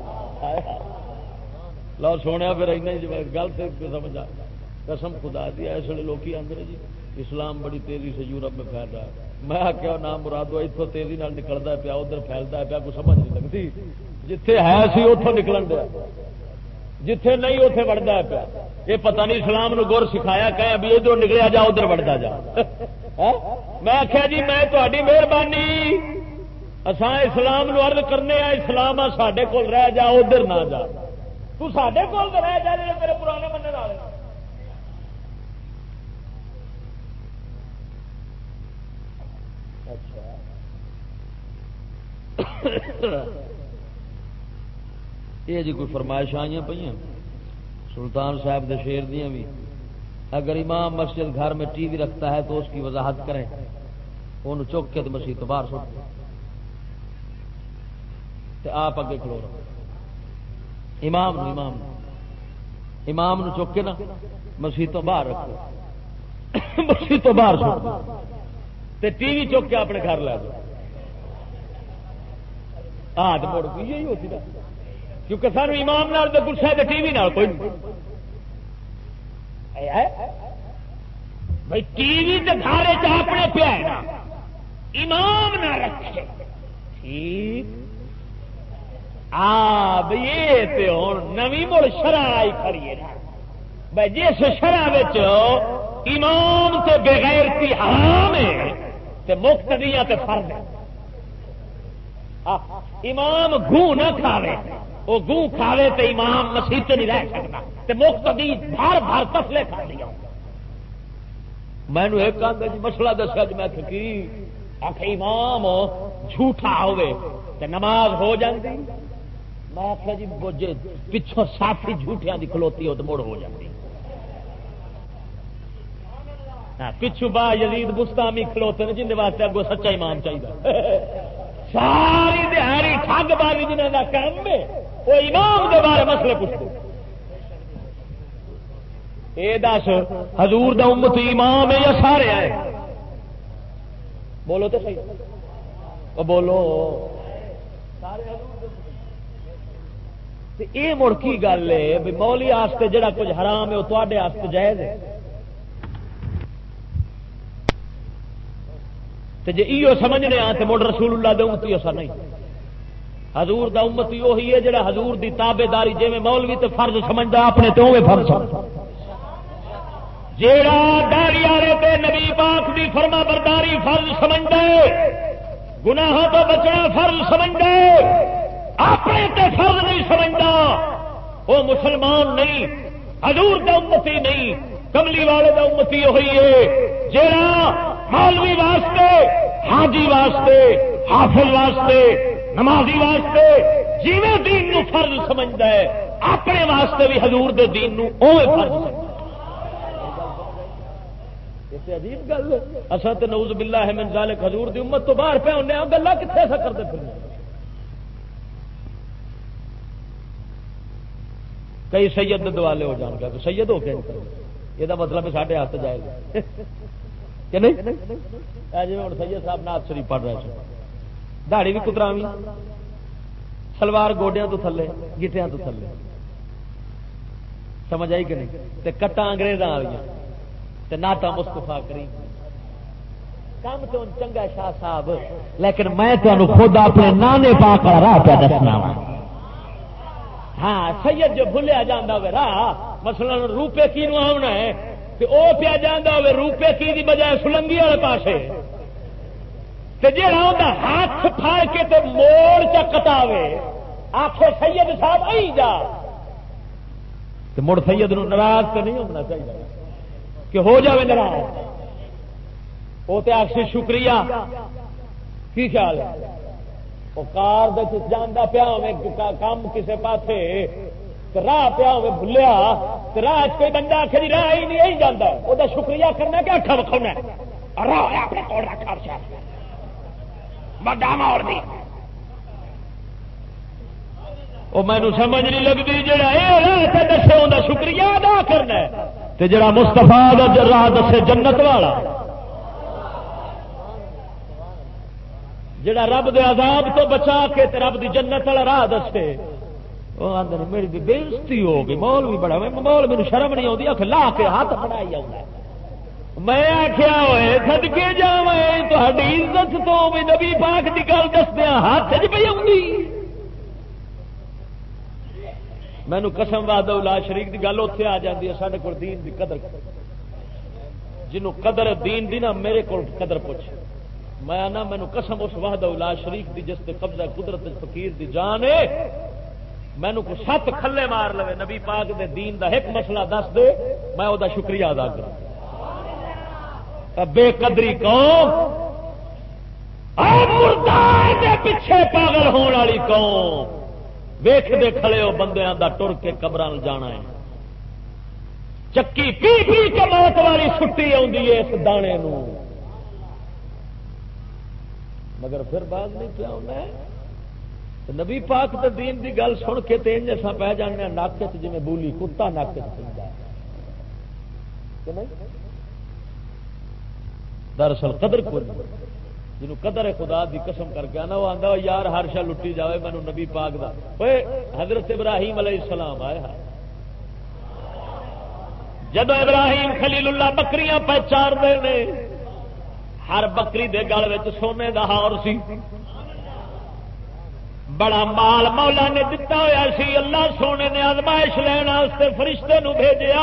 لو سونے پھر گل سے سمجھ آ قسم خدا دی ایسے لوگ آدھے جی اسلام بڑی تیزی سے یورپ میں پھیل رہا ہے۔ میں آخیا نام مرادو اتوں تیزی نال نکلتا پیا ادھر پھیلتا پیا، کوئی سمجھ نہیں لگتی۔ جتھے ہے سی اتوں نکلن دیا، جتھے نہیں اتنے بڑھتا ہے پیا۔ یہ پتہ نہیں اسلام نو گور سکھایا کہ ابھی ادھر نکلیا جا ادھر بڑھتا جا۔ میں آخیا جی میں تہاڈی مہربانی، اساں اسلام نو عرض کرنے آ اسلام آ ساڈے کول رہ جا ادھر نہ جا، تو ساڈے کول رہ جا جے میرے پرانے مننے والے۔ یہ جی کوئی فرمائش آئی پہ سلطان صاحب دے شیر دیا بھی، اگر امام مسجد گھر میں ٹی وی رکھتا ہے تو اس کی وضاحت کریں، انہوں چک کے تو مسیح تو باہر سٹ دیں، آپ اگے کھلو رہو امام نو چک کے نا مسیح تو باہر رکھو، مسیح تو باہر سٹ دو تے ٹی وی چک کے اپنے گھر لے جاؤ۔ ہاتھ موڑ کی یہی ہوتی نا، کیونکہ سانو امام نال تو گسا ہے ٹی وی نال کوئی نہیں۔ بھائی ٹی وی تو گھر اپنے پیا ہے نا، امام نہ رکھے ٹھیک بھائی یہ نویں مڑ شرح آئی کھڑی ہے نا بھائی جس شرح امام تے بغیرتی حرام ہے تے مقتدیاں تے فرض ہے۔ امام گوں نہ کھاوے، وہ گوں کھاوے تے امام مسیح تے نہیں رہ سکتا، تے مقتدی بھر بھر تسلے کھا دیا۔ میں نے ایک جی مسئلہ دسا جی میں کی آخ امام جھوٹا ہوئے تے نماز ہو جاتی، میں آخیا جی جی پچھوں ساتھی جھوٹیاں دی کھلوتی ہو تو مڑ ہو جاتی، پچھو با یزید بستامی کھلوتے ہیں جن واسطے اگو سچا امام چاہیے۔ ساری دیہی ٹھگ بازی جنہوں کا کام ہے وہ امام کے بارے مسئلے پوچھتے۔ یہ دس حضور دا امتی امام ہے یا سارے ہیں؟ بولو تو صحیح، وہ بولو یہ مڑ کی گل ہے بھی مولی واسطے جڑا کچھ حرام ہے وہ تے واسطے جائز ہے؟ جی ایو سمجھنے آ تو مڑ رسول اللہ دے امتی اسا نہیں، حضور دا امتی وہی ہے جڑا حضور دی تابے داری جی مولوی تے فرض سمجھدا اپنے تے اوے فرض سمجھدا، جیڑا داڑھی والے تے نبی پاک دی فرما برداری فرض سمجھدا ہے، گناہوں تو بچنا فرض سمجھدا ہے، اپنے تے فرض نہیں سمجھدا، وہ مسلمان نہیں، حضور دا امتی نہیں، کملی والے دا امتی وہی ہے جیڑا مولوی واسطے، حاجی واسطے، حافظ واسطے، نمازی واسطے جیویں دین نو فرض سمجھدا ہے اپنے واسطے بھی حضور دے دین نو اوے فرض سمجھدا ہے۔ عجیب گل اساں تے نعوذ باللہ من ذالک حضور دی امت تو باہر پہ ہونے گلاں کتنے ایسا کرتے پھرنے۔ کئی سید دوالے ہو جان گا تو سید ہو کے یہ مطلب ہے ساڈے ہاتھ جائے گا کہ نہیں؟ جی ہوں سید صاحب نعت شریف پڑھ رہے تھے، داڑھی بھی کتراوی، سلوار گوڈیاں تو تھلے گٹیاں تو تھلے، سمجھ آئی کہ نہیں؟ تے کٹا انگریزاں والیاں تے نعتاں مصطفیٰ کریم، کام تو چنگا شاہ صاحب، لیکن میں تمہیں خود اپنے نانے پاک والا راہ پہ دسنا وا۔ ہاں سید جو بھولیا جانا ہوئے راہ، مثلا روپے کی نو آنا ہے تو او پیا جانا ہوئے روپے کی دی بجائے سلنگی والے پاسے، تے جیڑا ہوندا ہاتھ پھاڑ کے تے موڑ چا کٹاوے آکھے سید صاحب آئی جا، تے مڑ سید نو ناراض تے نہیں ہونا چاہیے کہ ہو جاوے ناراض، وہ تو آخسی شکریہ کی خیال ہے وہ کار جانا پیا کام کسی پاسے راہ پیا ہوے بھولیا راہ کوئی بندہ آخ جی راہ ہی نہیں جانا وہ شکریہ کرنا کہ اکھا وکھاؤنا راہ اپنے کول رکھا بڑا مور دی وہ مینو سمجھ نہیں لگتی جہاں یہ راہ دسے انہیں شکریہ ادا کرنا تے جڑا مستفا راہ دسے جنت والا جڑا رب دے عذاب تو بچا کے تے رب دی جنت والا راہ دسے وہ آدھے میری بےزتی ہو گئی مول بھی بڑا مول میرے شرم نہیں آتی آخ لا کے ہاتھ بنائی آؤں میں آخیا ہوئے سدکے جا تاری عزت تو بھی نبی پاک کی گل دسدیا ہاتھ چ پی آؤں مینو قسم وعدہ لا شریک کی گل اتنے آ جاتی ہے سارے کو دین کی قدر جنوں قدر دین دی نا میرے کو قدر پوچھ میں آنا مینو قسم اس وحدہ لا شریک دی جس تے قبضہ قدرت فقیر دی جان ہے مینو کو 7 کھلے مار لے نبی پاک دے دین دا ایک مسئلہ دس دے میں وہ شکریہ ادا کروں بے قدری قوم دے پیچھے پاگل ہونے والی قوم ویخ دے کھڑے ہو بندیاں دا ٹر کے قبراں جانا ہے چکی پی پی کے موت والی چھٹی آتی ہے اس دانے نو مگر پھر بعد نہیں پیا ہونا نبی پاک تے دین دی گل سن کے تین جیسا پہ جانے نک جی بولی کتا نک دراصل قدر کو جنہوں قدر ہے خدا دی قسم کر کے آنا وہ آندا یار ہر شا لٹی جاوے مینوں نبی پاک دا اوے حضرت ابراہیم علیہ السلام آئے ہاں جدو ابراہیم خلیل اللہ بکریاں پہچان دے نے ہر بکری دے گل وچ سونے دا ہار سی بڑا مال مولا نے دتا ہوا سی اللہ سونے نے آزمائش لینا واسطے فرشتے نو بھیجیا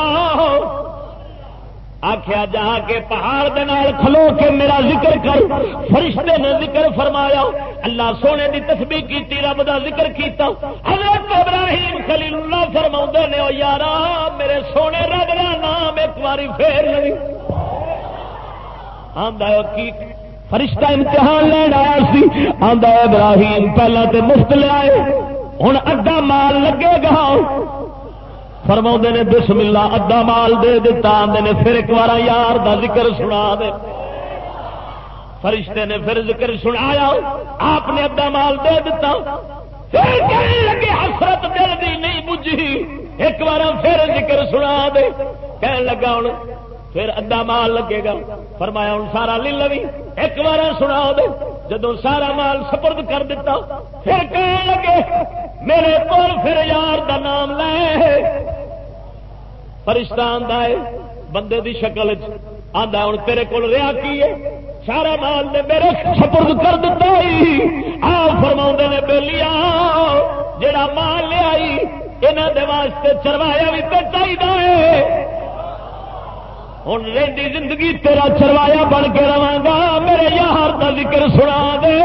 آخیا جا کے پہاڑ دے نال کھلو کے میرا ذکر کر فرشتے نے ذکر فرمایا اللہ سونے دی تسبیح کیتی رب دا ذکر کیتا حضرت ابراہیم خلیل اللہ فرماؤندے نے او یارا میرے سونے رب دا نام ایک باری پھیر لئی آندا ہے کی فرشتہ امتحان لین آیا سی آندا ہے ابراہیم پہلا تے مفت لے آئے ہن اڈا مال لگے گا فرما نے بسم اللہ ادھا مال دے دیتا آدھے نے پھر ایک بار یار دا ذکر سنا دے فرشتے نے پھر ذکر سنایا آپ نے ادھا مال دے دیتا پھر کہنے لگے حسرت دل دی نہیں بجھی ایک بار پھر ذکر سنا دے کہنے لگا ہوں پھر ادھا مال لگے گا فرمایا ہوں سارا لے لوی ایک بار سنا دے جدو سارا مال سپرد کر دیتا پھر کہنے لگے میرے کو پھر یار دا نام لے فرشتہ آندا ہے بندے دی شکل آندا ہوں تیرے کو رہا کی ہے سارا مال نے میرے سپرد کر دیتا آ فرما نے بیلیا جڑا مال لے آئی یہاں دے واسطے چروایا بھی تو چاہیے ہوں رہی زندگی تیرا چروایا بن کے رہا گا میرے یار دا ذکر سنا دے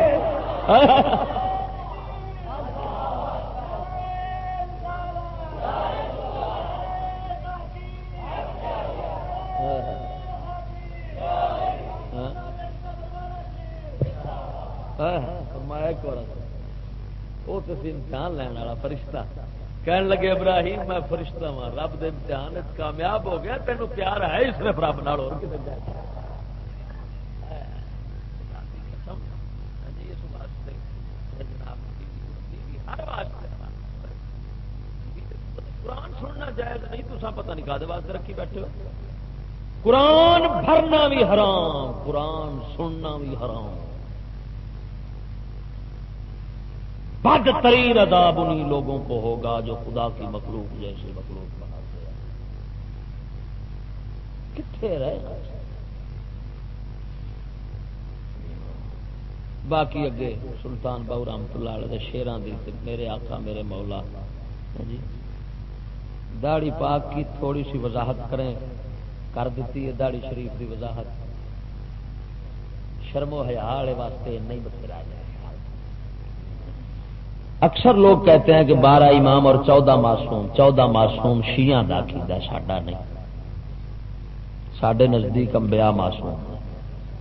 وہ تو امتحان لینا والا فرشتہ کہنے لگے ابراہیم میں فرشتہ ہوں رب دے امتحان کامیاب ہو گیا تینوں پیار ہے اس نے رب نال اور کدھر جائے قرآن سننا جائز نہیں تو پتہ نہیں کہا واسطے رکھی بیٹھے ہو قرآن بھرنا بھی حرام قرآن سننا بھی حرام بدترین عذاب انہی لوگوں کو ہوگا جو خدا کی مخلوق جیسے مخلوق بناتے ہیں کتنے رہے باقی اگے سلطان باؤ رحمت اللہ علیہ شیراں دی میرے آقا میرے مولا جی داڑھی پاک کی تھوڑی سی وضاحت کریں کر دیتی ہے داڑھی شریف کی وضاحت شرم و حیا والے واسطے نہیں بتایا جائے اکثر لوگ کہتے ہیں کہ 12 امام اور 14 معصوم شیعہ دا عقیدہ ساڈا نہیں ساڈے نزدیک انبیاء معصوم ہیں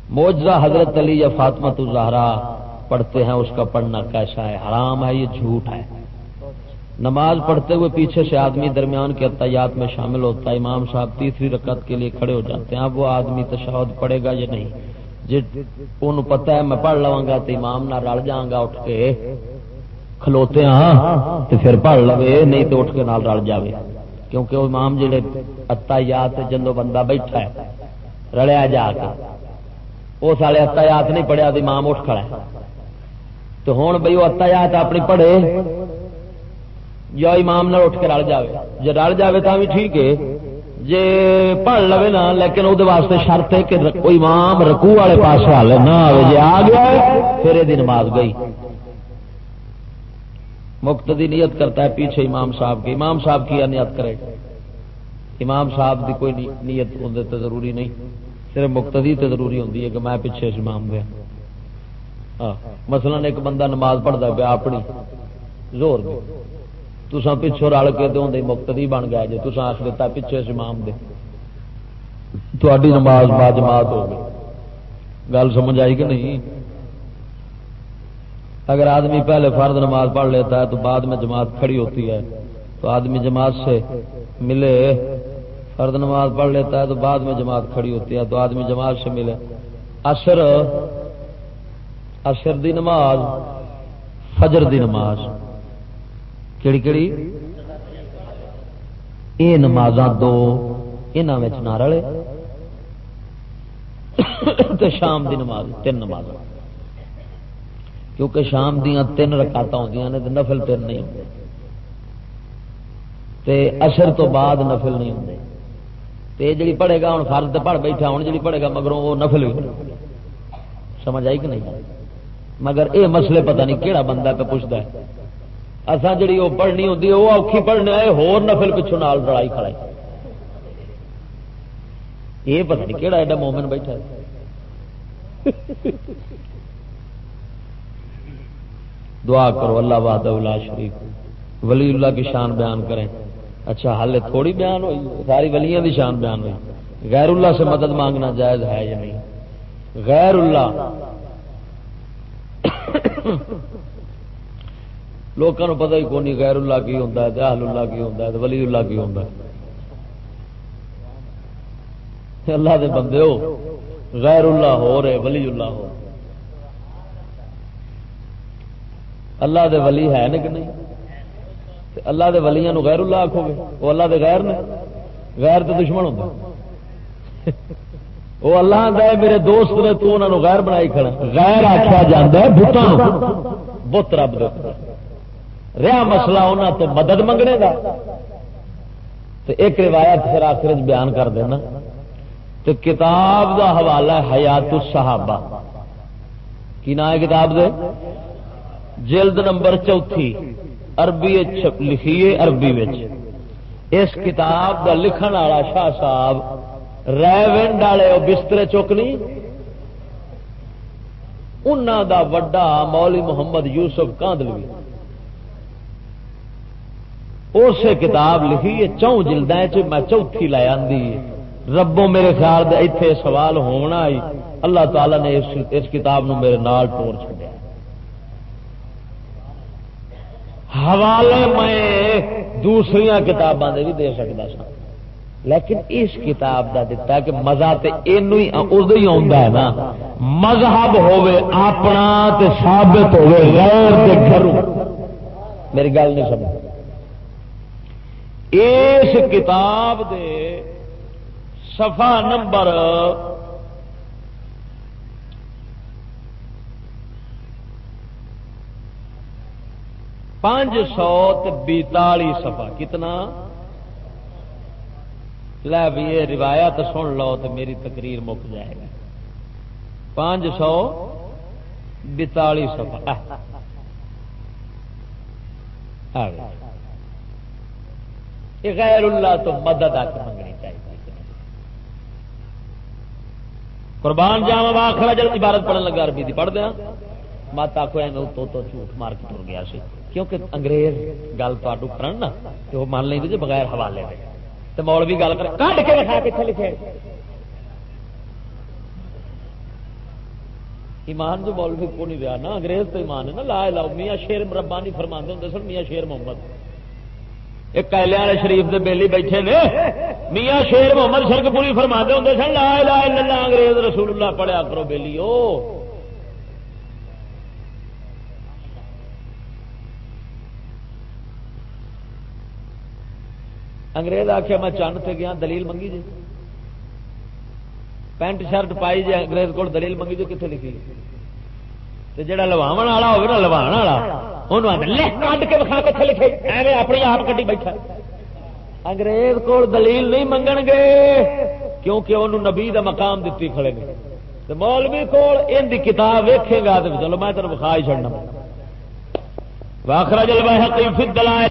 معجزہ حضرت علی یا فاطمہ الزہرا پڑھتے ہیں، اس کا پڑھنا کیسا ہے؟ حرام ہے، یہ جھوٹ ہے۔ نماز پڑھتے ہوئے پیچھے سے آدمی درمیان کے اتحیات میں شامل ہوتا ہے، امام صاحب تیسری رکعت کے لیے کھڑے ہو جاتے ہیں، اب وہ آدمی تشہد پڑھے گا یا نہیں؟ جی ان پتہ ہے میں پڑھ لواں گا تو امام نہ رل جاؤں گا، اٹھ کے کھلوتے ہاں تو پھر پڑھ لوے، نہیں تو اٹھ کے نال رل جاوے، کیونکہ وہ امام جڑے اتحیات جدو بندہ بیٹھا ہے رلیا جا کے وہ سارے اتحیات نہیں پڑھیا تو امام اٹھ کھڑا ہے، تو ہوں بھائی وہ اتحیات اپنی پڑھے یا امام نہ اٹھ کے رل جاوے، جی رل جاوے تو بھی ٹھیک ہے، جی پڑھ لو نا، لیکن وہ واسطے شرط ہے کہ امام رکوع والے پاس حالے نہ آئے، جی آ گیا پھر یہ نماز گئی۔ مقتدی نیت کرتا ہے پیچھے امام صاحب کی، امام صاحب کی نیت کرے، امام صاحب کی کوئی نیت ہونے تو ضروری نہیں، صرف مقتدی تو ضروری ہوتی ہے کہ میں پیچھے امام گیا۔ مثلا ایک بندہ نماز پڑھتا پیا اپنی زور دے، تساں پچھوں رل کے دے مقتدی بن گیا جی، تساں آخ دیتا پیچھے امام دے، تہاڈی نماز با جماعت ہو گئی۔ گل سمجھ آئی کہ نہیں؟ اگر آدمی پہلے فرض نماز پڑھ لیتا ہے تو بعد میں جماعت کھڑی ہوتی ہے تو آدمی جماعت سے ملے، فرض نماز پڑھ لیتا ہے تو بعد میں جماعت کھڑی ہوتی ہے تو آدمی جماعت سے ملے۔ عصر دی نماز، فجر دی نماز کیڑی کیڑی؟ یہ نمازاں دو انہاں وچ نہ رلے، تے شام دی نماز تین نماز، کیونکہ شام دیاں تین رکعتاں ہوندیاں نے تے نفل تین نہیں ہوندے، تے عصر تو بعد نفل نہیں ہوندے، تے جڑی پڑھے گا ہن فرض تے پڑھ بیٹھا، ہن جڑی پڑھے گا مگروں وہ نفل ہی سمجھ آئی کہ نہیں؟ مگر اے مسئلے پتہ نہیں کیڑا بندہ پہ پوچھتا ہے، اساں جڑی وہ پڑھنی ہوندی ہے وہ اوکھی پڑھنے آئے ہور نفل پچھوں نال لڑائی کھڑا ہے، یہ پتہ نہیں کیڑا ایڈا مومن بیٹھا ہے۔ دعا کرو اللہ وحدہ لا شریک، ولی اللہ کی شان بیان کریں۔ اچھا حالے تھوڑی بیان ہوئی، ساری ولیاں دی شان بیان ہوئی، غیر اللہ سے مدد مانگنا جائز ہے یا نہیں؟ غیر اللہ لوگوں کو پتہ ہی کون نہیں غیر اللہ کی ہوتا ہے، اہل اللہ کی ہوتا ہے، ولی اللہ کی ہوتا ہے۔ اللہ دے بندے ہو، غیر اللہ ہو رہے ولی اللہ ہو، اللہ دے ولی ہے نا کہ نہیں؟ اللہ دے ولیاں نو غیر اللہ آکھو گے، وہ اللہ دے غیر نے؟ غیر تو دشمن ہوتا، وہ اللہ دے میرے دوست نے تو انہوں غیر بنائی کھڑا۔ غیر آخیا جاتا ہے بتوں، بت رب دے رہا مسئلہ انہوں تو مدد منگنے کا، تو ایک روایت پھر آخر بیان کر دینا، تو کتاب دا حوالہ حیات الصحابہ، کی نام ہے کتاب دے؟ جلد نمبر 4 عربی لکھیے، عربی وچ اس کتاب دا لکھن والا شاہ صاحب ریونڈ والے بسترے چکنی انہاں دا وڈا مولوی محمد یوسف کاندلوی، اسے کتاب لکھی ہے 4 جلدیں چ، میں 4 لے آندی۔ ربوں میرے خیال دے ایتھے سوال ہونا ہی اللہ تعالی نے اس کتاب نو میرے نال ٹور چھڈیا۔ حوالے میں دوسری کتاباں دے بھی دے سکتا سا، لیکن اس کتاب دا دیتا کہ مزہ تے اینو ہی اودوں ہی آندا ہے نا، مذہب ہوے اپنا تے ثابت ہوے غیر دے گھروں۔ میری گل نہیں سمجھ؟ اس کتاب دے صفحہ نمبر 542 صفحہ، کتنا؟ لے بھی یہ روایت سن لو تو میری تقریر مک جائے گی۔ 542 صفحہ یہ غیر اللہ تو مدد آ کے منگنی چاہیے۔ قربان جاواں آخر جب عبارت پڑھن لگا عربی دی پڑھ دیا مت آخو تو جھوٹ مار کے ٹر گیا سی، کیونکہ انگریز گل تو کرن نا تو وہ مان لیں گے جی بغیر حوالے دے، تو مولوی گل کر کٹ کے لکھا کتنے لکھے ایمان جو مولوی کو نہیں دیا نا انگریز تو ایمان ہے نا لا الہ میاں شیر ربانی فرماندے ہوندے سن میاں شیر محمد ایک کیلے والے شریف دے بیلی بیٹھے نے میاں شیر محمد شرک پوری فرماندے ہوندے سن لا الہ الا اللہ انگریز رسول اللہ پڑھیا کرو بیلیو انگریز آخیا میں چند تے گیا دلیل منگی جی پینٹ شرٹ پائی جی انگریز کو دلیل منگی جو کتنے لکھی جا لواو والا ہوگا نا لوا والا انہوں کٹ کے بخا کتنے لکھے ایویں اپنی آپ کٹی بیٹھا انگریز کو دلیل نہیں منگن گے کیونکہ انہوں نبی دا مقام دیتی کھڑے نے مولوی کو ان دی کتاب ویکھے گا تو چلو میں تینوں بخا ہی چڑنا واخرج البیہقی فی الدلائل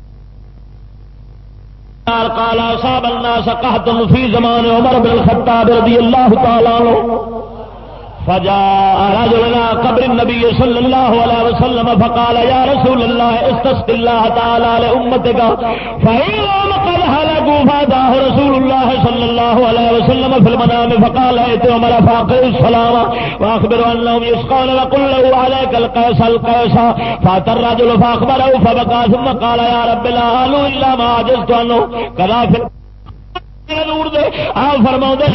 قال اصاب الناس قحط في زمان عمر بن الخطاب رضي الله تعالى عنه فجاء رجل الى قبر النبي صلى الله عليه وسلم فقال يا رسول الله استسق الله تعالى لامتك فإنهم قد هلكوا فأتاه رسول الله صلى الله عليه وسلم في المنام فقال ائت عمر فاقم السلام واخبر انهم يسقون وقل له عليك القيس القيس فاتى الرجل فاخبره فبكى ثم قال يا رب لا قالوا الا ما عجزت عنه كذا في نور دے آپ فرماؤ دے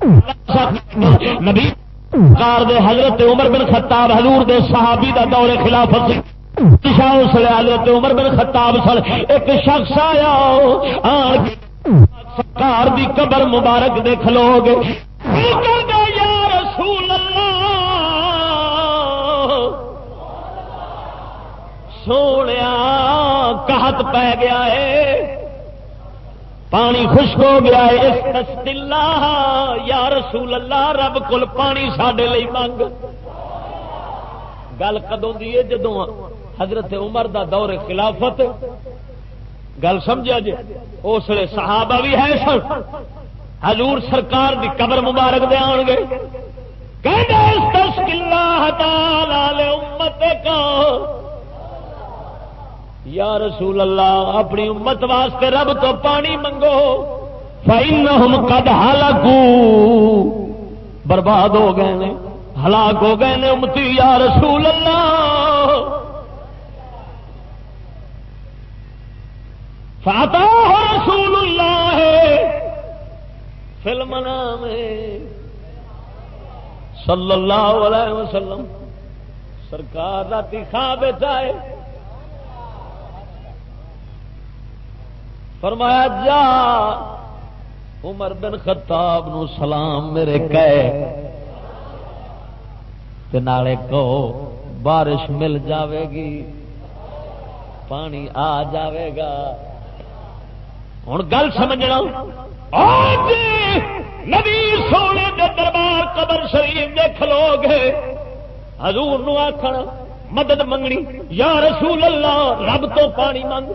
نبی کار دے حضرت عمر بن خطاب حضور دے صحابی دا دور خلافت حضرت عمر بن خطاب سن ایک شخص آیا سرکار دی قبر مبارک دے کھلو گے یا رسول اللہ سونیا قحط پی گیا ہے پانی خشک ہو گیا ہے استسق اللہ یا رسول اللہ رب کول پانی ساڈے لئی منگ گل کدوں دی ہے جدوں حضرت عمر دا دور خلافت گل سمجھا جی اس لیے صحابہ بھی ہے سن حضور سرکار دی قبر مبارک دے آن گے کہندا استسق اللہ تعالی لامتک یا رسول اللہ اپنی امت واسطے رب تو پانی منگو فإنهم قد هلكوا برباد ہو گئے نے ہلاک ہو گئے نے امتی یا رسول اللہ فاتاه رسول اللہ فی المنام صلی اللہ علیہ وسلم سرکار راتی خواب آئے فرمایا جا عمر بن خطاب نو سلام میرے کہ نالے کہو بارش مل جاوے گی پانی آ جاوے گا ہوں گل سمجھنا نبی سونے دے دربار قبر شریف دے کھلو گے حضور نو آکھن مدد منگنی یا رسول اللہ رب تو پانی منگ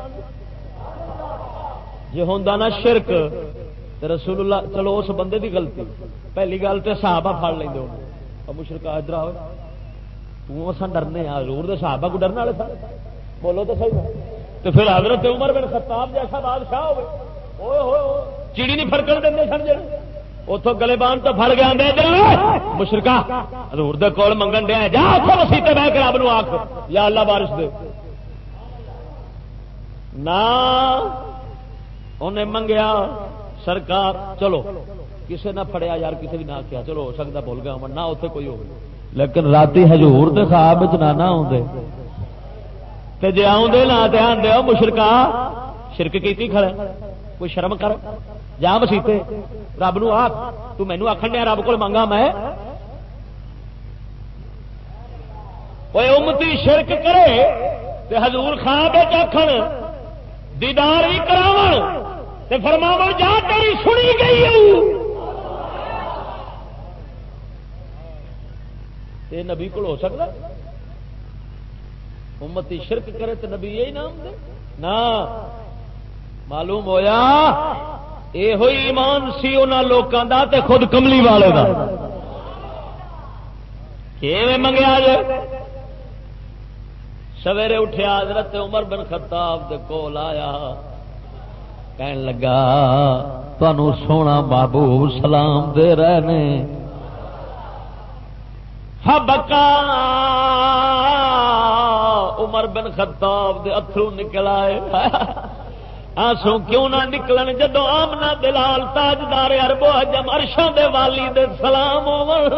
جی ہوں نا شرک رسول اللہ چلو اس بندے دی غلطی پہلی گل تو صحابہ پڑ لیں مشرک ادھر آؤ تسا ڈرنے حضور دے صحابہ کو ڈرنے والے سن بولو تو صحیح تو پھر حضرت عمر بن خطاب جیسا بادشاہ ہوئے چیڑی نہیں فرقن دیں سن جی اتوں گلے بان تو فڑ گیا مشرکا حضور دے کول منگن دیا جا اتوں مسیتے بہ کے رب نو آکھ یا اللہ بارش دے نہ انہیں منگیا سرکار چلو کسی نہ پڑیا یار کسی بھی نہ کیا چلو ہو سکتا بھول گیا نہ اتنے کوئی ہو لیکن رات حضور دے خواب نہ آدھے جی آدھے نہ آدھے مشرکا شرک کی کھڑے کوئی شرم کر جا مسیتے رب نو آ تو مینو آخن دیا رب کو منگا میں امتی شرک کرے تے حضور خواب آخر دیدار بھی کراو تے فرماو جا تیری سنی گئی یہ نبی کو ہو سکتا امتی شرک کرے تو نبی یہی نام دے نہ معلوم ہویا یہ ہوئی ایمان سی انہاں لوکاں دا تے خود کملی والے دا کیویں منگیا جے سویرے اٹھیا حضرت عمر بن خطاب دے کول آیا کہن لگا تانوں سونا محبوب سلام دے رہے نے فبکا عمر بن خطاب دے اتھرو نکل آئے آنسو کیوں نہ نکلن جدو آمنہ بلال تاجدار عرب و عجم عرشاں دے والی دے سلام عمر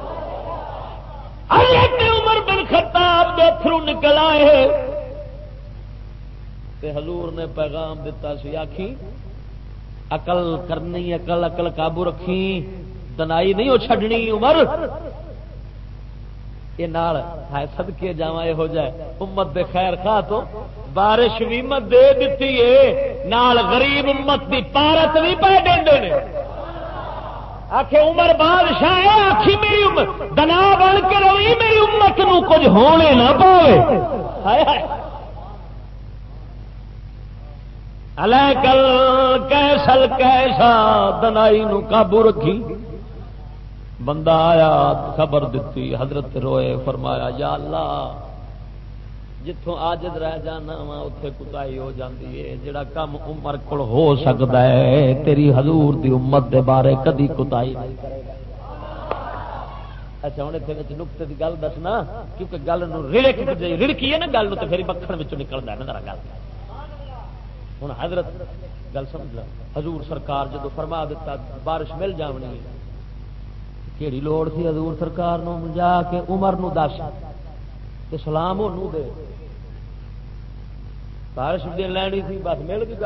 حضرت عمر بن خطاب دے اتھرو نکل آئے تے حضور نے پیغام دیتا سی آکھی عقل کرنی عقل قابو رکھی دنائی نہیں ہو چھڈنی عمر یہ نال ہے صدقے جاواں یہ ہو جائے امت دے خیر خواہ تو بارش بھی مت دے دیتی ہے نال غریب امت دی پارت بھی پہ دیندے نے آکھے عمر بادشاہ ہے آکھی میری امت دنا بن کے روی میری امت نو کچھ ہونے نہ پاوے ہائے ہائے علیکل کیسل کیسا دنائی نو قابو رکھی بندہ آیا خبر دیتی حضرت روئے فرمایا یا اللہ جتوں عاجز رہ جانا وا اتنے کوتاہی ہو جاتی ہے جڑا کم عمر کول ہو سکتا ہے تیری حضور دی امت دے بارے کدی کوتاہی نہیں کرے گا. اچھا ہوں اتنے نقطے کی گل دسنا کیونکہ گل رڑکی ہے نا گل تو پھر مکھن نکلتا ہے نا ذرا گل ہوں حضرت گل سمجھ حضور سرکار جدو فرما دیتا بارش مل جانی ہے کیڑی لوڑ تھی حضور سرکار نو جا کے عمر نو دس تے سلام انہوں دے بارش دن لینی تھی بس مل گئی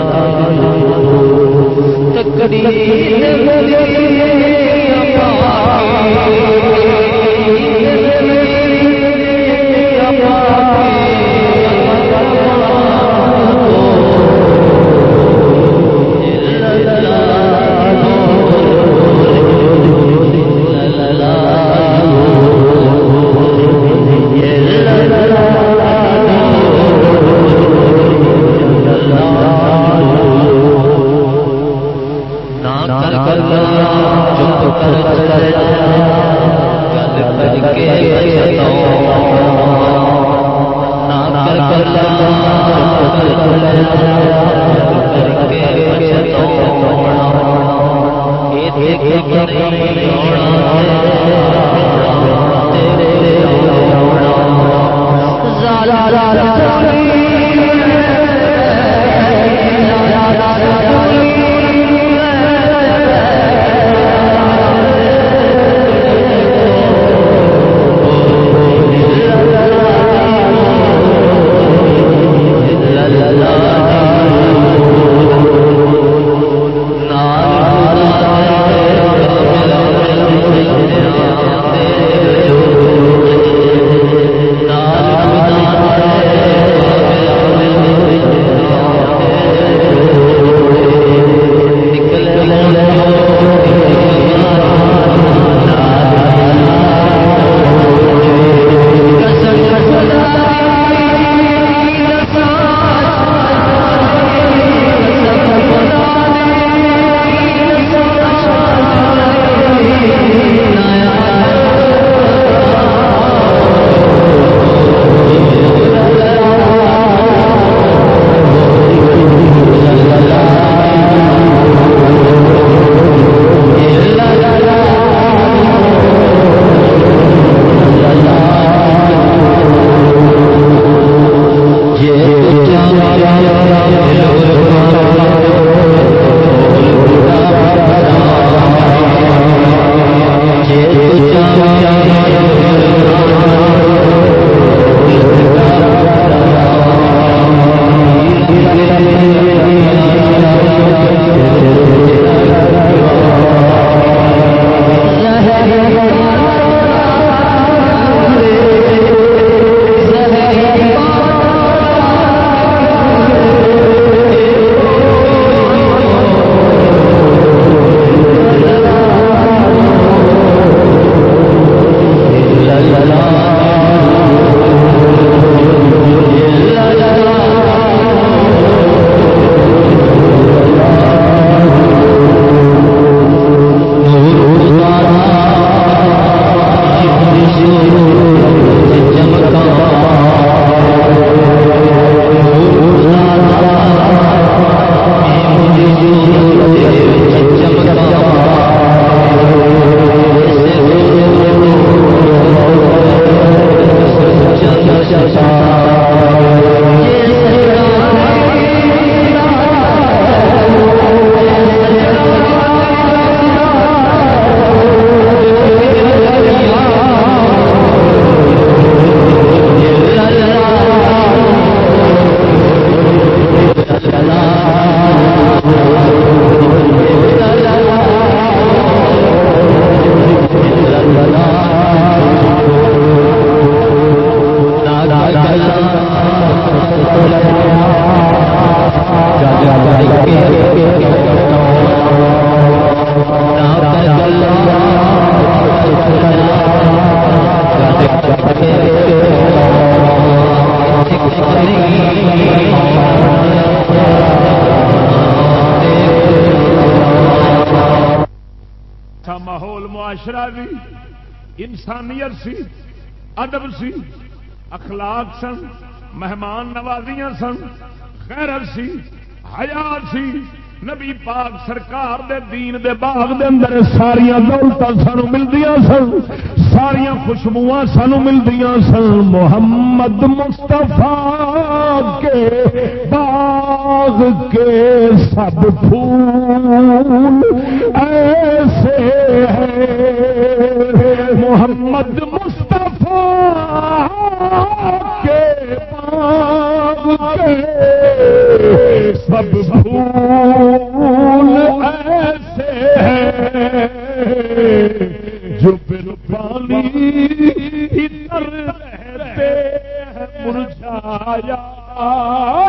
تقدیر معاشرہ بھی انسانیت سی، ادب سی، اخلاق سن، مہمان نوازیاں سن، غیرت سی، حیا سی. نبی پاک سرکار دے دین دے باغ دے اندر ساریاں دولتاں سانو ملدیاں سن، ساریاں خوشبواں سانو ملدیاں سن. محمد مصطفیٰ کے باغ کے سب پھول ایسے ہیں. محمد مصطفیٰ کے باغ کے سب پھول ایسے ہیں جو بن پانی اتر رہتے ہیں مرجھایا